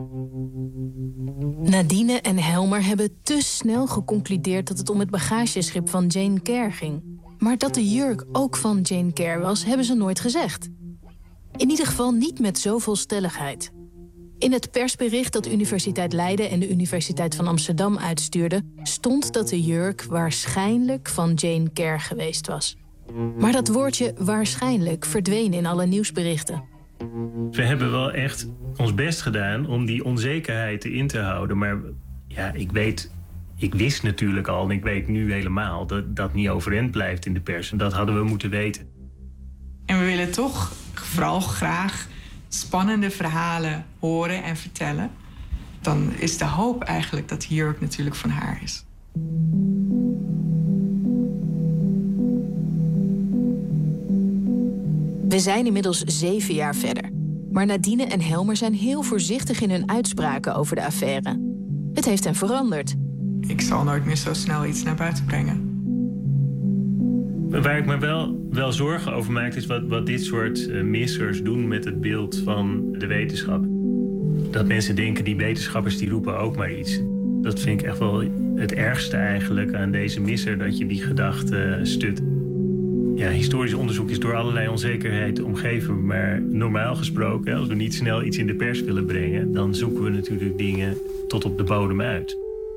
Nadine en Helmer hebben te snel geconcludeerd dat het om het bagageschip van Jane Kerr ging. Maar dat de jurk ook van Jane Kerr was, hebben ze nooit gezegd. In ieder geval niet met zoveel stelligheid. In het persbericht dat Universiteit Leiden en de Universiteit van Amsterdam uitstuurden, stond dat de jurk waarschijnlijk van Jane Kerr geweest was. Maar dat woordje waarschijnlijk verdween in alle nieuwsberichten. We hebben wel echt ons best gedaan om die onzekerheid erin te houden. Maar ja, ik weet, ik wist natuurlijk al en ik weet nu helemaal dat dat niet overeind blijft in de pers. En dat hadden we moeten weten. En we willen toch vooral graag spannende verhalen horen en vertellen. Dan is de hoop eigenlijk dat die jurk natuurlijk van haar is. We zijn inmiddels zeven jaar verder. Maar Nadine en Helmer zijn heel voorzichtig in hun uitspraken over de affaire. Het heeft hen veranderd. Ik zal nooit meer zo snel iets naar buiten brengen. Waar ik me wel, wel zorgen over maak, is wat, wat dit soort uh, missers doen met het beeld van de wetenschap. Dat mensen denken, die wetenschappers die roepen ook maar iets. Dat vind ik echt wel het ergste eigenlijk aan deze misser, dat je die gedachte uh, stut. Ja, historisch onderzoek is door allerlei onzekerheid omgeven. Maar normaal gesproken, als we niet snel iets in de pers willen brengen, dan zoeken we natuurlijk dingen tot op de bodem uit.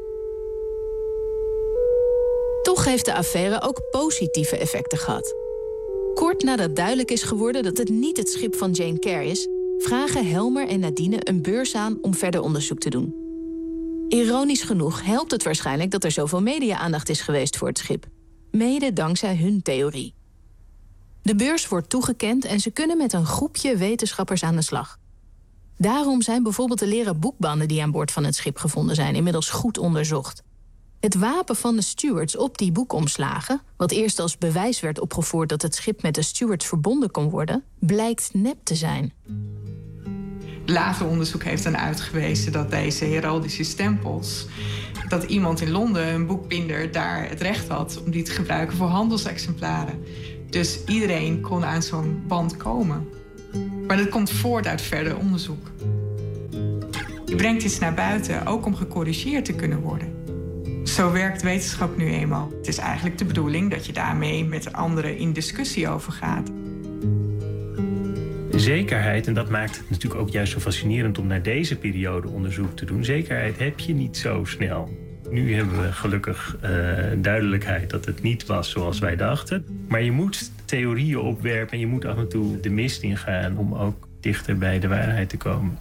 Toch heeft de affaire ook positieve effecten gehad. Kort nadat duidelijk is geworden dat het niet het schip van Jane Kerr is, vragen Helmer en Nadine een beurs aan om verder onderzoek te doen. Ironisch genoeg helpt het waarschijnlijk dat er zoveel media-aandacht is geweest voor het schip. Mede dankzij hun theorie. De beurs wordt toegekend en ze kunnen met een groepje wetenschappers aan de slag. Daarom zijn bijvoorbeeld de leren boekbanden die aan boord van het schip gevonden zijn inmiddels goed onderzocht. Het wapen van de stewards op die boekomslagen, wat eerst als bewijs werd opgevoerd dat het schip met de stewards verbonden kon worden, blijkt nep te zijn. Later onderzoek heeft dan uitgewezen dat deze heraldische stempels... dat iemand in Londen, een boekbinder, daar het recht had... om die te gebruiken voor handelsexemplaren. Dus iedereen kon aan zo'n band komen. Maar dat komt voort uit verder onderzoek. Je brengt iets naar buiten, ook om gecorrigeerd te kunnen worden. Zo werkt wetenschap nu eenmaal. Het is eigenlijk de bedoeling dat je daarmee met anderen in discussie over gaat. Zekerheid, en dat maakt het natuurlijk ook juist zo fascinerend om naar deze periode onderzoek te doen. Zekerheid heb je niet zo snel. Nu hebben we gelukkig uh, duidelijkheid dat het niet was zoals wij dachten. Maar je moet theorieën opwerpen en je moet af en toe de mist ingaan om ook dichter bij de waarheid te komen.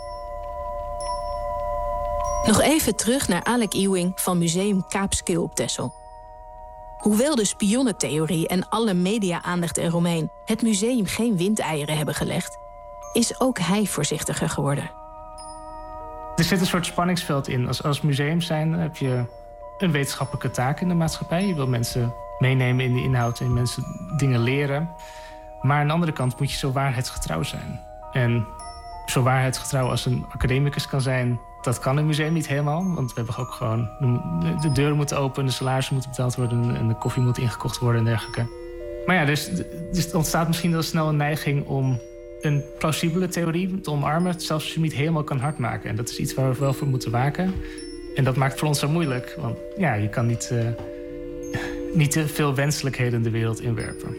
Nog even terug naar Alec Ewing van Museum Kaapskil op Texel. Hoewel de spionnentheorie en alle media-aandacht eromheen het museum geen windeieren hebben gelegd, is ook hij voorzichtiger geworden. Er zit een soort spanningsveld in. Als, als museum zijn heb je een wetenschappelijke taak in de maatschappij. Je wil mensen meenemen in de inhoud en mensen dingen leren. Maar aan de andere kant moet je zo waarheidsgetrouw zijn. En zo waarheidsgetrouw als een academicus kan zijn, dat kan een museum niet helemaal. Want we hebben ook gewoon de deuren moeten open, de salarissen moeten betaald worden en de koffie moet ingekocht worden en dergelijke. Maar ja, dus, dus er ontstaat misschien wel snel een neiging om een plausibele theorie te omarmen, zelfs als je hem niet helemaal kan hardmaken. En dat is iets waar we wel voor moeten waken. En dat maakt het voor ons zo moeilijk. Want ja, je kan niet, uh, niet te veel wenselijkheden de wereld inwerpen.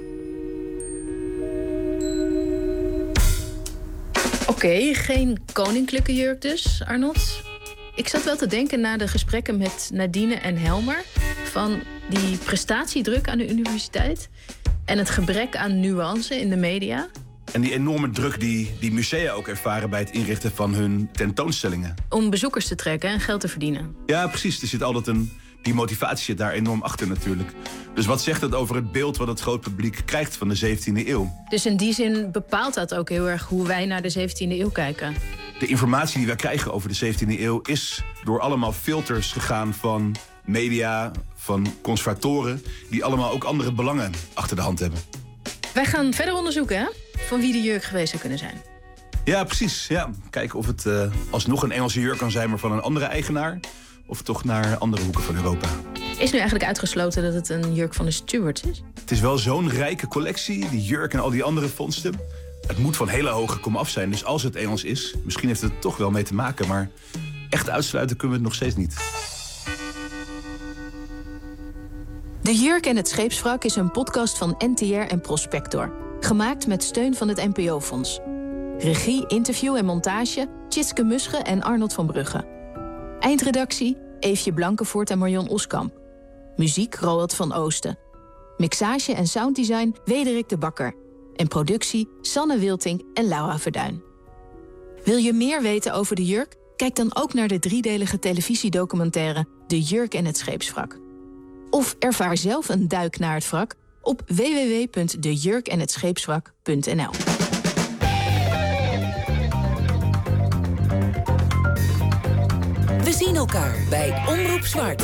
Oké, okay, geen koninklijke jurk dus, Arnold. Ik zat wel te denken na de gesprekken met Nadine en Helmer van die prestatiedruk aan de universiteit en het gebrek aan nuance in de media. En die enorme druk die, die musea ook ervaren bij het inrichten van hun tentoonstellingen. Om bezoekers te trekken en geld te verdienen. Ja, precies. Er zit altijd een, die motivatie zit daar enorm achter natuurlijk. Dus wat zegt het over het beeld wat het groot publiek krijgt van de zeventiende eeuw? Dus in die zin bepaalt dat ook heel erg hoe wij naar de zeventiende eeuw kijken. De informatie die wij krijgen over de zeventiende eeuw is door allemaal filters gegaan van media, van conservatoren, die allemaal ook andere belangen achter de hand hebben. Wij gaan verder onderzoeken, hè? Van wie de jurk geweest zou kunnen zijn. Ja, precies. Ja. Kijken of het uh, alsnog een Engelse jurk kan zijn, maar van een andere eigenaar. Of toch naar andere hoeken van Europa. Is nu eigenlijk uitgesloten dat het een jurk van de Stuarts is? Het is wel zo'n rijke collectie, die jurk en al die andere vondsten. Het moet van hele hoge komaf zijn, dus als het Engels is, misschien heeft het er toch wel mee te maken, maar echt uitsluiten kunnen we het nog steeds niet. De Jurk en het Scheepswrak is een podcast van N T R en Prospector. Gemaakt met steun van het N P O-fonds. Regie, interview en montage Tjitske Musche en Arnold van Brugge. Eindredactie Eefje Blankenvoort en Marion Oskamp. Muziek Roald van Oosten. Mixage en sounddesign Wederik de Bakker. En productie Sanne Wilting en Laura Verduin. Wil je meer weten over de jurk? Kijk dan ook naar de driedelige televisiedocumentaire De Jurk en het Scheepswrak. Of ervaar zelf een duik naar het wrak op w w w punt de jurk en het scheepswrak punt n l. We zien elkaar bij Omroep Zwart.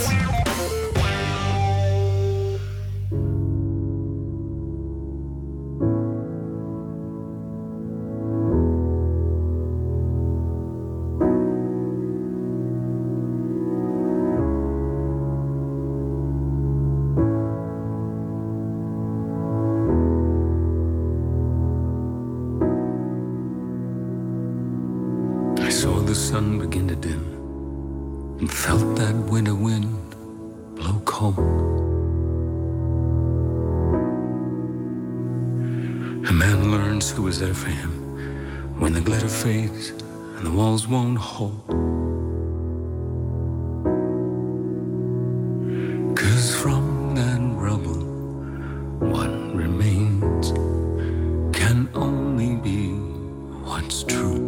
The sun began to dim and felt that winter wind blow cold. A man learns who is there for him when the glitter fades and the walls won't hold. 'Cause from that rubble what remains can only be what's true.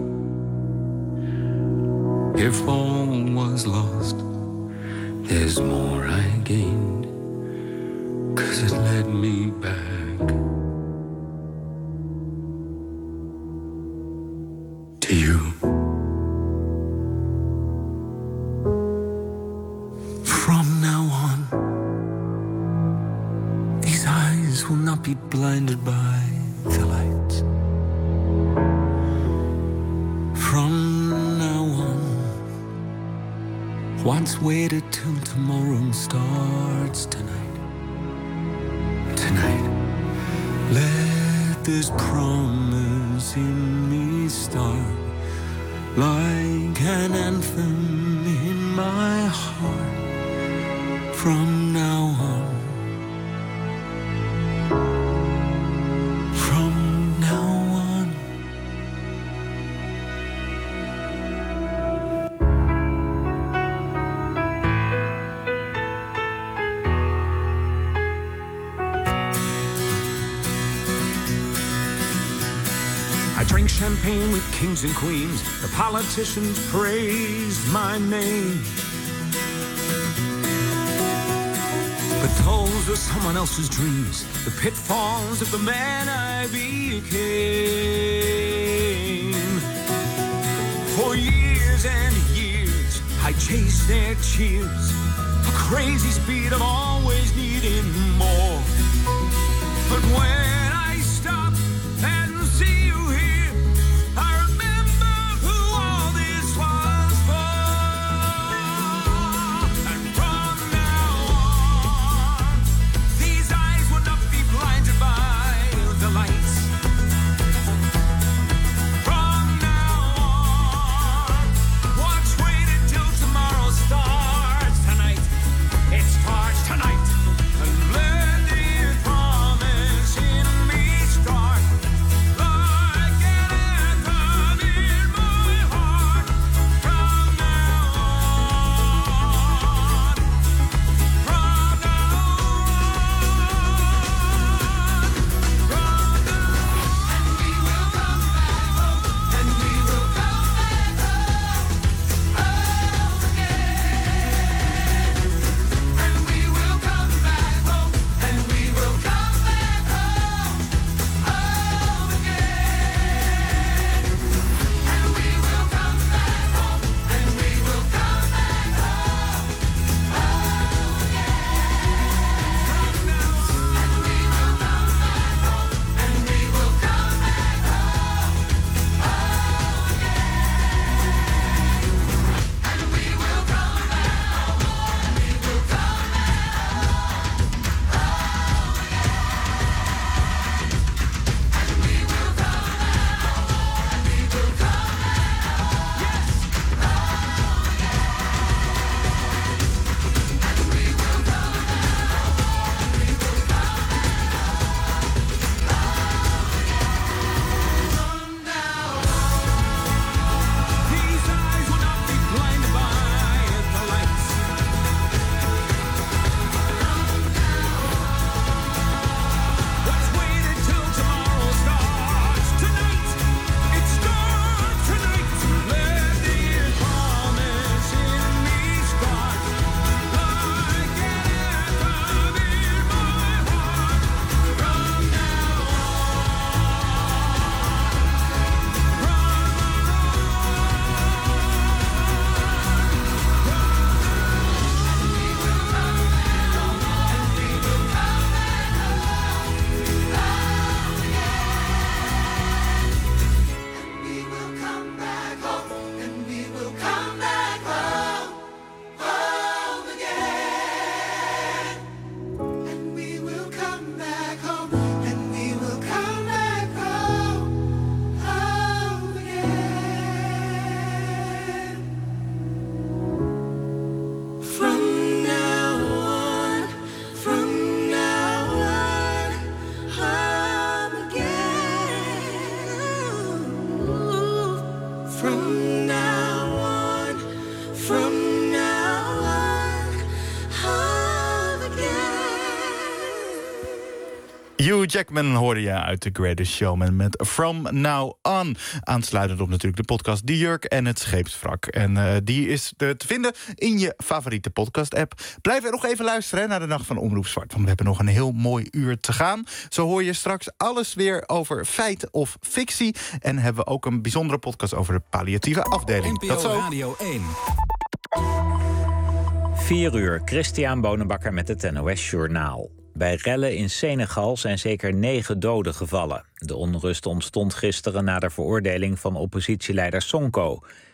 If all was lost, there's more I gained, 'cause it led me back to you. From now on, these eyes will not be blinded by the light. From Once waited till tomorrow starts tonight. Tonight, let this promise in me start like an anthem in my heart from now on. From now on. I drink champagne with kings and queens. The politicians praise my name. But those are someone else's dreams. The pitfalls of the man I became. For years and years, I chased their cheers. A crazy speed of always needing more. But when I stop and see you here, I remember who all this was for. And from now on, these eyes will not be blinded by the lights. From now on, watch, wait until tomorrow starts tonight. It starts tonight. And let the promise in me start like an anthem in my heart. From now on, from now on, from now on. And we will come back home, and we will come back home, home again. And we will come back home, and we will come back home, home again. And we will come back home, and we will come back home, home again. From now on, and we will come back home, and we will come back home, home again. And we will come back home, and we will come These eyes will not be blinded by the lights. Let's wait until tomorrow starts tonight. It starts tonight. Let the promise in me start like an anthem in my heart. From now we will come back home, and we will come back home, home again. And we will come back home, and we will come back home, home again. From now on, from now on, home again. From now on, from now on, home again. Hugh Jackman hoorde je uit The Greatest Showman met From Now On. Aansluitend op natuurlijk de podcast Die Jurk en het Scheepswrak. En uh, die is te vinden in je favoriete podcast-app. Blijf er nog even luisteren hè, naar de Nacht van Omroep Zwart. Want we hebben nog een heel mooi uur te gaan. Zo hoor je straks alles weer over feit of fictie. En hebben we ook een bijzondere podcast over de palliatieve afdeling. N P O Dat zo. Radio één. vier uur, Christian Bonenbakker met het N O S Journaal. Bij rellen in Senegal zijn zeker negen doden gevallen. De onrust ontstond gisteren na de veroordeling van oppositieleider Sonko.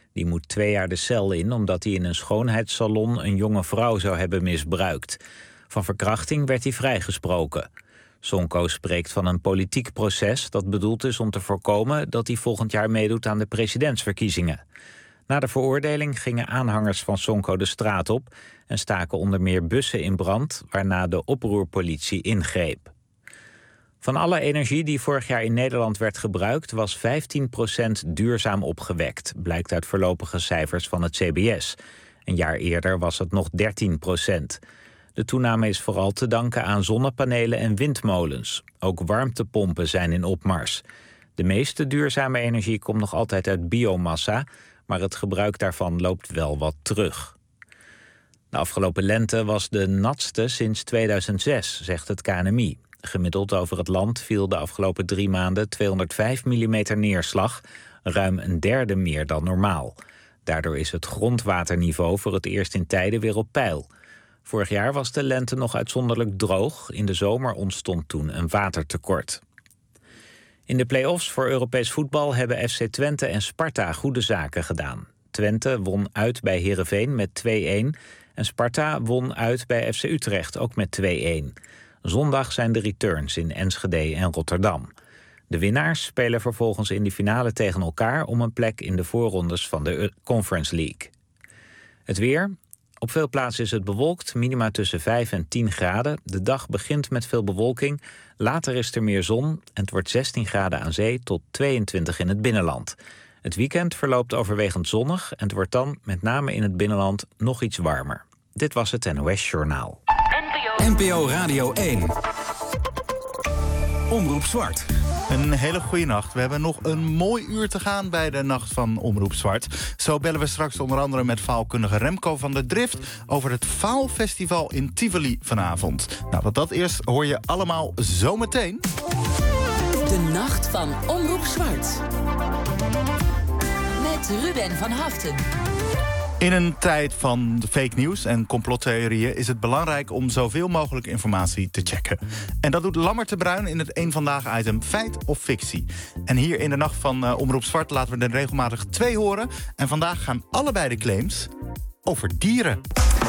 Die moet twee jaar de cel in omdat hij in een schoonheidssalon een jonge vrouw zou hebben misbruikt. Van verkrachting werd hij vrijgesproken. Sonko spreekt van een politiek proces dat bedoeld is om te voorkomen dat hij volgend jaar meedoet aan de presidentsverkiezingen. Na de veroordeling gingen aanhangers van Sonko de straat op en staken onder meer bussen in brand, waarna de oproerpolitie ingreep. Van alle energie die vorig jaar in Nederland werd gebruikt, was vijftien procent duurzaam opgewekt, blijkt uit voorlopige cijfers van het C B S. Een jaar eerder was het nog dertien procent. De toename is vooral te danken aan zonnepanelen en windmolens. Ook warmtepompen zijn in opmars. De meeste duurzame energie komt nog altijd uit biomassa, maar het gebruik daarvan loopt wel wat terug. De afgelopen lente was de natste sinds tweeduizend zes, zegt het K N M I. Gemiddeld over het land viel de afgelopen drie maanden tweehonderdvijf millimeter neerslag, ruim een derde meer dan normaal. Daardoor is het grondwaterniveau voor het eerst in tijden weer op peil. Vorig jaar was de lente nog uitzonderlijk droog. In de zomer ontstond toen een watertekort. In de play-offs voor Europees voetbal hebben F C Twente en Sparta goede zaken gedaan. Twente won uit bij Heerenveen met twee-een en Sparta won uit bij F C Utrecht ook met twee-een. Zondag zijn de returns in Enschede en Rotterdam. De winnaars spelen vervolgens in de finale tegen elkaar om een plek in de voorrondes van de Conference League. Het weer. Op veel plaatsen is het bewolkt, minima tussen vijf en tien graden. De dag begint met veel bewolking. Later is er meer zon en het wordt zestien graden aan zee tot tweeëntwintig in het binnenland. Het weekend verloopt overwegend zonnig en het wordt dan met name in het binnenland nog iets warmer. Dit was het N O S Journaal. N P O Radio één. Omroep Zwart. Een hele goede nacht. We hebben nog een mooi uur te gaan bij de Nacht van Omroep Zwart. Zo bellen we straks onder andere met vaalkundige Remco van der Drift over het Vaalfestival in Tivoli vanavond. Nou, wat dat eerst hoor je allemaal zometeen. De Nacht van Omroep Zwart. Met Ruben van Haften. In een tijd van fake news en complottheorieën is het belangrijk om zoveel mogelijk informatie te checken. En dat doet Lammert de Bruin in het Eén Vandaag item Feit of Fictie. En hier in de Nacht van uh, Omroep Zwart laten we er regelmatig twee horen. En vandaag gaan allebei de claims over dieren.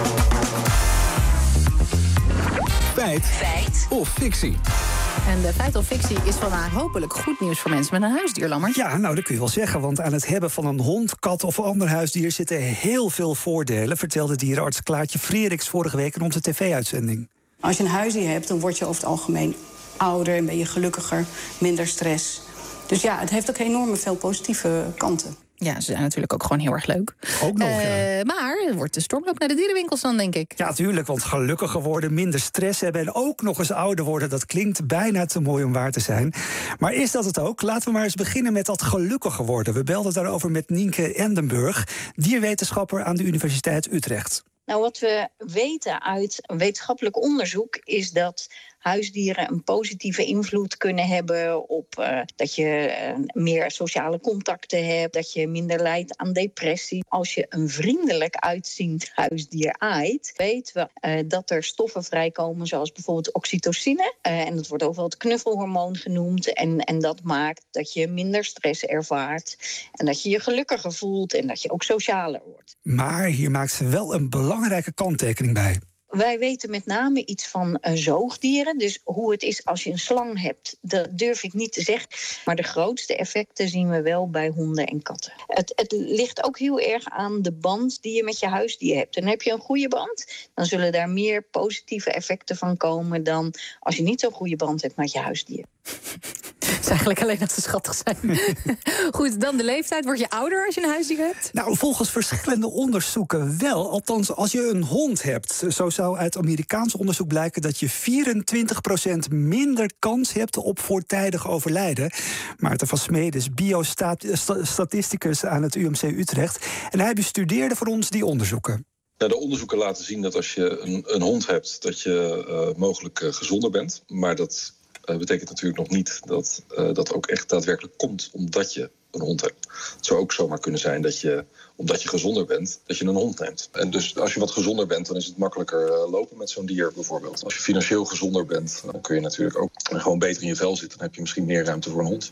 Feit, Feit of fictie. En de feit of fictie is vandaag hopelijk goed nieuws voor mensen met een huisdier, Lammert. Ja, nou, dat kun je wel zeggen, want aan het hebben van een hond, kat of ander huisdier zitten heel veel voordelen, vertelde dierenarts Klaartje Freeriks vorige week in onze tv-uitzending. Als je een huisdier hebt, dan word je over het algemeen ouder en ben je gelukkiger, minder stress. Dus ja, het heeft ook enorm veel positieve kanten. Ja, ze zijn natuurlijk ook gewoon heel erg leuk. Ook nog, uh, ja. Maar er wordt de storm ook naar de dierenwinkels dan, denk ik. Ja, tuurlijk, want gelukkiger worden, minder stress hebben en ook nog eens ouder worden, dat klinkt bijna te mooi om waar te zijn. Maar is dat het ook? Laten we maar eens beginnen met dat gelukkiger worden. We belden daarover met Nienke Endenburg, dierwetenschapper aan de Universiteit Utrecht. Nou, wat we weten uit wetenschappelijk onderzoek is dat huisdieren een positieve invloed kunnen hebben op uh, dat je uh, meer sociale contacten hebt, dat je minder lijdt aan depressie. Als je een vriendelijk uitziend huisdier aait, weten we uh, dat er stoffen vrijkomen zoals bijvoorbeeld oxytocine. Uh, en dat wordt ook wel het knuffelhormoon genoemd. En, en dat maakt dat je minder stress ervaart en dat je je gelukkiger voelt en dat je ook socialer wordt. Maar hier maakt ze wel een belangrijke kanttekening bij. Wij weten met name iets van uh, zoogdieren. Dus hoe het is als je een slang hebt, dat durf ik niet te zeggen. Maar de grootste effecten zien we wel bij honden en katten. Het, het ligt ook heel erg aan de band die je met je huisdier hebt. En heb je een goede band, dan zullen daar meer positieve effecten van komen dan als je niet zo'n goede band hebt met je huisdier. Het is eigenlijk alleen als ze schattig zijn. Goed, dan de leeftijd. Word je ouder als je een huisdier hebt? Nou, volgens verschillende onderzoeken wel. Althans, als je een hond hebt. Zo zou uit Amerikaans onderzoek blijken dat je vierentwintig procent minder kans hebt op voortijdig overlijden. Maarten van Smeden is biostatisticus aan het U M C Utrecht. En hij bestudeerde voor ons die onderzoeken. Nou, de onderzoeken laten zien dat als je een, een hond hebt, dat je uh, mogelijk uh, gezonder bent. Maar dat uh, betekent natuurlijk nog niet dat uh, dat ook echt daadwerkelijk komt omdat je een hond hebt. Het zou ook zomaar kunnen zijn dat je, omdat je gezonder bent, dat je een hond neemt. En dus als je wat gezonder bent, dan is het makkelijker uh, lopen met zo'n dier bijvoorbeeld. Als je financieel gezonder bent, dan kun je natuurlijk ook gewoon beter in je vel zitten. Dan heb je misschien meer ruimte voor een hond.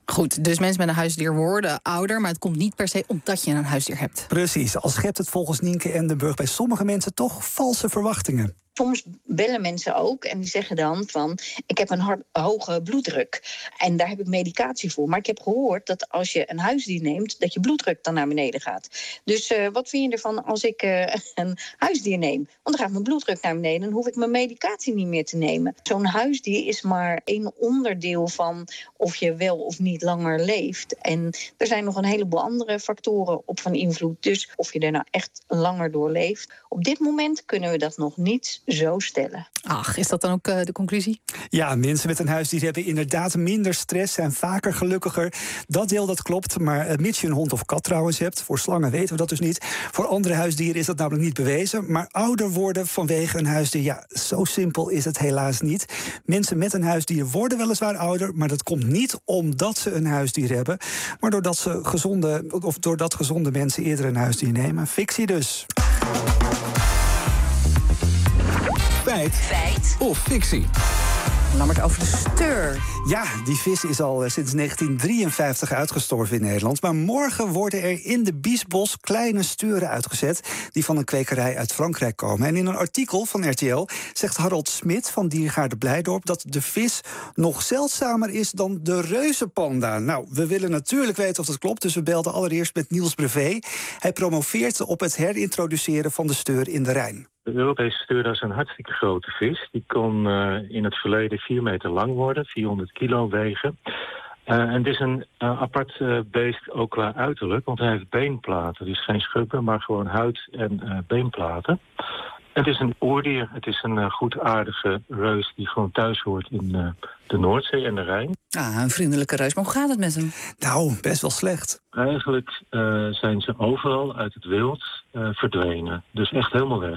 Goed, dus mensen met een huisdier worden ouder, maar het komt niet per se omdat je een huisdier hebt. Precies, al schept het volgens Nienke Endenburg bij sommige mensen toch valse verwachtingen. Soms bellen mensen ook en die zeggen dan van... ik heb een hard, hoge bloeddruk en daar heb ik medicatie voor. Maar ik heb gehoord dat als je een huisdier neemt... dat je bloeddruk dan naar beneden gaat. Dus uh, wat vind je ervan als ik uh, een huisdier neem? Want dan gaat mijn bloeddruk naar beneden... en dan hoef ik mijn medicatie niet meer te nemen. Zo'n huisdier is maar één onderdeel van... of je wel of niet langer leeft. En er zijn nog een heleboel andere factoren op van invloed. Dus of je er nou echt langer door leeft... op dit moment kunnen we dat nog niet zo stellen. Ach, is dat dan ook uh, de conclusie? Ja, mensen met een huisdier hebben inderdaad minder stress... zijn vaker gelukkiger. Dat deel dat klopt, maar uh, mits je een hond of kat trouwens hebt... voor slangen weten we dat dus niet. Voor andere huisdieren is dat namelijk niet bewezen. Maar ouder worden vanwege een huisdier... ja, zo simpel is het helaas niet. Mensen met een huisdier worden weliswaar ouder... maar dat komt niet omdat ze een huisdier hebben... maar doordat, ze gezonde, of doordat gezonde mensen eerder een huisdier nemen. Fictie dus. Feit. Feit. Of fictie. Lammert over de steur. Ja, die vis is al sinds negentien drieënvijftig uitgestorven in Nederland. Maar morgen worden er in de Biesbos kleine steuren uitgezet... die van een kwekerij uit Frankrijk komen. En in een artikel van R T L zegt Harold Smit van Diergaarde Blijdorp... dat de vis nog zeldzamer is dan de reuzenpanda. Nou, we willen natuurlijk weten of dat klopt... dus we belden allereerst met Niels Brevé. Hij promoveert op het herintroduceren van de steur in de Rijn. De Europese steur is een hartstikke grote vis. Die kon uh, in het verleden vier meter lang worden, vierhonderd kilo wegen. Uh, en het is een uh, apart uh, beest ook qua uiterlijk, want hij heeft beenplaten. Dus geen schubben, maar gewoon huid en uh, beenplaten. Het is een oerdier, het is een uh, goedaardige reus die gewoon thuis hoort in uh, de Noordzee en de Rijn. Ah, een vriendelijke reus. Maar hoe gaat het met hem? Nou, best wel slecht. Eigenlijk uh, zijn ze overal uit het wild uh, verdwenen. Dus echt helemaal weg.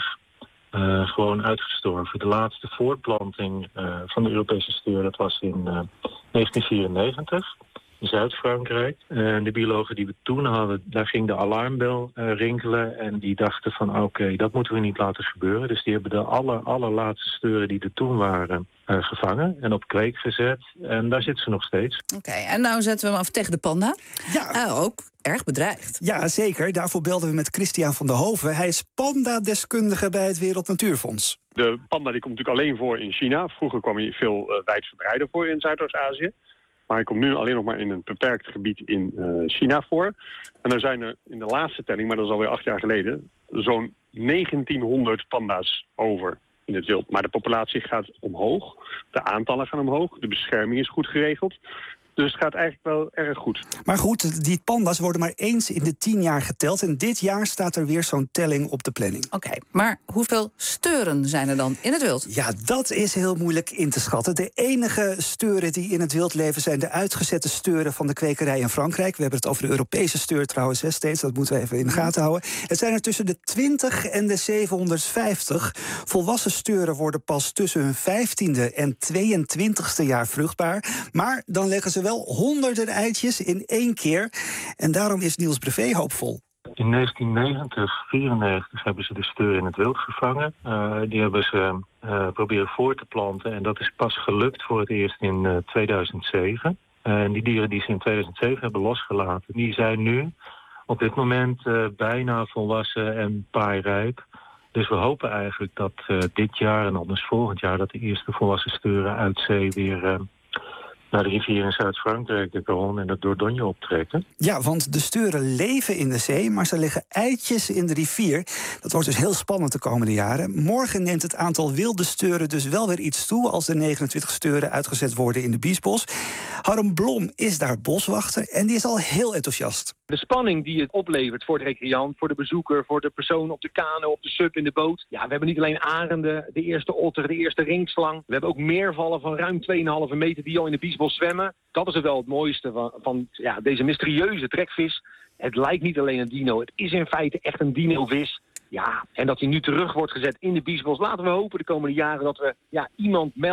Uh, gewoon uitgestorven. De laatste voortplanting uh, van de Europese steur, dat was in uh, negentien vierennegentig in Zuid-Frankrijk. Uh, de biologen die we toen hadden, daar ging de alarmbel uh, rinkelen en die dachten van oké, okay, dat moeten we niet laten gebeuren. Dus die hebben de aller, allerlaatste steuren die er toen waren uh, gevangen en op kweek gezet. En daar zitten ze nog steeds. Oké, okay, en nou zetten we hem af tegen de panda. Ja. Uh, ook erg bedreigd. Ja, zeker. Daarvoor belden we met Christian van der Hoven. Hij is panda-deskundige bij het Wereld Natuurfonds. De panda die komt natuurlijk alleen voor in China. Vroeger kwam hij veel uh, wijdverbreider voor in Zuidoost-Azië. Maar hij komt nu alleen nog maar in een beperkt gebied in uh, China voor. En er zijn er in de laatste telling, maar dat is alweer acht jaar geleden... zo'n negentienhonderd panda's over in het wild. Maar de populatie gaat omhoog, de aantallen gaan omhoog, de bescherming is goed geregeld... Dus het gaat eigenlijk wel erg goed. Maar goed, die panda's worden maar eens in de tien jaar geteld. En dit jaar staat er weer zo'n telling op de planning. Oké, okay, maar hoeveel steuren zijn er dan in het wild? Ja, dat is heel moeilijk in te schatten. De enige steuren die in het wild leven zijn de uitgezette steuren van de kwekerij in Frankrijk. We hebben het over de Europese steur trouwens hè, steeds. Dat moeten we even in de gaten houden. Het zijn er tussen de twintig en de zevenhonderdvijftig. Volwassen steuren worden pas tussen hun vijftiende en tweeëntwintigste jaar vruchtbaar. Maar dan leggen ze wel honderden eitjes in één keer. En daarom is Niels Brevé hoopvol. In negentien negentig, vierennegentig hebben ze de steur in het wild gevangen. Uh, die hebben ze uh, proberen voor te planten. En dat is pas gelukt voor het eerst in uh, tweeduizend zeven. Uh, en die dieren die ze in tweeduizend zeven hebben losgelaten... die zijn nu op dit moment uh, bijna volwassen en paarrijp. Dus we hopen eigenlijk dat uh, dit jaar en anders volgend jaar... dat de eerste volwassen steuren uit zee weer... Uh, naar de rivier in Zuid-Frankrijk, de Garonne en de Dordogne optrekken. Ja, want de steuren leven in de zee, maar ze leggen eitjes in de rivier. Dat wordt dus heel spannend de komende jaren. Morgen neemt het aantal wilde steuren dus wel weer iets toe... als de negenentwintig steuren uitgezet worden in de Biesbos. Harm Blom is daar boswachter en die is al heel enthousiast. De spanning die het oplevert voor de recreant, voor de bezoeker... voor de persoon op de kano, op de sub, in de boot. Ja, we hebben niet alleen arenden, de eerste otter, de eerste ringslang. We hebben ook meervallen van ruim twee komma vijf meter die al in de Biesbos zwemmen. Dat is wel het mooiste van, van ja, deze mysterieuze trekvis. Het lijkt niet alleen een dino, het is in feite echt een dino-vis. Ja, en dat hij nu terug wordt gezet in de Biesbos. Laten we hopen de komende jaren dat we ja, iemand meldt... die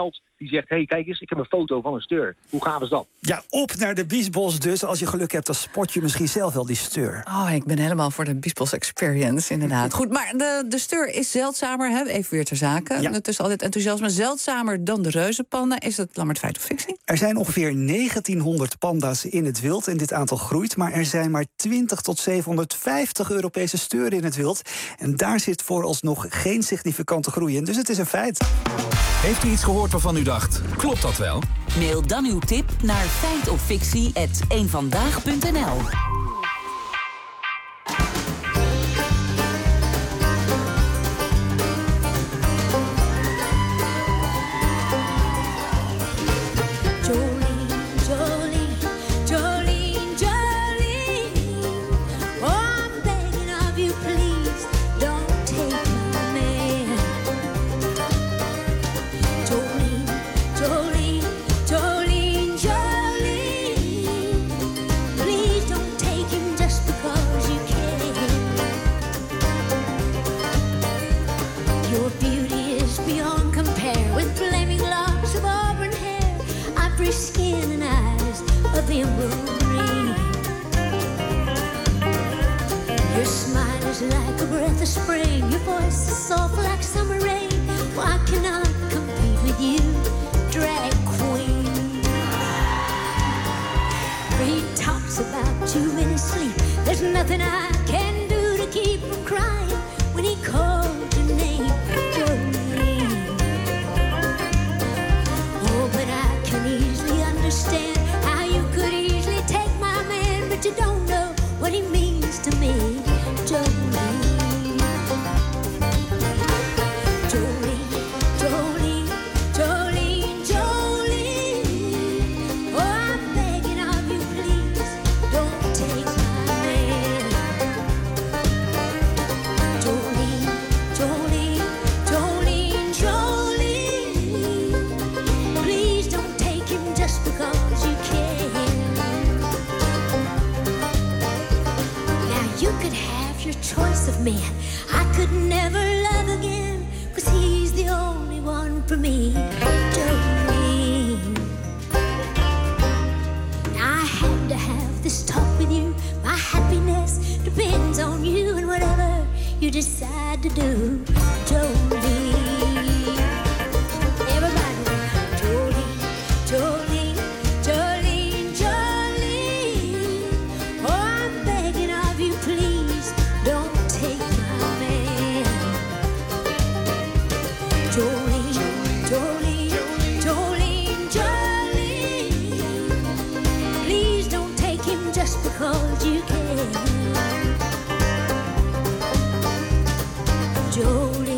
die zegt... hé, hey, kijk eens, ik heb een foto van een steur. Hoe gaaf is dat? Ja, op naar de Biesbos dus. Als je geluk hebt, dan spot je misschien zelf wel die steur. Oh, ik ben helemaal voor de Biesbos Experience, inderdaad. Goed, maar de, de steur is zeldzamer, hè? Even weer ter zake. Ja. Het is altijd enthousiasme. Zeldzamer dan de reuzenpanda. Is dat Lammert feit of fictie? Er zijn ongeveer negentienhonderd panda's in het wild en dit aantal groeit. Maar er zijn maar twintig tot zevenhonderdvijftig Europese steuren in het wild. En daar zit vooralsnog geen significante groei in. Dus het is een feit. Heeft u iets gehoord waarvan u dacht, klopt dat wel? Mail dan uw tip naar feit of fictie apenstaartje eenvandaag punt n l. Your smile is like a breath of spring. Your voice is soft like summer rain. Why cannot compete with you, drag queen? He talks about you in his sleep. There's nothing I can do to keep from crying when he called your name, Jolene. Oh, but I can easily understand how you could easily take my man, but you don't know what he means to me, Jolene. Jolene, Jolene, Jolene, Jolene. Oh, I'm begging of you, please, don't take my man. Jolene, Jolene, Jolene, Jolene. Please don't take him just because you can. You could have your choice of men. I could never love again, 'cause he's the only one for me, Jolene. I had to have this talk with you. My happiness depends on you and whatever you decide to do, Jolene. Everybody, Jolene, Jolene, Jolene, Jolene. Oh, I'm begging of you, please, don't take my man. Jolene, Jolene, Jolene, Jolene. Please don't take him just because you can. Jolene.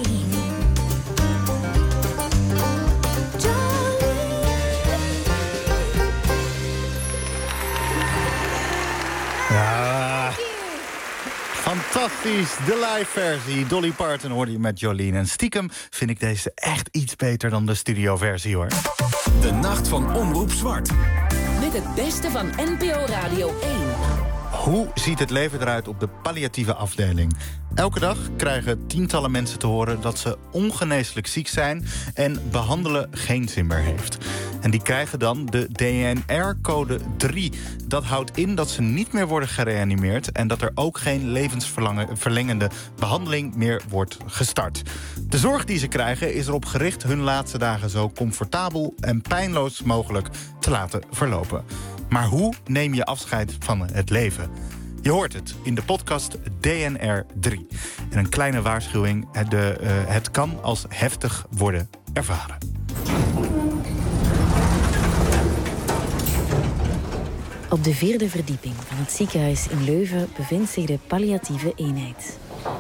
Ja, fantastisch. De live versie. Dolly Parton hoorde je met Jolene. En stiekem vind ik deze echt iets beter dan de studioversie, hoor. De Nacht van Omroep Zwart. Met het beste van N P O Radio één. Hoe ziet het leven eruit op de palliatieve afdeling? Elke dag krijgen tientallen mensen te horen dat ze ongeneeslijk ziek zijn en behandelen geen zin meer heeft. En die krijgen dan de D N R-code drie. Dat houdt in dat ze niet meer worden gereanimeerd en dat er ook geen levensverlengende behandeling meer wordt gestart. De zorg die ze krijgen is erop gericht hun laatste dagen zo comfortabel en pijnloos mogelijk te laten verlopen. Maar hoe neem je afscheid van het leven? Je hoort het in de podcast D N R drie. En een kleine waarschuwing, de, uh, het kan als heftig worden ervaren. Op de vierde verdieping van het ziekenhuis in Leuven bevindt zich de palliatieve eenheid.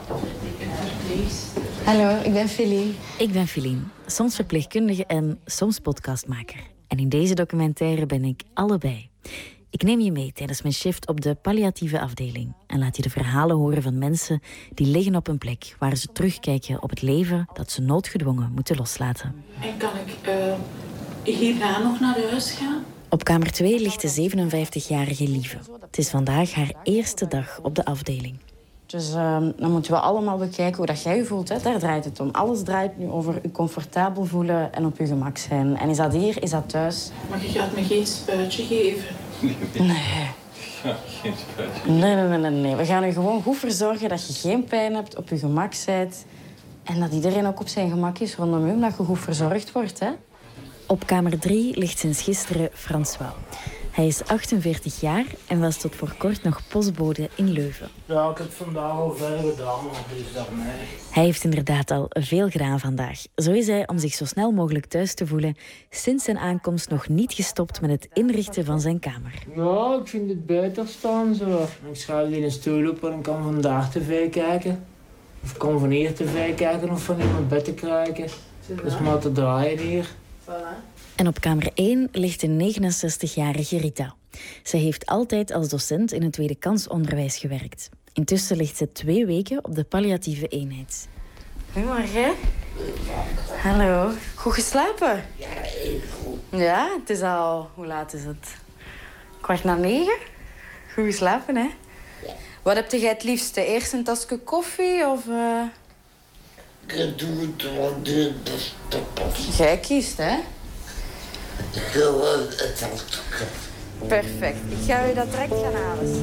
Hallo, ik ben Philly. Ik ben Philien, soms verpleegkundige en soms podcastmaker. En in deze documentaire ben ik allebei. Ik neem je mee tijdens mijn shift op de palliatieve afdeling en laat je de verhalen horen van mensen die liggen op een plek waar ze terugkijken op het leven dat ze noodgedwongen moeten loslaten. En kan ik uh, hierna nog naar huis gaan? Op kamer twee ligt de zevenenvijftigjarige Lieve. Het is vandaag haar eerste dag op de afdeling. Dus uh, dan moeten we allemaal bekijken hoe dat jij je voelt. Hè. Daar draait het om. Alles draait nu over je comfortabel voelen en op je gemak zijn. En is dat hier, is dat thuis? Maar je gaat me geen spuitje geven. Nee. Ja, geen spuitje. Nee, nee, nee, nee, nee. We gaan je gewoon goed verzorgen dat je geen pijn hebt, op je gemak bent. En dat iedereen ook op zijn gemak is rondom u, omdat je goed verzorgd wordt. Hè. Op kamer drie ligt sinds gisteren François. Hij is achtenveertig jaar en was tot voor kort nog postbode in Leuven. Ja, ik heb vandaag al veel gedaan, dus daarmee. Hij heeft inderdaad al veel gedaan vandaag. Zo is hij, om zich zo snel mogelijk thuis te voelen, sinds zijn aankomst nog niet gestopt met het inrichten van zijn kamer. Ja, ik vind het beter staan zo. Ik schuif in een stoel op en ik kan vandaag tv kijken. Of ik kan van hier tv kijken of van in mijn bed te krijgen. Dat is maar te draaien hier. Voilà. En op kamer één ligt een negenenzestigjarige Rita. Ze heeft altijd als docent in het tweede kansonderwijs gewerkt. Intussen ligt ze twee weken op de palliatieve eenheid. Goedemorgen. Hallo. Goed geslapen? Ja, heel goed. Ja, het is al... Hoe laat is het? Kwart na negen? Goed geslapen, hè? Ja. Wat heb jij het liefste? Eerst een tasje koffie of... Uh... Ik doe het wat de beste pas. Jij kiest, hè? Gewoon het tasje. Perfect. Ik ga u dat direct gaan halen.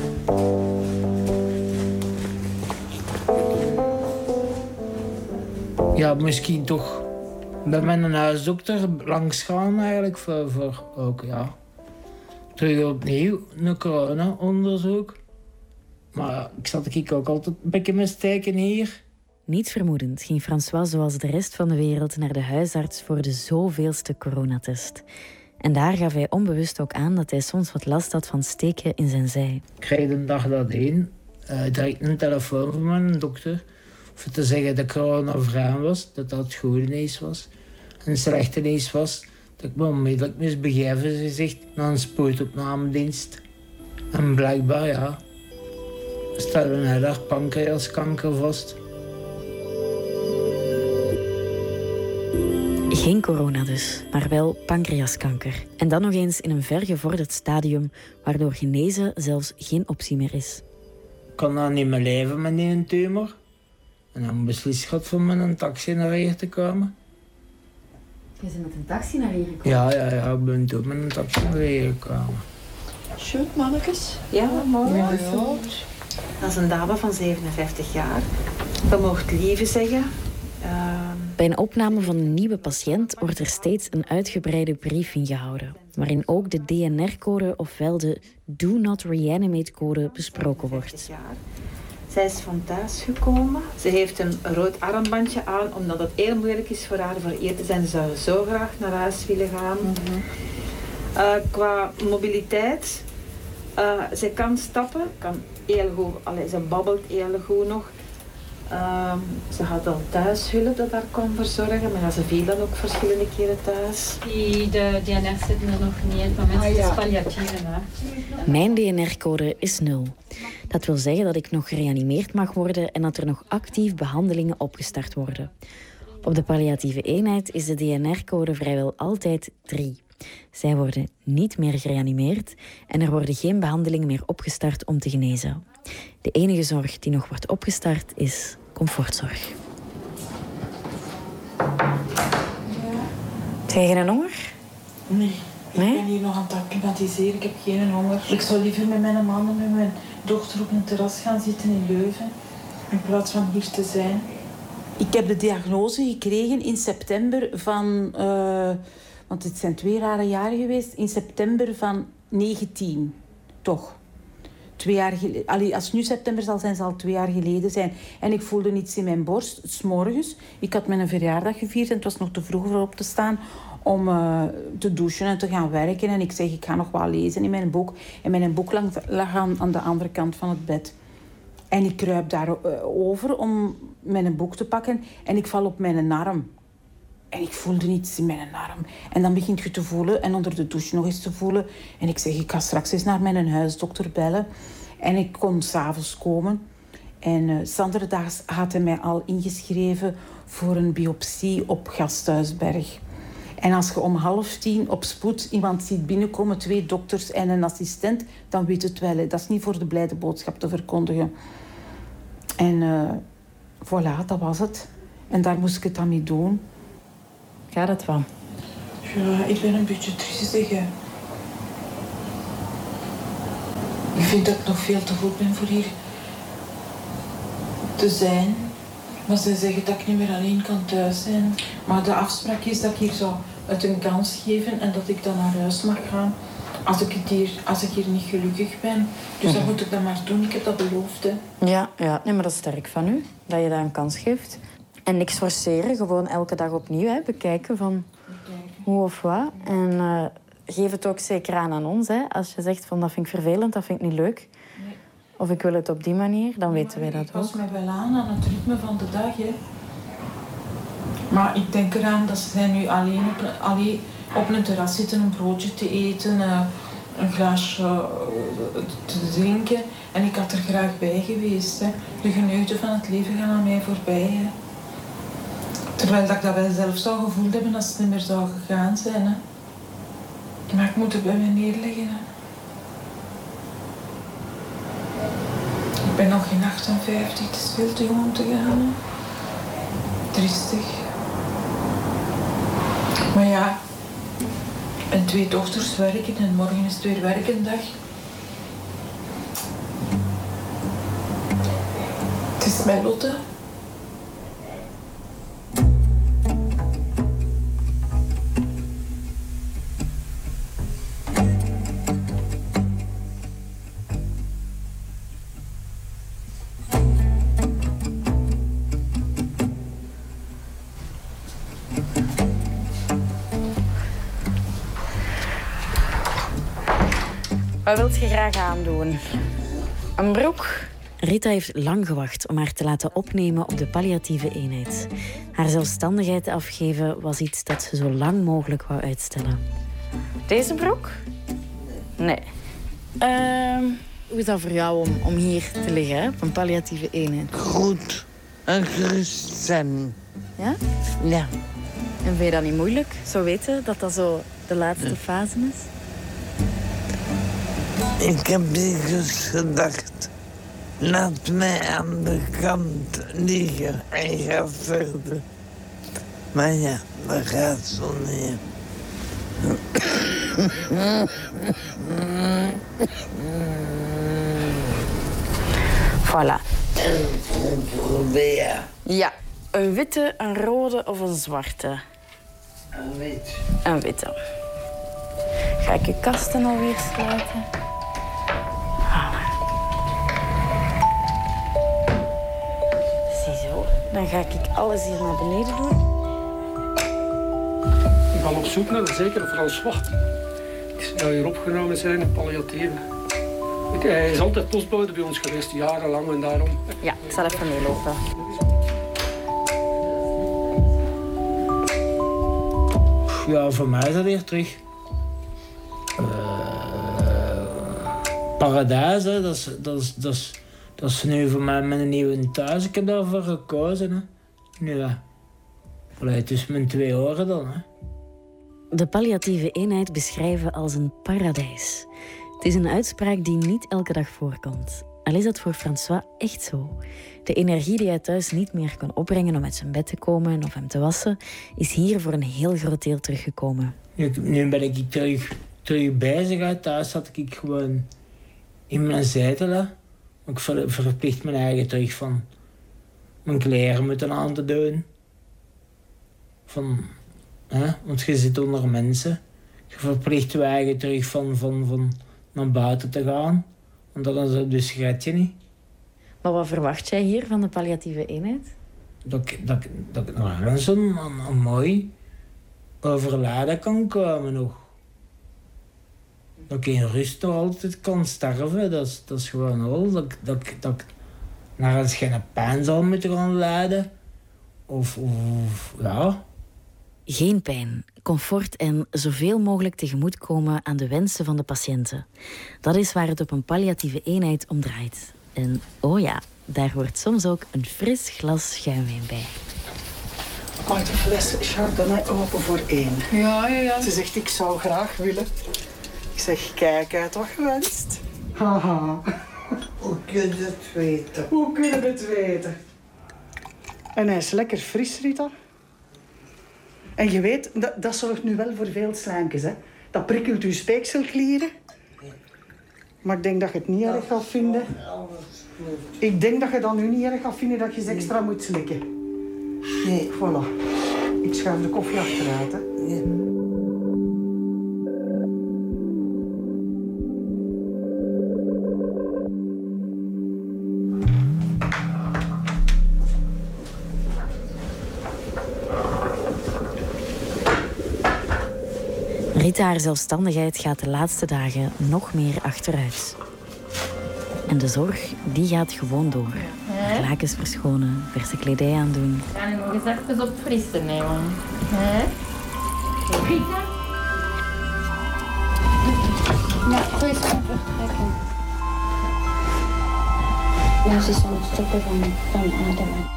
Ja, misschien toch bij mijn huisdokter langs gaan eigenlijk voor, voor ook, ja. Terug opnieuw een corona-onderzoek. Maar ik zat ik ook altijd een beetje met steken hier. Niets vermoedend ging François zoals de rest van de wereld naar de huisarts voor de zoveelste coronatest. En daar gaf hij onbewust ook aan dat hij soms wat last had van steken in zijn zij. Ik kreeg de dag nadien uh, direct een telefoon van mijn dokter. Voor te zeggen dat corona vrij was, dat dat het goede nieuws was. En het slechte nieuws was dat ik me onmiddellijk moest begeven, ze zegt, naar een spoedopnamedienst. En blijkbaar, ja, stelde hij daar pancreaskanker vast. Geen corona dus, maar wel pancreaskanker. En dan nog eens in een vergevorderd stadium, waardoor genezen zelfs geen optie meer is. Ik kan dan niet meer leven met die tumor. En dan beslist God voor met een taxi naar hier te komen. Je bent met een taxi naar hier gekomen? Ja, ja, ja, ik ben toen met een taxi naar hier gekomen. Shoot, mannetjes. Ja, mooi. Ja, ja. Dat is een dame van zevenenvijftig jaar. Dat mocht lieve zeggen. Uh... Bij een opname van een nieuwe patiënt wordt er steeds een uitgebreide briefing gehouden, waarin ook de D N R-code, ofwel de Do Not Reanimate-code, besproken wordt. Zij is van thuis gekomen. Ze heeft een rood armbandje aan, omdat het heel moeilijk is voor haar voor hier te zijn. Ze zou zo graag naar huis willen gaan. Mm-hmm. uh, qua mobiliteit, uh, zij kan stappen, kan heel goed, allee, ze babbelt heel goed nog. Uh, ze had al thuishulp dat haar kon verzorgen, maar ze viel dan ook verschillende keren thuis. Die, de D N R zit er nog niet in, maar mensen ah, ja. is palliatieve. Hè? Mijn D N R-code is nul. Dat wil zeggen dat ik nog gereanimeerd mag worden en dat er nog actief behandelingen opgestart worden. Op de palliatieve eenheid is de D N R-code vrijwel altijd drie. Zij worden niet meer gereanimeerd en er worden geen behandelingen meer opgestart om te genezen. De enige zorg die nog wordt opgestart is comfortzorg. Krijg je een honger? Nee, ik nee? ben hier nog aan het acclimatiseren. Ik heb geen honger. Ik zou liever met mijn man en met mijn dochter op een terras gaan zitten in Leuven, in plaats van hier te zijn. Ik heb de diagnose gekregen in september van... Uh, want het zijn twee rare jaren geweest. In september van negentien. Toch. Twee jaar geleden. Allee, als het nu september zal zijn, zal het twee jaar geleden zijn. En ik voelde iets in mijn borst, 's morgens. Ik had mijn verjaardag gevierd en het was nog te vroeg voor op te staan om uh, te douchen en te gaan werken. En ik zeg, ik ga nog wel lezen in mijn boek. En mijn boek lag, lag aan, aan de andere kant van het bed. En ik kruip daarover om mijn boek te pakken. En ik val op mijn arm. En ik voelde iets in mijn arm. En dan begint je te voelen en onder de douche nog eens te voelen. En ik zeg, ik ga straks eens naar mijn huisdokter bellen. En ik kon 's avonds komen. En uh, Sanderdags had hij mij al ingeschreven voor een biopsie op Gasthuisberg. En als je om half tien op spoed iemand ziet binnenkomen, twee dokters en een assistent, dan weet het wel. Hè. Dat is niet voor de blijde boodschap te verkondigen. En uh, voilà, dat was het. En daar moest ik het dan mee doen. Gaat het wel? Ja, ik ben een beetje triestig. Hè. Ik vind dat ik nog veel te goed ben voor hier te zijn. Maar ze zeggen dat ik niet meer alleen kan thuis zijn. Maar de afspraak is dat ik hier zou het een kans geven en dat ik dan naar huis mag gaan als ik, het hier, als ik hier niet gelukkig ben. Dus Mhm. dan moet ik dat maar doen. Ik heb dat beloofd. Hè. Ja, ja. Nee, maar dat is sterk van u, dat je dat een kans geeft. En niks forceren, gewoon elke dag opnieuw hè, bekijken van hoe of wat. En uh, geef het ook zeker aan aan ons. Hè. Als je zegt van dat vind ik vervelend, dat vind ik niet leuk. Nee. Of ik wil het op die manier, dan weten wij dat Ik pas ook. me wel aan aan het ritme van de dag. Hè. Maar ik denk eraan dat ze nu alleen op een, alleen op een terras zitten, een broodje te eten, uh, een glaasje uh, te drinken. En ik had er graag bij geweest. Hè. De geneuten van het leven gaan aan mij voorbij. Hè. Terwijl dat ik dat wel zelf zou gevoeld hebben als het niet meer zou gegaan zijn. Hè. Maar ik moet het bij mij neerleggen. Hè. Ik ben nog geen achtenvijftig, het is veel te jong om te gaan. Hè. Triestig. Maar ja, en twee dochters werken en morgen is het weer werkendag. Het is mijn lot, hè. Wat wilt je graag aandoen? Een broek? Rita heeft lang gewacht om haar te laten opnemen op de palliatieve eenheid. Haar zelfstandigheid afgeven was iets dat ze zo lang mogelijk wou uitstellen. Deze broek? Nee. Uh, hoe is dat voor jou om, om hier te liggen, hè, op een palliatieve eenheid? Goed. En gerust zijn. Ja? Ja. En vind je dat niet moeilijk? Zo weten dat dat zo de laatste fase is? Ik heb dikwijls gedacht, laat mij aan de kant liggen en ga verder. Maar ja, dat gaat zo niet. Voilà. En probeer. Ja, een witte, een rode of een zwarte? Een wit. Een witte. Ga ik je kasten alweer sluiten? Voilà. Ziezo. Dan ga ik alles hier naar beneden doen. We gaan op zoek naar de zekere François. Die zou hier opgenomen zijn in palliatieve. Hij is altijd postbode bij ons geweest, jarenlang en daarom. Ja, ik zal even meelopen. Ja, voor mij is dat weer terug. Uh, paradijs, hè. Dat, is, dat, is, dat, is, dat is nu voor mij mijn nieuwe thuis. Ik heb daarvoor gekozen. Hè. Nu, ja. Allee, het is mijn twee oren dan. Hè. De palliatieve eenheid beschrijven als een paradijs. Het is een uitspraak die niet elke dag voorkomt. Al is dat voor François echt zo. De energie die hij thuis niet meer kan opbrengen om uit zijn bed te komen of hem te wassen, is hier voor een heel groot deel teruggekomen. Nu, nu ben ik terug, terug bezig. Hè. Thuis zat ik gewoon in mijn zetel. Hè. Ik ver, verplicht mijn eigen terug van mijn kleren moeten aan te doen. Van, hè, want je zit onder mensen. Je verplicht je eigen terug van, van, van naar buiten te gaan. Want dan dus gaat je niet. Maar wat verwacht jij hier van de palliatieve eenheid? Dat ik, dat, dat ik nog eens een, een, een mooi overlijden kan komen nog. Dat ik in rust nog altijd kan sterven. Dat is, dat is gewoon al. Dat, dat, dat ik naar eens geen pijn zal moeten gaan lijden. Of, of ja. Geen pijn, comfort en zoveel mogelijk tegemoetkomen aan de wensen van de patiënten. Dat is waar het op een palliatieve eenheid om draait. En oh ja, daar hoort soms ook een fris glas schuimwijn bij. Maak de fles Chardonnay open voor één. Ja, ja, ja. Ze zegt, ik zou graag willen. Ik zeg, kijk uit wat gewenst. Haha. Oké. kun je het weten? Hoe kunnen we het weten? En hij is lekker fris, Rita. En je weet, dat, dat zorgt nu wel voor veel slankjes, hè. Dat prikkelt uw speekselklieren. Maar ik denk dat je het niet erg gaat vinden. Ik denk dat je dan nu niet erg gaat vinden dat je ze extra moet slikken. Nee. Voilà. Ik schuif de koffie achteruit, hè. Ja. Rita, haar zelfstandigheid gaat de laatste dagen nog meer achteruit. En de zorg, die gaat gewoon door. Haar lakens verschonen, verse kledij aandoen. Ga je nog eens even opfrissen, hè, man. Hè? Rita? Ja, goeie stoppen. Ja, ze is aan het stoppen van, van ademen.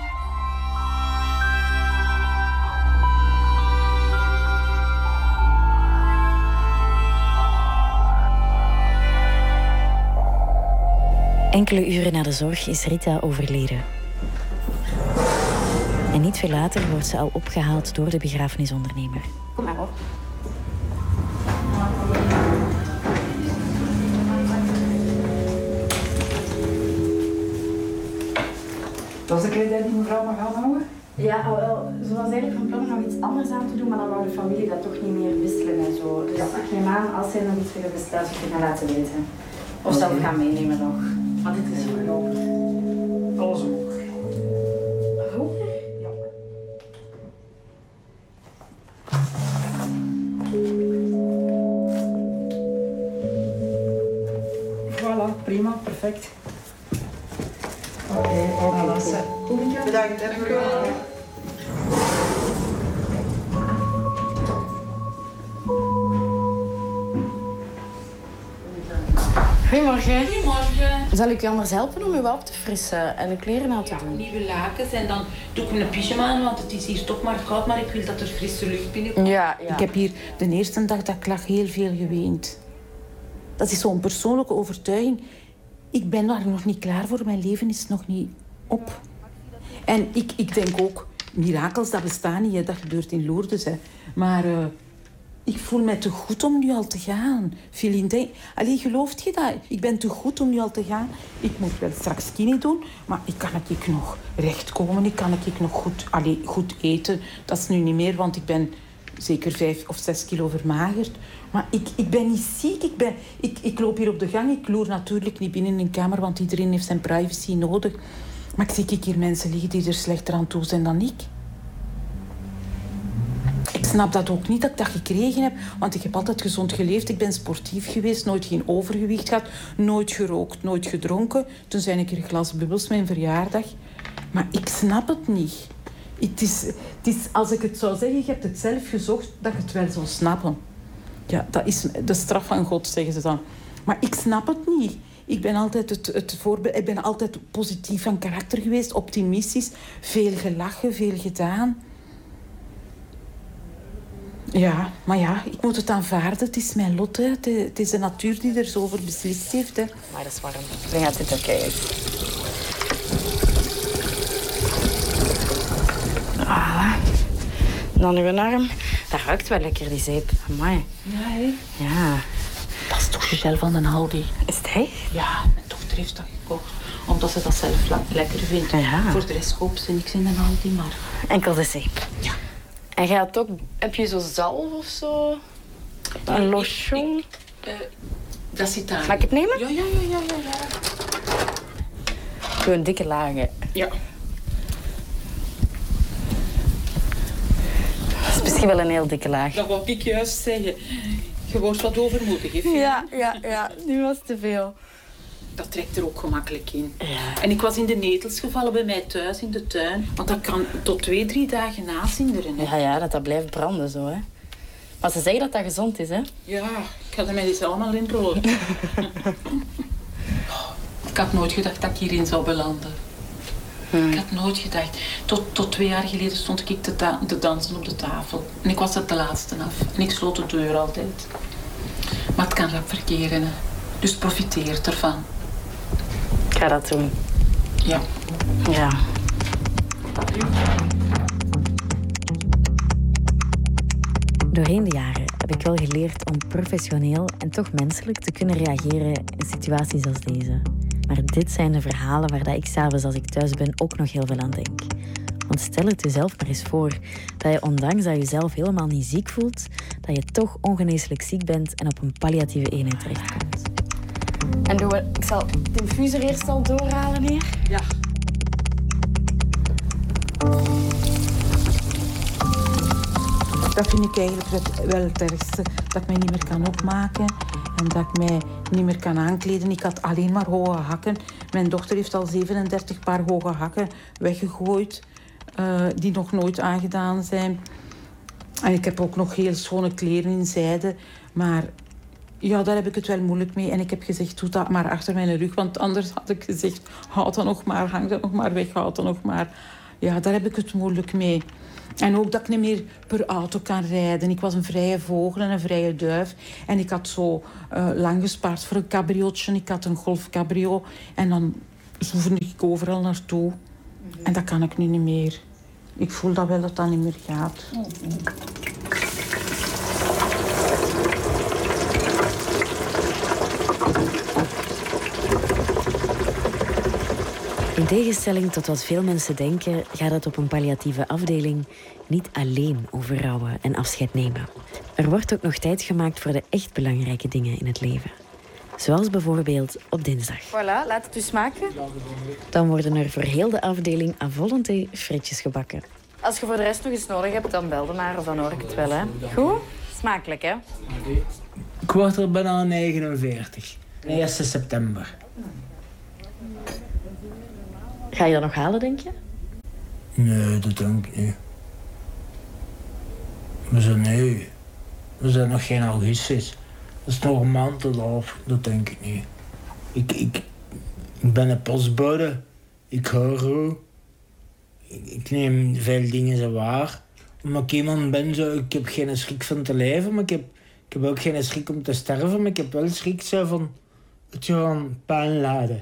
Enkele uren na de zorg is Rita overleden. En niet veel later wordt ze al opgehaald door de begrafenisondernemer. Kom maar op. Dat is de kledij die mevrouw mag aanhouden? Ja, wel, ze was eigenlijk van plan om nog iets anders aan te doen, maar dan wou de familie dat toch niet meer wisselen en zo. Dus ik neem aan, als zij nog iets willen bestellen, zou je gaan laten weten. Of zelf gaan meenemen nog. Maar dit is verlopen. Alles omhoog. Goed? Ja. Voilà, prima, perfect. Oké, okay, oké. Okay. Bedankt, dank u wel. Goedemorgen. Goedemorgen. Zal ik u anders helpen om u op te frissen en de kleren aan te Ja, doen? nieuwe lakens en dan doe ik een pyjama aan, want het is hier toch maar koud, maar ik wil dat er frisse lucht binnenkomt. Ja, ja. Ik heb hier de eerste dag dat ik lag heel veel geweend. Dat is zo'n persoonlijke overtuiging. Ik ben daar nog niet klaar voor, mijn leven is nog niet op. En ik, ik denk ook, mirakels, dat bestaan niet, hè. Dat gebeurt in Lourdes. Hè. Maar uh, ik voel mij te goed om nu al te gaan. Philinde, allee, gelooft je dat? Ik ben te goed om nu al te gaan. Ik moet wel straks skinny doen, maar ik kan ik nog rechtkomen. Ik kan ik nog goed, allee, goed eten. Dat is nu niet meer, want ik ben zeker vijf of zes kilo vermagerd. Maar ik, ik ben niet ziek. Ik, ben, ik, ik loop hier op de gang. Ik loer natuurlijk niet binnen in een kamer, want iedereen heeft zijn privacy nodig. Maar ik zie ik hier mensen liggen die er slechter aan toe zijn dan ik. Ik snap dat ook niet dat ik dat gekregen heb, want ik heb altijd gezond geleefd. Ik ben sportief geweest, nooit geen overgewicht gehad, nooit gerookt, nooit gedronken. Toen zei ik er een glas bubbels mijn verjaardag. Maar ik snap het niet. Het is, het is, als ik het zou zeggen, je hebt het zelf gezocht, dat ik het wel zou snappen. Ja, dat is de straf van God, zeggen ze dan. Maar ik snap het niet. Ik ben altijd het, het voorbeeld. Ik ben altijd positief van karakter geweest, optimistisch, veel gelachen, veel gedaan. Ja, maar ja, ik moet het aanvaarden. Het is mijn lot, hè. Het, het is de natuur die er zo over beslist heeft, hè. Maar dat is warm. Dan gaat het oké. Ah, dan uw arm. Dat ruikt wel lekker, die zeep. Amai. Ja, hè? Ja. Dat is toch de gel van een Aldi. Is het hij? Ja, mijn dochter heeft dat gekocht. Omdat ze dat zelf la- lekker vindt. Ja. Voor de rest koopt ze niks in een Aldi, maar... Enkel de zeep. Ja. En jij had ook... Heb je zo zalf of zo? Een lotion? Uh, dat zit daar. Mag ik het nemen? Ja, ja, ja, ja, ja. ja. Doe een dikke laag. Ja. Dat is misschien wel een heel dikke laag. Dat wou ik juist zeggen. Je wordt wat overmoedig, hè? Ja, ja, ja. Nu was het te veel. Dat trekt er ook gemakkelijk in. Ja. En ik was in de netels gevallen bij mij thuis in de tuin. Want dat kan tot twee, drie dagen nazinderen. Hè. Ja, ja, dat dat blijft branden zo, hè. Maar ze zeggen dat dat gezond is, hè. Ja, ik had er mij eens allemaal in rollen. Ik had nooit gedacht dat ik hierin zou belanden. Hmm. Ik had nooit gedacht. Tot, tot twee jaar geleden stond ik te, ta- te dansen op de tafel. En ik was het de laatste af. En ik sloot de deur altijd. Maar het kan rap verkeren, hè. Dus profiteer ervan. Ik ga dat doen. Ja. Ja. Doorheen de jaren heb ik wel geleerd om professioneel en toch menselijk te kunnen reageren in situaties als deze. Maar dit zijn de verhalen waar dat ik s'avonds als ik thuis ben ook nog heel veel aan denk. Want stel het jezelf maar eens voor dat je ondanks dat je jezelf helemaal niet ziek voelt, dat je toch ongeneeslijk ziek bent en op een palliatieve eenheid terechtkomt. En doen we, ik zal de infuser eerst al doorhalen hier. Ja. Dat vind ik eigenlijk het- wel het ergste. Dat ik mij niet meer kan opmaken en dat ik mij niet meer kan aankleden. Ik had alleen maar hoge hakken. Mijn dochter heeft al zevenendertig paar hoge hakken weggegooid, uh, die nog nooit aangedaan zijn. En ik heb ook nog heel schone kleren in zijde. Maar ja, daar heb ik het wel moeilijk mee. En ik heb gezegd, doe dat maar achter mijn rug. Want anders had ik gezegd, houd dat nog maar, hang dat nog maar weg, houd dat nog maar. Ja, daar heb ik het moeilijk mee. En ook dat ik niet meer per auto kan rijden. Ik was een vrije vogel en een vrije duif. En ik had zo uh, lang gespaard voor een cabriotje. Ik had een golfcabrio. En dan zoefde ik overal naartoe. En dat kan ik nu niet meer. Ik voel dat wel dat dat niet meer gaat. In tegenstelling tot wat veel mensen denken, gaat het op een palliatieve afdeling niet alleen over rouwen en afscheid nemen. Er wordt ook nog tijd gemaakt voor de echt belangrijke dingen in het leven. Zoals bijvoorbeeld op dinsdag. Voilà, laat het u smaken. Dan worden er voor heel de afdeling à volonté frietjes gebakken. Als je voor de rest nog iets nodig hebt, dan bel me maar of dan hoor ik het wel. Hè. Goed? Smakelijk, hè? Ik word er bijna negenenveertig. eerste september. Ga je dat nog halen, denk je? Nee, dat denk ik niet. We zijn nee. We zijn nog geen augustus. Dat is nog een maand te laat. Dat denk ik niet. Ik, ik, ik ben een postbode. Ik hoor hoe. Ik, ik neem veel dingen zo waar. Omdat ik iemand ben zo... Ik heb geen schrik van te leven, maar ik heb, ik heb ook geen schrik om te sterven. Maar ik heb wel schrik zo van... Het gewoon pijn laden.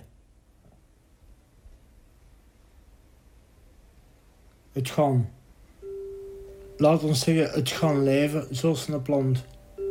Het gaan. Laat ons zeggen, het gaan leven zoals een plant.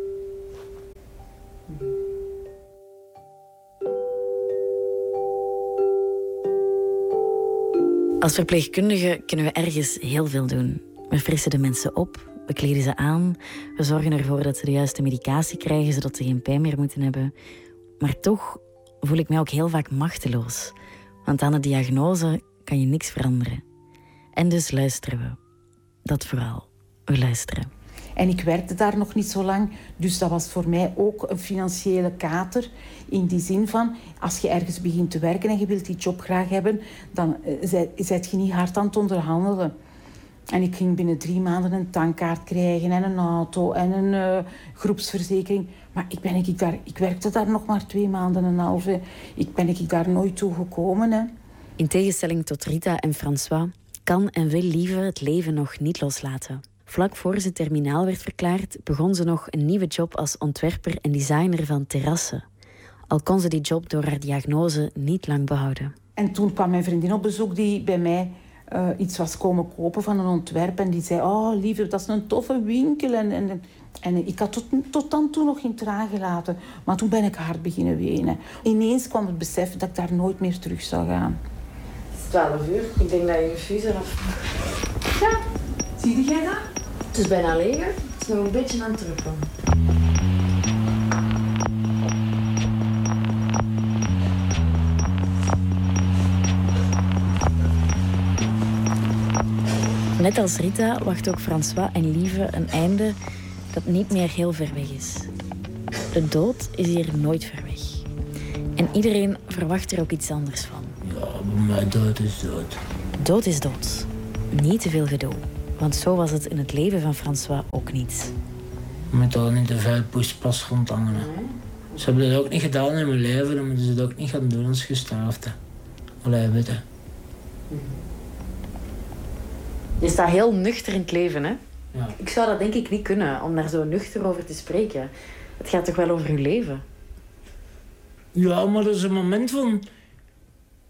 Als verpleegkundigen kunnen we ergens heel veel doen. We frissen de mensen op, we kleden ze aan, we zorgen ervoor dat ze de juiste medicatie krijgen zodat ze geen pijn meer moeten hebben. Maar toch voel ik mij ook heel vaak machteloos. Want aan de diagnose kan je niks veranderen. En dus luisteren we. Dat vooral. We luisteren. En ik werkte daar nog niet zo lang, dus dat was voor mij ook een financiële kater. In die zin van, als je ergens begint te werken en je wilt die job graag hebben, dan zet je niet hard aan het onderhandelen. En ik ging binnen drie maanden een tankkaart krijgen en een auto en een uh, groepsverzekering. Maar ik, ben, ik, daar, ik werkte daar nog maar twee maanden en een half. Ik ben ik daar nooit toe gekomen. Hè. In tegenstelling tot Rita en François kan en wil Lieve het leven nog niet loslaten. Vlak voor ze terminaal werd verklaard, begon ze nog een nieuwe job als ontwerper en designer van terrassen. Al kon ze die job door haar diagnose niet lang behouden. En toen kwam mijn vriendin op bezoek die bij mij uh, iets was komen kopen van een ontwerp. En die zei, oh Lieve, dat is een toffe winkel. En, en, en ik had tot, tot dan toe nog geen traan gelaten. Maar toen ben ik hard beginnen wenen. Ineens kwam het besef dat ik daar nooit meer terug zou gaan. twaalf uur. Ik denk dat je infuser af... Ja. Zie jij dat? Het is bijna leeg. Het is nog een beetje aan het druppelen. Net als Rita wacht ook François en Lieve een einde dat niet meer heel ver weg is. De dood is hier nooit ver weg. En iedereen verwacht er ook iets anders van. Ja, maar dood is dood. Dood is dood. Niet te veel gedoe. Want zo was het in het leven van François ook niet. Je moet daar niet te veel poespas rondhangen. Ze hebben dat ook niet gedaan in mijn leven, dan moeten ze dat ook niet gaan doen als je gestorven hebt. Allee, weet je. Je staat heel nuchter in het leven, hè? Ja. Ik zou dat denk ik niet kunnen, om daar zo nuchter over te spreken. Het gaat toch wel over je leven? Ja, maar dat is een moment van...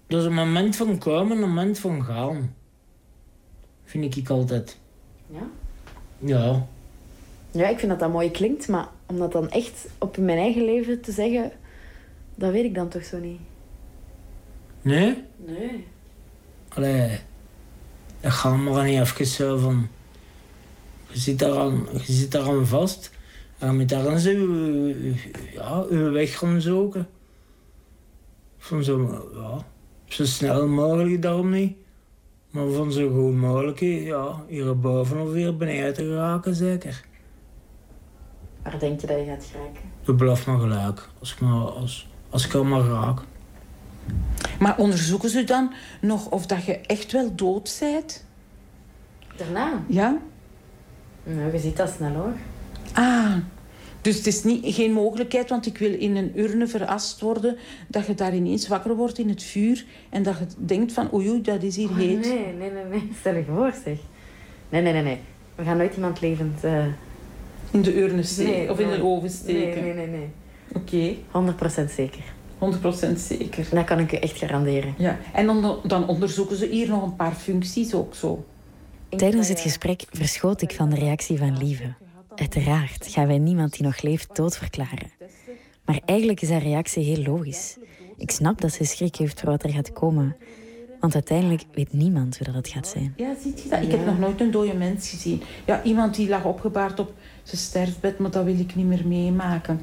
Dat is een moment van komen, een moment van gaan. Vind ik altijd. Ja? Ja. Ja, ik vind dat dat mooi klinkt, maar om dat dan echt op mijn eigen leven te zeggen, dat weet ik dan toch zo niet. Nee? Nee. Allee, dat gaat maar niet even zo van... Je zit daaraan, je zit daaraan vast. En met daaraan zo, ja, je weg gaan zoeken. Van zo, ja, zo snel mogelijk daarom niet. Maar van zo goed mogelijk, ja, hier boven of hier beneden te geraken, zeker. Waar denk je dat je gaat geraken? Dat blijft maar gelijk, als ik, maar, als, als ik er maar raak. Maar onderzoeken ze dan nog of dat je echt wel dood bent? Daarna? Ja. Nou, je ziet dat snel hoor. Ah, dus het is niet, geen mogelijkheid, want ik wil in een urne verast worden, dat je daar ineens wakker wordt in het vuur en dat je denkt van oei, oei, dat is hier Oh, heet. nee, nee, nee, nee. Stel je voor, zeg. Nee, nee, nee, nee. We gaan nooit iemand levend... Uh... In de urne steken, nee, of in nooit. de oven steken. Nee, nee, nee, nee. Oké. Okay. honderd procent zeker. honderd procent zeker. Dat kan ik u echt garanderen. Ja, en dan, dan onderzoeken ze hier nog een paar functies ook zo. Tijdens het gesprek verschoot ik van de reactie van Lieve. Uiteraard gaan wij niemand die nog leeft doodverklaren. Maar eigenlijk is haar reactie heel logisch. Ik snap dat ze schrik heeft voor wat er gaat komen. Want uiteindelijk weet niemand hoe dat het gaat zijn. Ja, ziet je dat? Ik heb nog nooit een dode mens gezien. Ja, iemand die lag opgebaard op zijn sterfbed, maar dat wil ik niet meer meemaken.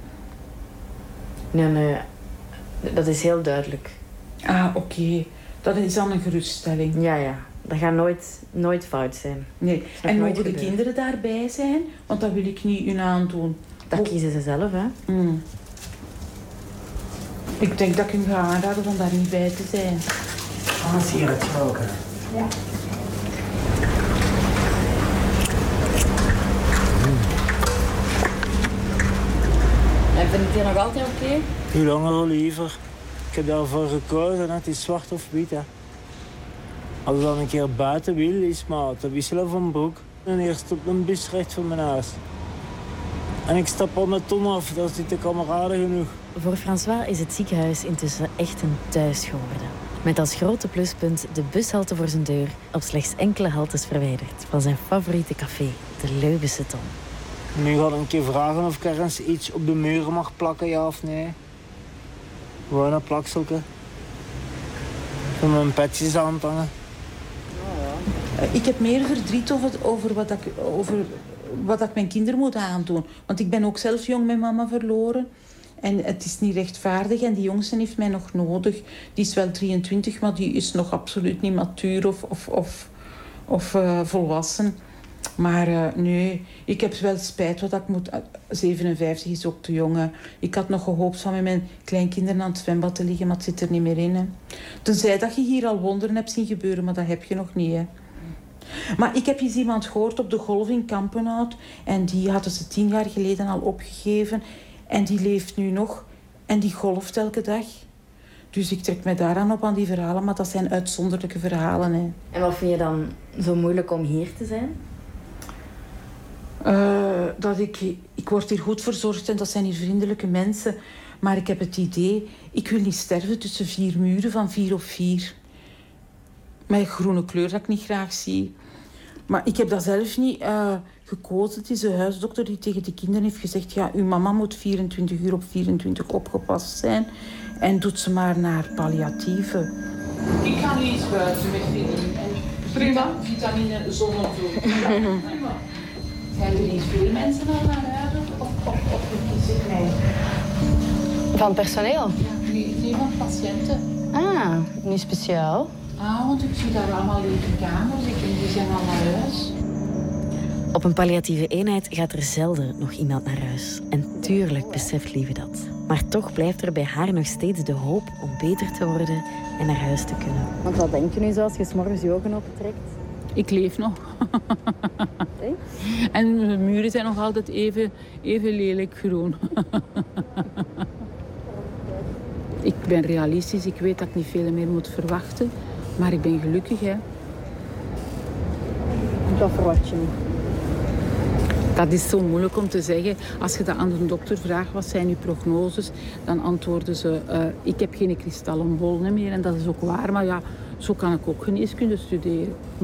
Nee, nee. Dat is heel duidelijk. Ah, oké. Okay. Dat is dan een geruststelling. Ja, ja. Dat gaat nooit, nooit fout zijn. Nee. En mogen de kinderen daarbij zijn? Want dat wil ik niet hun aandoen. Dat kiezen ze zelf, hè. Mm. Ik denk dat ik hun ga aanraden om daar niet bij te zijn. Ah, zie je het roken? Ja. En vind je het hier nog altijd oké? Okay? Hoe langer, liever. Ik heb daarvoor gekozen, het is zwart of wit. Hè. Als ik dan een keer buiten wil, is maar te wisselen van broek. En eerst op een bus recht voor mijn huis. En ik stap al met ton af, daar zitten kameraden genoeg. Voor François is het ziekenhuis intussen echt een thuis geworden. Met als grote pluspunt de bushalte voor zijn deur, op slechts enkele haltes verwijderd van zijn favoriete café, de Leuvense Ton. Nu ga ik een keer vragen of ik ergens iets op de muren mag plakken, ja of nee. Gewoon een plakselke. Om mijn petjes aan te hangen. Ik heb meer verdriet over, over, wat, ik, over wat ik mijn kinderen moet aandoen. Want ik ben ook zelf jong mijn mama verloren. En het is niet rechtvaardig. En die jongste heeft mij nog nodig. Die is wel drieëntwintig, maar die is nog absoluut niet matuur of, of, of, of uh, volwassen. Maar uh, nee, ik heb wel spijt wat ik moet... zevenenvijftig is ook te jong. Hè. Ik had nog gehoopt van met mijn kleinkinderen aan het zwembad te liggen, maar het zit er niet meer in. Hè. Tenzij dat je hier al wonderen hebt zien gebeuren, maar dat heb je nog niet. Hè. Maar ik heb eens iemand gehoord op de golf in Kampenhout. En die hadden ze tien jaar geleden al opgegeven. En die leeft nu nog. En die golft elke dag. Dus ik trek me daaraan op aan die verhalen. Maar dat zijn uitzonderlijke verhalen. Hè. En wat vind je dan zo moeilijk om hier te zijn? Uh, dat ik, ik word hier goed verzorgd en dat zijn hier vriendelijke mensen. Maar ik heb het idee, ik wil niet sterven tussen vier muren van vier op vier. Met een groene kleur dat ik niet graag zie. Maar ik heb dat zelf niet uh, gekozen. Het is de huisdokter die tegen de kinderen heeft gezegd... ja, uw mama moet vierentwintig uur op vierentwintig opgepast zijn. En doet ze maar naar palliatieve. Ik ga nu iets buiten wegvinden. Prima. Vitamine, zonnevloed. Prima. Zijn er niet veel mensen al naar huis? Of, of, of is het mij? Van personeel? Ja, nee, nee, van patiënten. Ah, niet speciaal. Ah, want ik zie daar allemaal lege kamers. Ik denk, die zijn al naar huis. Op een palliatieve eenheid gaat er zelden nog iemand naar huis. En tuurlijk beseft Lieve dat. Maar toch blijft er bij haar nog steeds de hoop om beter te worden en naar huis te kunnen. Want wat denk je nu zo als je 's morgens je ogen optrekt? Ik leef nog. Hey? En de muren zijn nog altijd even, even lelijk groen. Ik ben realistisch, ik weet dat ik niet veel meer moet verwachten. Maar ik ben gelukkig, hè. Wat verwacht je nu? Dat is zo moeilijk om te zeggen. Als je dat aan de dokter vraagt, wat zijn uw prognoses? Dan antwoorden ze, uh, ik heb geen kristallenbol meer. En dat is ook waar, maar ja, zo kan ik ook geneeskunde studeren. Hm.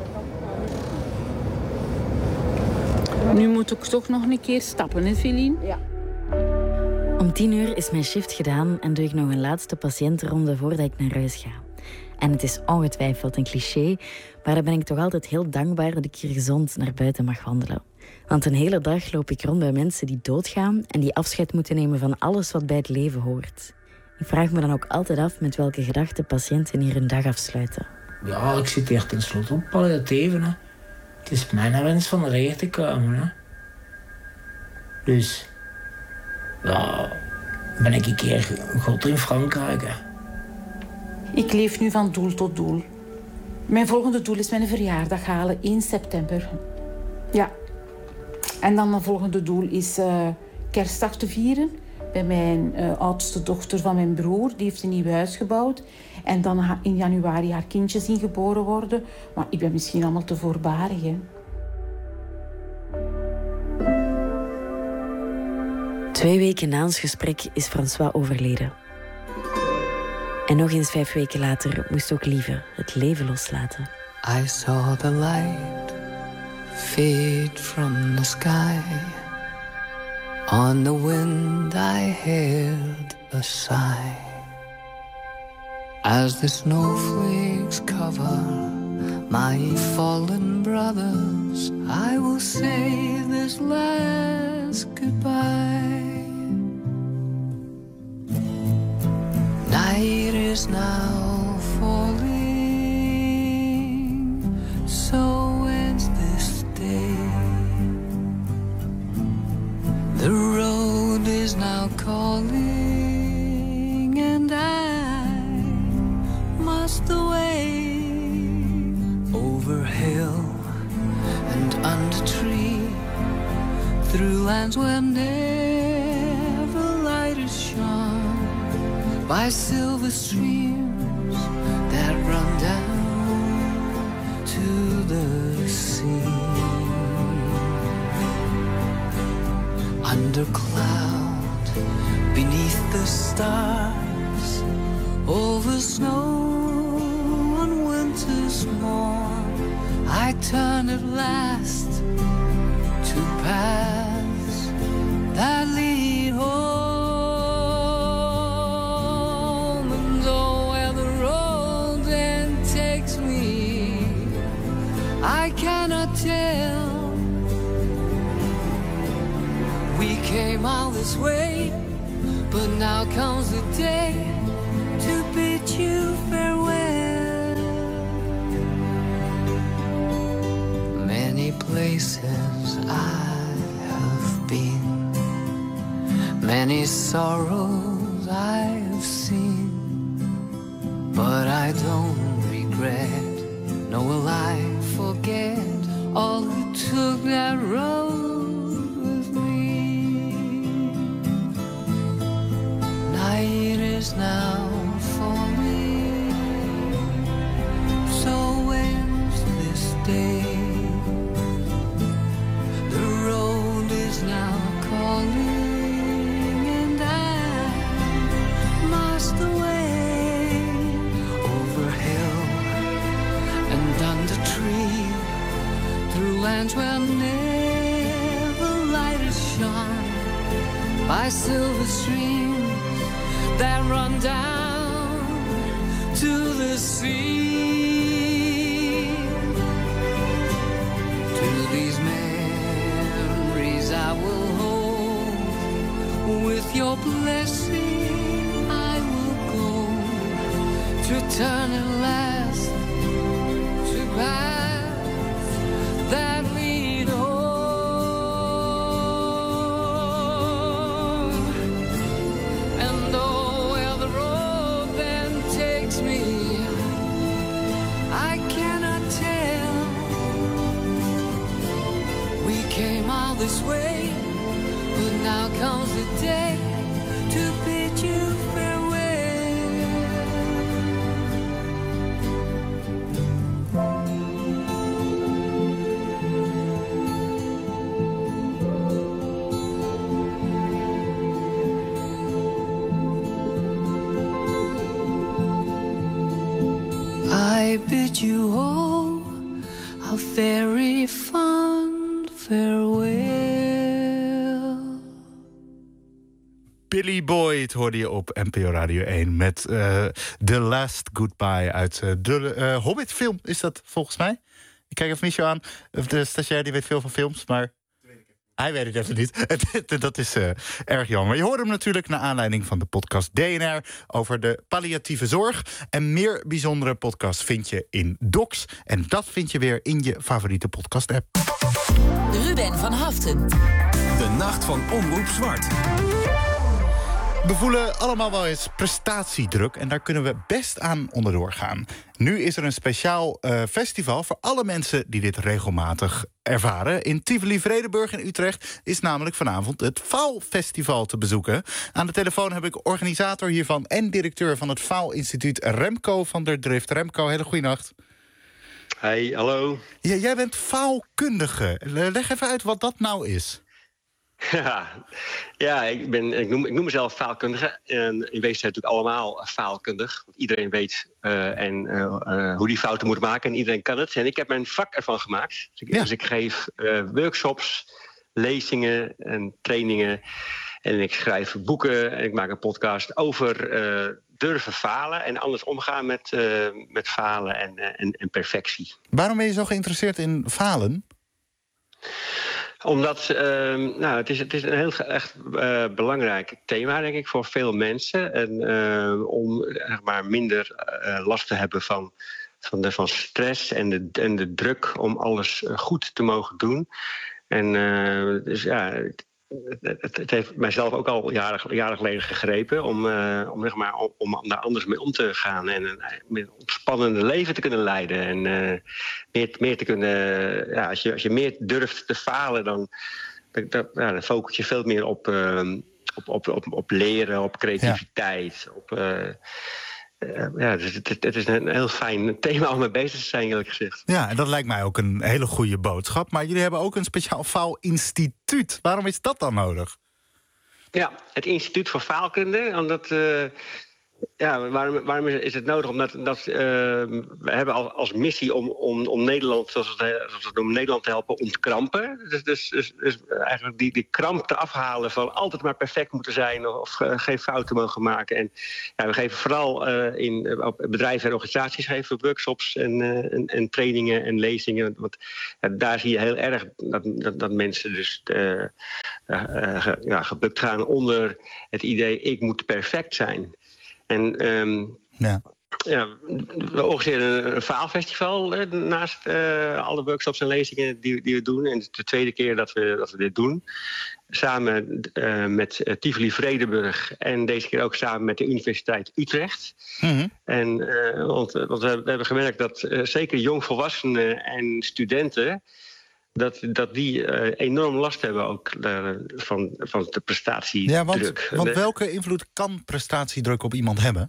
Nu moet ik toch nog een keer stappen, hè, Feline? Ja. Om tien uur is mijn shift gedaan en doe ik nog een laatste patiëntenronde voordat ik naar huis ga. En het is ongetwijfeld een cliché, maar dan ben ik toch altijd heel dankbaar dat ik hier gezond naar buiten mag wandelen. Want een hele dag loop ik rond bij mensen die doodgaan en die afscheid moeten nemen van alles wat bij het leven hoort. Ik vraag me dan ook altijd af met welke gedachten patiënten hier hun dag afsluiten. Ja, ik zit hier tenslotte op palliatieve. Hè. Het is mijn wens van eruit te komen. Hè. Dus, ja, ben ik een keer God in Frankrijk. Hè. Ik leef nu van doel tot doel. Mijn volgende doel is mijn verjaardag halen, één september. Ja. En dan mijn volgende doel is uh, kerstdag te vieren bij mijn uh, oudste dochter van mijn broer. Die heeft een nieuw huis gebouwd. En dan in januari haar kindje zien geboren worden. Maar ik ben misschien allemaal te voorbarig, hè. Twee weken na ons gesprek is François overleden. En nog eens vijf weken later moest ook Lieve het leven loslaten. I saw the light fade from the sky. On the wind I heard a sigh. As the snowflakes cover my fallen brothers, I will say this last goodbye. Night is now falling, so ends this day. The road is now calling, and I must away over hill and under tree, through lands where never light is shone, by silver streams that run down to the sea. Under cloud, beneath the stars, over snow on winter's morn, I turn at last to paths that lead home. And oh, where the road then takes me, I cannot tell. We came all this way, but now comes the day to bid you farewell. Many places I have been, many sorrows I have seen, but I don't regret, nor will I forget all who took that road. Night is now falling, so ends this day. The road is now calling, and I must away over hill and under tree, through lands where never light is shone, by silver streams that run down to the sea. To these memories I will hold, with your blessing I will go, to turn at last to paths that lead home. And though I cannot tell. We came all this way, but now comes the day to bid you farewell. bid you all a very fond farewell. Billy Boyd hoorde je op N P O Radio één met uh, The Last Goodbye uit uh, de uh, Hobbit-film, is dat volgens mij? Ik kijk even Michel aan. De stagiair die weet veel van films, maar hij weet het even niet. Dat is uh, erg jammer. Je hoorde hem natuurlijk naar aanleiding van de podcast D N R over de palliatieve zorg. En meer bijzondere podcasts vind je in Docs. En dat vind je weer in je favoriete podcast-app. Ruben van Haften. De nacht van Omroep Zwart. We voelen allemaal wel eens prestatiedruk en daar kunnen we best aan onderdoor gaan. Nu is er een speciaal uh, festival voor alle mensen die dit regelmatig ervaren. In Tivoli-Vredenburg in Utrecht is namelijk vanavond het Faalfestival te bezoeken. Aan de telefoon heb ik organisator hiervan en directeur van het Faalinstituut Remco van der Drift. Remco, hele goeienacht. Hey, hallo. Ja, jij bent faalkundige. Leg even uit wat dat nou is. Ja, ja ik, ben, ik, noem, ik noem mezelf faalkundige. En in wezen zijn we natuurlijk allemaal faalkundig. Want iedereen weet uh, en, uh, uh, hoe die fouten moet maken en iedereen kan het. En ik heb mijn vak ervan gemaakt. Dus ik, ja. dus ik geef uh, workshops, lezingen en trainingen. En ik schrijf boeken en ik maak een podcast over uh, durven falen en anders omgaan met, uh, met falen en, uh, en, en perfectie. Waarom ben je zo geïnteresseerd in falen? Omdat uh, nou, het, is, het is een heel echt uh, belangrijk thema, denk ik, voor veel mensen. En uh, om zeg maar, minder uh, last te hebben van, van, de, van stress en de, en de druk om alles goed te mogen doen. En uh, dus ja, het, het, het heeft mijzelf ook al jaren, jaren geleden gegrepen om, uh, om, zeg maar, om, om daar anders mee om te gaan en een, een ontspannende leven te kunnen leiden. En uh, meer, meer te kunnen. Ja, als, je, als je meer durft te falen, dan, dan, ja, dan focus je veel meer op, uh, op, op, op, op leren, op creativiteit. Ja. Op, uh, uh, ja, dus het, het is een heel fijn thema om mee bezig te zijn, eerlijk gezegd. Ja, en dat lijkt mij ook een hele goede boodschap. Maar jullie hebben ook een speciaal faalinstituut. Waarom is dat dan nodig? Ja, het Instituut voor Faalkunde. Omdat, uh, ja, waarom, waarom is het nodig? Omdat dat, uh, we hebben als, als missie om, om, om Nederland, zoals we het noemen, Nederland te helpen ontkrampen. Dus, dus, dus, dus eigenlijk die, die kramp te afhalen van altijd maar perfect moeten zijn of uh, geen fouten mogen maken. En ja, we geven vooral uh, in op bedrijven en organisaties geven we workshops en, uh, en, en trainingen en lezingen. Want ja, daar zie je heel erg dat, dat, dat mensen dus uh, uh, uh, ja, gebukt gaan onder het idee ik moet perfect zijn. En um, ja. Ja, we organiseren een faalfestival eh, naast uh, alle workshops en lezingen die, die we doen. En het is de tweede keer dat we, dat we dit doen. Samen uh, met uh, Tivoli-Vredenburg en deze keer ook samen met de Universiteit Utrecht. Mm-hmm. En, uh, want want we, we hebben gemerkt dat uh, zeker jongvolwassenen en studenten Dat, dat die uh, enorm last hebben ook uh, van, van de prestatiedruk. Ja, want, want welke invloed kan prestatiedruk op iemand hebben?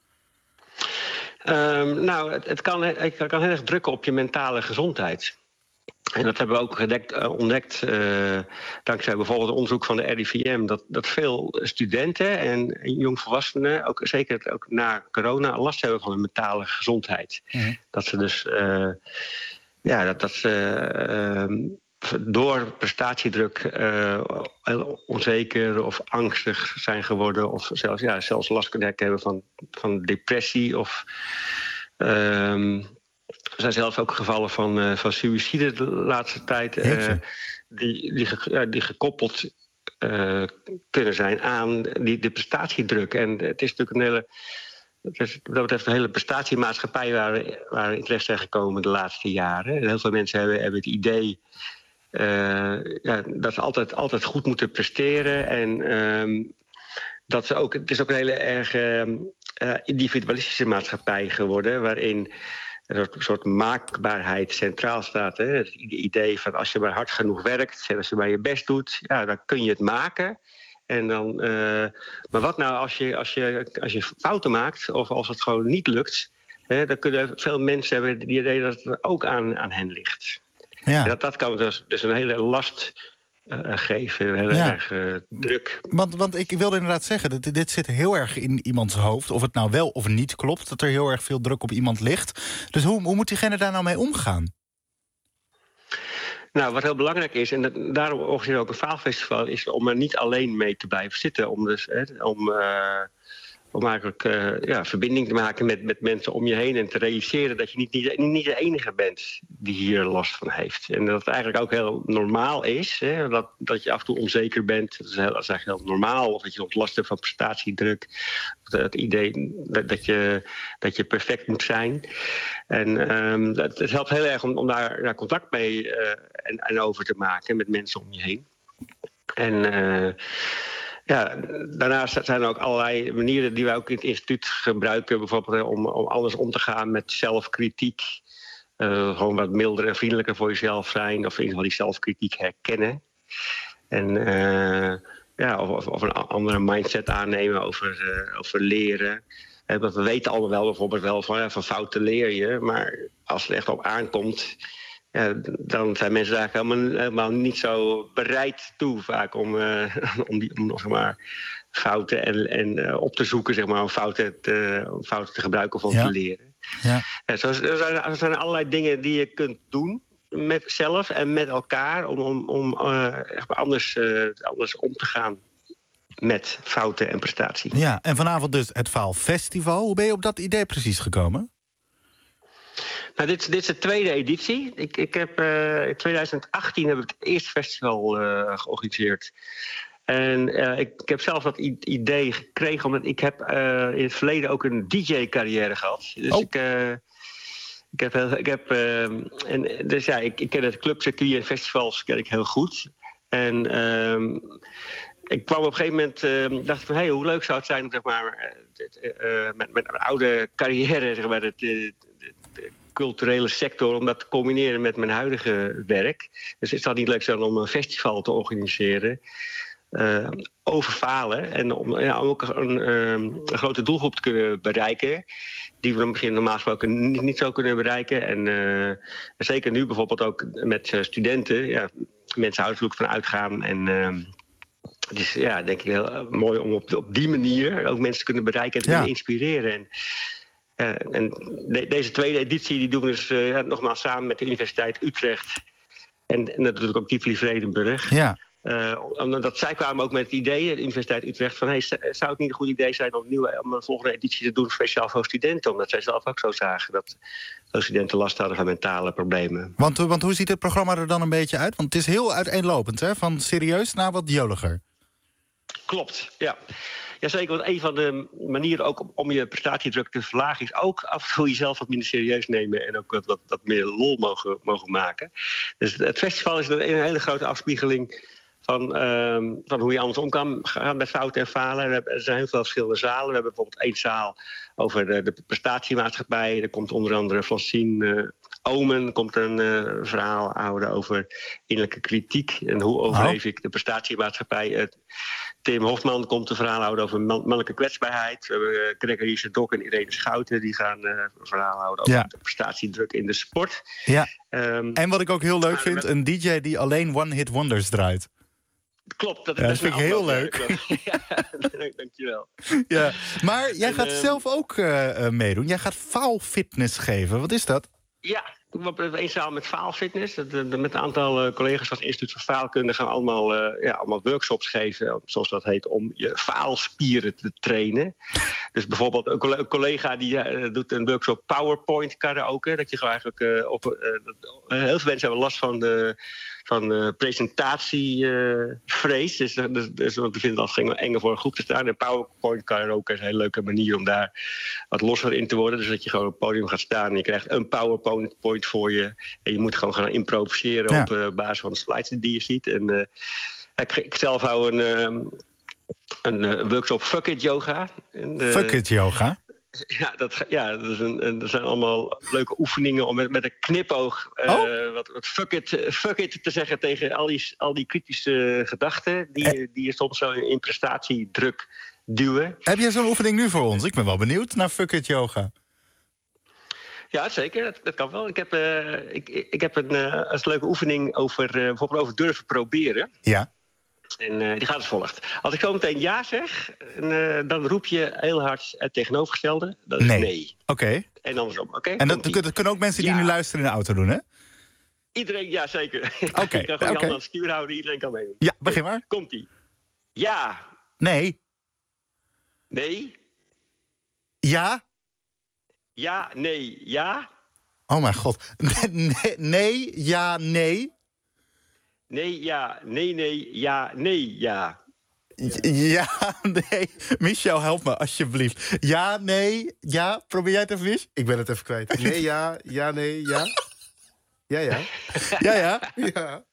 Um, nou, het, het, kan, het kan heel erg drukken op je mentale gezondheid. En dat hebben we ook gedekt, uh, ontdekt uh, dankzij bijvoorbeeld het onderzoek van de R I V M... dat, dat veel studenten en jongvolwassenen, ook, zeker ook na corona, last hebben van hun mentale gezondheid. Mm-hmm. Dat ze dus... Uh, Ja, dat, dat ze uh, door prestatiedruk uh, heel onzeker of angstig zijn geworden. Of zelfs, ja, zelfs last kunnen hebben van, van depressie. Of um, er zijn zelfs ook gevallen van, uh, van suïcide de laatste tijd. Uh, die, die, ge, die gekoppeld uh, kunnen zijn aan die, de prestatiedruk. En het is natuurlijk een hele... Dus dat betreft de hele prestatiemaatschappij waar we, waar we in terecht zijn gekomen de laatste jaren. En heel veel mensen hebben, hebben het idee uh, ja, dat ze altijd, altijd goed moeten presteren. En um, dat ze ook, het is ook een hele erg uh, individualistische maatschappij geworden, waarin een soort maakbaarheid centraal staat. Hè? Het idee van als je maar hard genoeg werkt en als je maar je best doet, ja, dan kun je het maken. En dan, uh, maar wat nou als je, als, je, als je fouten maakt of als het gewoon niet lukt, hè, dan kunnen veel mensen hebben het idee dat het ook aan, aan hen ligt. Ja. En dat, dat kan dus, dus een hele last uh, geven. Heel Ja. erg uh, druk. Want, want ik wilde inderdaad zeggen, dat dit zit heel erg in iemands hoofd. Of het nou wel of niet klopt, dat er heel erg veel druk op iemand ligt. Dus hoe, hoe moet diegene daar nou mee omgaan? Nou, wat heel belangrijk is, en dat, daarom organiseer ik ook een faalfestival, is om er niet alleen mee te blijven zitten. Om, dus, hè, om, uh, om eigenlijk uh, ja, verbinding te maken met, met mensen om je heen en te realiseren dat je niet, niet, niet de enige bent die hier last van heeft. En dat het eigenlijk ook heel normaal is, hè, dat, dat je af en toe onzeker bent. Dat is, heel, dat is eigenlijk heel normaal. Of dat je last hebt van prestatiedruk. Het idee dat, dat, je, dat je perfect moet zijn. En um, dat, het helpt heel erg om, om daar, daar contact mee uh, en, en over te maken met mensen om je heen. En uh, ja, daarnaast zijn er ook allerlei manieren die wij ook in het instituut gebruiken. Bijvoorbeeld om, om anders om te gaan met zelfkritiek. Uh, gewoon wat milder en vriendelijker voor jezelf zijn. Of in ieder geval die zelfkritiek herkennen. En uh, ja, of, of een andere mindset aannemen over, uh, over leren. Uh, want we weten allemaal wel bijvoorbeeld wel van, ja, van fouten leer je. Maar als het echt op aankomt, ja, dan zijn mensen daar helemaal, helemaal niet zo bereid toe vaak om, uh, om, die, om zeg maar, fouten en, en uh, op te zoeken, zeg maar, om fouten te, om fouten te gebruiken of om Ja. te leren. Ja. Ja, zo, er, zijn, er zijn allerlei dingen die je kunt doen met zelf en met elkaar om, om, om uh, echt anders, uh, anders om te gaan met fouten en prestatie. Ja, en vanavond dus het Faalfestival. Hoe ben je op dat idee precies gekomen? Nou, dit, dit is de tweede editie. Ik, ik heb, uh, in twintig achttien heb ik het eerste festival uh, georganiseerd. En uh, ik, ik heb zelf dat idee gekregen omdat ik heb uh, in het verleden ook een D J-carrière gehad. Dus oh. ik, uh, ik heb, ik heb uh, en dus ja, ik, ik ken het clubcircuit en festivals ken ik heel goed. En uh, ik kwam op een gegeven moment, uh, dacht van, hey, hoe leuk zou het zijn om zeg maar, uh, uh, met, met een oude carrière, zeg maar, het, de, de, de culturele sector, om dat te combineren met mijn huidige werk. Dus is dat niet leuk zijn om een festival te organiseren? Uh, over falen en om, ja, om ook een, um, een grote doelgroep te kunnen bereiken die we misschien normaal gesproken niet, niet zo kunnen bereiken. En uh, zeker nu bijvoorbeeld ook met uh, studenten. Ja, mensen houden er ook van uitgaan. En uh, het is ja, denk ik heel mooi om op, op die manier ook mensen te kunnen bereiken en te ja. kunnen inspireren. En, uh, en de, deze tweede editie die doen we dus uh, ja, nogmaals samen met de Universiteit Utrecht en, en natuurlijk ook Tivoli Vredenburg. Ja. Uh, omdat zij kwamen ook met het idee, de Universiteit Utrecht, van hey, zou het niet een goed idee zijn om een, nieuwe, om een volgende editie te doen speciaal voor studenten? Omdat zij zelf ook zo zagen dat veel studenten last hadden van mentale problemen. Want, want hoe ziet het programma er dan een beetje uit? Want het is heel uiteenlopend, hè? Van serieus naar wat joliger. Klopt, ja. Jazeker, want een van de manieren ook om je prestatiedruk te verlagen is ook af en toe jezelf wat minder serieus nemen en ook wat, wat, wat meer lol mogen, mogen maken. Dus het festival is een, een hele grote afspiegeling van, um, van hoe je anders om kan gaan met fouten en falen. Er zijn heel veel verschillende zalen. We hebben bijvoorbeeld één zaal over de, de prestatiemaatschappij. Er komt onder andere Francine uh, Omen komt een uh, verhaal houden over innerlijke kritiek en hoe overleef ik de prestatiemaatschappij. Uh, Tim Hofman komt een verhaal houden over man- mannelijke kwetsbaarheid. We hebben uh, Gregory Sedok en Irene Schouten die gaan uh, een verhaal houden over ja. de prestatiedruk in de sport. Ja. Um, en wat ik ook heel leuk vind, een D J die alleen one-hit wonders draait. Klopt, dat, ja, dat vind ik heel leuk. Ja, dankjewel. Ja, maar jij en, gaat uh, zelf ook uh, uh, meedoen. Jij gaat faalfitness geven. Wat is dat? Ja, we hebben één zaal met faalfitness. Met een aantal uh, collega's van het Instituut voor Faalkunde gaan allemaal, uh, ja, allemaal workshops geven, zoals dat heet, om je faalspieren te trainen. Dus bijvoorbeeld een collega die uh, doet een workshop PowerPoint karaoke. Dat je gewoon eigenlijk uh, op. Uh, uh, heel veel mensen hebben last van de. van uh, presentatievrees. Uh, dus, dus, dus we vinden het als eng voor een groep te staan. En PowerPoint karaoke is een hele leuke manier om daar wat losser in te worden. Dus dat je gewoon op het podium gaat staan en je krijgt een PowerPoint voor je. En je moet gewoon gaan improviseren ja. op uh, basis van de slides die je ziet. En uh, ik, ik zelf hou een, um, een uh, workshop Fuck It Yoga. En, uh, Fuck It Yoga? Ja, dat, ja dat, is een, een, dat zijn allemaal leuke oefeningen om met, met een knipoog uh, oh? wat, wat fuck, it, fuck it te zeggen tegen al die, al die kritische gedachten die, eh. die je soms zo in prestatiedruk duwen. Heb jij zo'n oefening nu voor ons? Ik ben wel benieuwd naar Fuck It Yoga. Ja, zeker. Dat, dat kan wel. Ik heb, uh, ik, ik heb een, uh, een leuke oefening over, uh, bijvoorbeeld over durven proberen. Ja. En uh, die gaat als volgt. Als ik zo meteen ja zeg, uh, dan roep je heel hard het tegenovergestelde. Dat is nee. nee. Oké. Okay. En andersom. Oké. Okay? En dat, dat kunnen ook mensen die ja. nu luisteren in de auto doen, hè? Iedereen, ja zeker. Oké. Okay. Je kan gewoon okay. je handen aan het stuur houden, iedereen kan meedoen. Ja, begin maar. Komt-ie. Ja. Nee. Nee. Ja. Ja, nee, ja. Oh mijn god. Nee, nee, ja, nee. Nee, ja, nee, nee, ja, nee, ja. Ja, nee. Michel, help me, alsjeblieft. Ja, nee, ja. Probeer jij het even, Mich? Ik ben het even kwijt. Nee, ja, ja, nee, ja. Ja, ja. Ja, ja. Ja.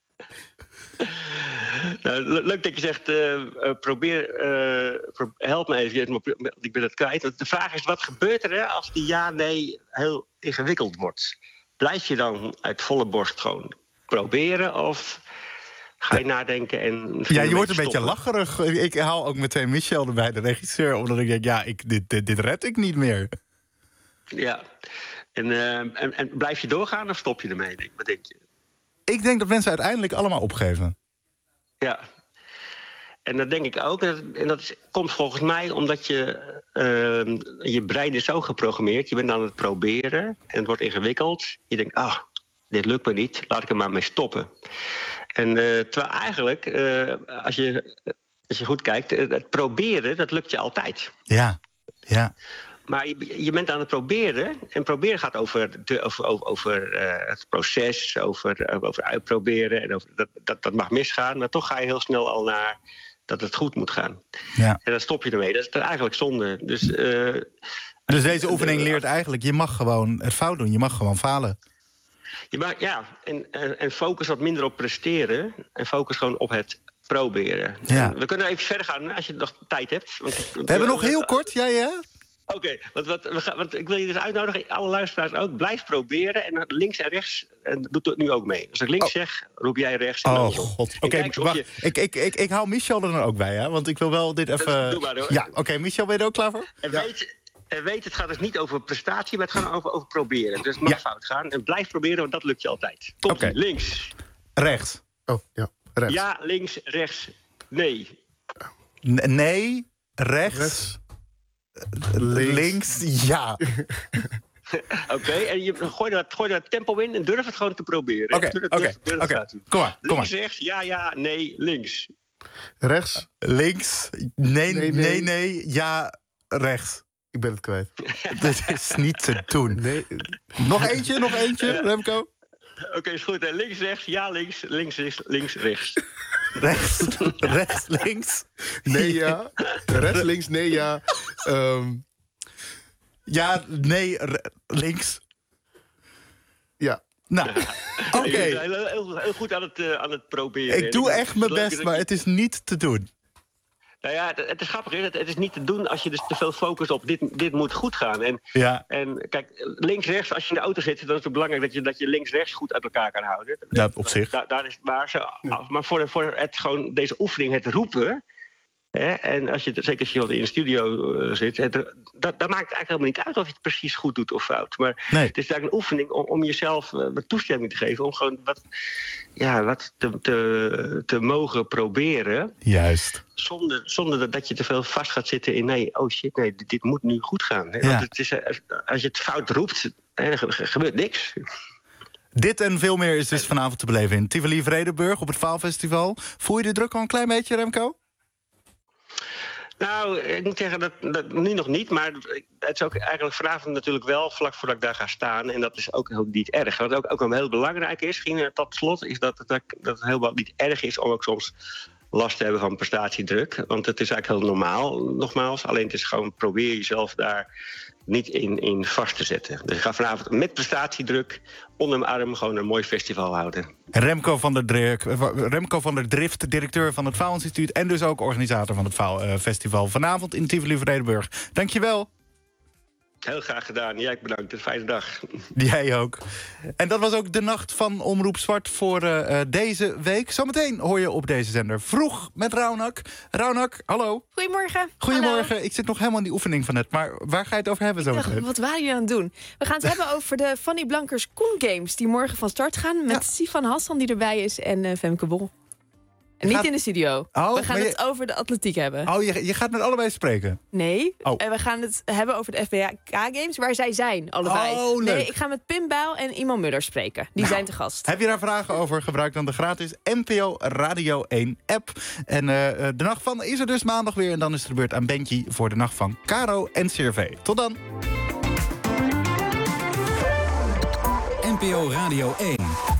Nou, leuk dat je zegt, uh, uh, probeer, uh, pro help me even, ik ben het kwijt. De vraag is, wat gebeurt er hè, als die ja-nee heel ingewikkeld wordt? Blijf je dan uit volle borst gewoon proberen of ga je nadenken en... Ja, je wordt een stoppen? beetje lacherig. Ik haal ook meteen Michel erbij, de regisseur, omdat ik denk, ja, ik, dit, dit, dit red ik niet meer. Ja, en, uh, en, en blijf je doorgaan of stop je ermee? Wat denk je? Ik denk dat mensen uiteindelijk allemaal opgeven. Ja, en dat denk ik ook. En dat is, komt volgens mij omdat je... Uh, je brein is zo geprogrammeerd. Je bent aan het proberen en het wordt ingewikkeld. Je denkt, ah, dit lukt me niet. Laat ik er maar mee stoppen. En uh, terwijl eigenlijk, uh, als, je, als je goed kijkt... het proberen, dat lukt je altijd. Ja, ja. Maar je, je bent aan het proberen. En proberen gaat over, de, over, over, over uh, het proces, over, over uitproberen. En over, dat, dat, dat mag misgaan, maar toch ga je heel snel al naar dat het goed moet gaan. Ja. En dan stop je ermee. Dat is eigenlijk zonde. Dus, uh, dus deze oefening leert eigenlijk, je mag gewoon het fout doen. Je mag gewoon falen. Je mag, ja, en, en, en focus wat minder op presteren. En focus gewoon op het proberen. Ja. We kunnen even verder gaan als je nog tijd hebt. Want, we hebben nog heel kort, ja, ja. Oké, okay, want, wat, we gaan, want ik wil je dus uitnodigen, alle luisteraars ook, blijf proberen. En links en rechts, en doe het nu ook mee. Als ik links oh. zeg, roep jij rechts. En oh god, oké, okay, wacht. Je... Ik, ik, ik, ik hou Michel er dan ook bij, hè? Want ik wil wel dit even... Doe maar hoor. Ja, oké, okay, Michel, ben je er ook klaar voor? En ja. weet, en weet, het gaat dus niet over prestatie, maar het gaat over, over proberen. Dus het mag ja. fout gaan. En blijf proberen, want dat lukt je altijd. Komt okay. links. Rechts. Oh, ja, rechts. Ja, links, rechts, nee. N nee, rechts... rechts. Links. Links, ja. Oké, okay, en je gooi er, gooi er tempo in en durf het gewoon te proberen. Oké, oké, oké. Kom maar, kom maar. Links, rechts, ja, ja, nee, links. Rechts. Links, nee, nee, nee, nee, nee ja, rechts. Ik ben het kwijt. Dit is niet te doen. Nee. Nog eentje, nog eentje, uh, Remco. Oké, okay, is goed. Links, rechts, ja, links, links, links, links, rechts. Rechts, rechts, links. Nee, ja. Rechts, links, nee, ja. Um... Ja, nee, links. Ja. Nou, oké. Okay. Heel, heel, heel goed aan het, uh, aan het proberen. Ik doe echt mijn best, maar het is niet te doen. Nou ja, het, het is grappig. Het, het is niet te doen als je dus te veel focust op dit, dit moet goed gaan. En, ja. en kijk, links-rechts, als je in de auto zit, dan is het belangrijk dat je, dat je links-rechts goed uit elkaar kan houden. Ja, op zich. Da, daar is het waar. Zo, maar voor, voor het, gewoon deze oefening, het roepen. Hè, en als je, zeker als je in de studio uh, zit, het, dat, dat maakt het eigenlijk helemaal niet uit of je het precies goed doet of fout. Maar nee. het is eigenlijk een oefening om, om jezelf uh, wat toestemming te geven. Om gewoon wat, ja, wat te, te, te mogen proberen. Juist. Zonder, zonder dat je te veel vast gaat zitten in nee, oh shit, nee, dit, dit moet nu goed gaan. Hè? Ja. Want het is, als je het fout roept, hè, dan gebeurt niks. Dit en veel meer is dus vanavond te beleven in Tivoli Vredenburg op het Faalfestival. Voel je de druk al een klein beetje, Remco? Nou, ik moet zeggen, dat, dat nu nog niet. Maar het is ook eigenlijk vanavond natuurlijk wel vlak voordat ik daar ga staan. En dat is ook heel niet erg. Wat ook, ook heel belangrijk is, misschien tot slot, is dat, dat, dat het helemaal niet erg is om ook soms last te hebben van prestatiedruk. Want het is eigenlijk heel normaal, nogmaals. Alleen het is gewoon, probeer jezelf daar niet in, in vast te zetten. Dus ik ga vanavond met prestatiedruk onder mijn arm gewoon een mooi festival houden. Remco van der, Drik, Remco van der Drift, directeur van het Faalinstituut en dus ook organisator van het Faalfestival. Vanavond in Tivoli Vredenburg. Dankjewel. Heel graag gedaan. Jij bedankt. Een fijne dag. Jij ook. En dat was ook de nacht van Omroep Zwart voor uh, deze week. Zometeen hoor je op deze zender Vroeg met Raunak. Raunak, hallo. Goedemorgen. Goedemorgen. Hallo. Ik zit nog helemaal in die oefening van net. Maar waar ga je het over hebben zometeen? Wat waren jullie aan het doen? We gaan het hebben over de Fanny Blankers Koen Games... die morgen van start gaan met ja. Sifan Hassan die erbij is en uh, Femke Bol. En niet gaat... in de studio. Oh, we gaan je... het over de atletiek hebben. Oh, je, je gaat met allebei spreken? Nee. Oh. En we gaan het hebben over de F B K-games, waar zij zijn, allebei. Oh, leuk. Nee, ik ga met Pim Bijl en Iman Muller spreken. Die nou, zijn te gast. Heb je daar vragen over? Gebruik dan de gratis N P O Radio één app. En uh, de nacht van is er dus maandag weer. En dan is het de beurt aan Bentje voor de nacht van Caro en C R V. Tot dan. N P O Radio één.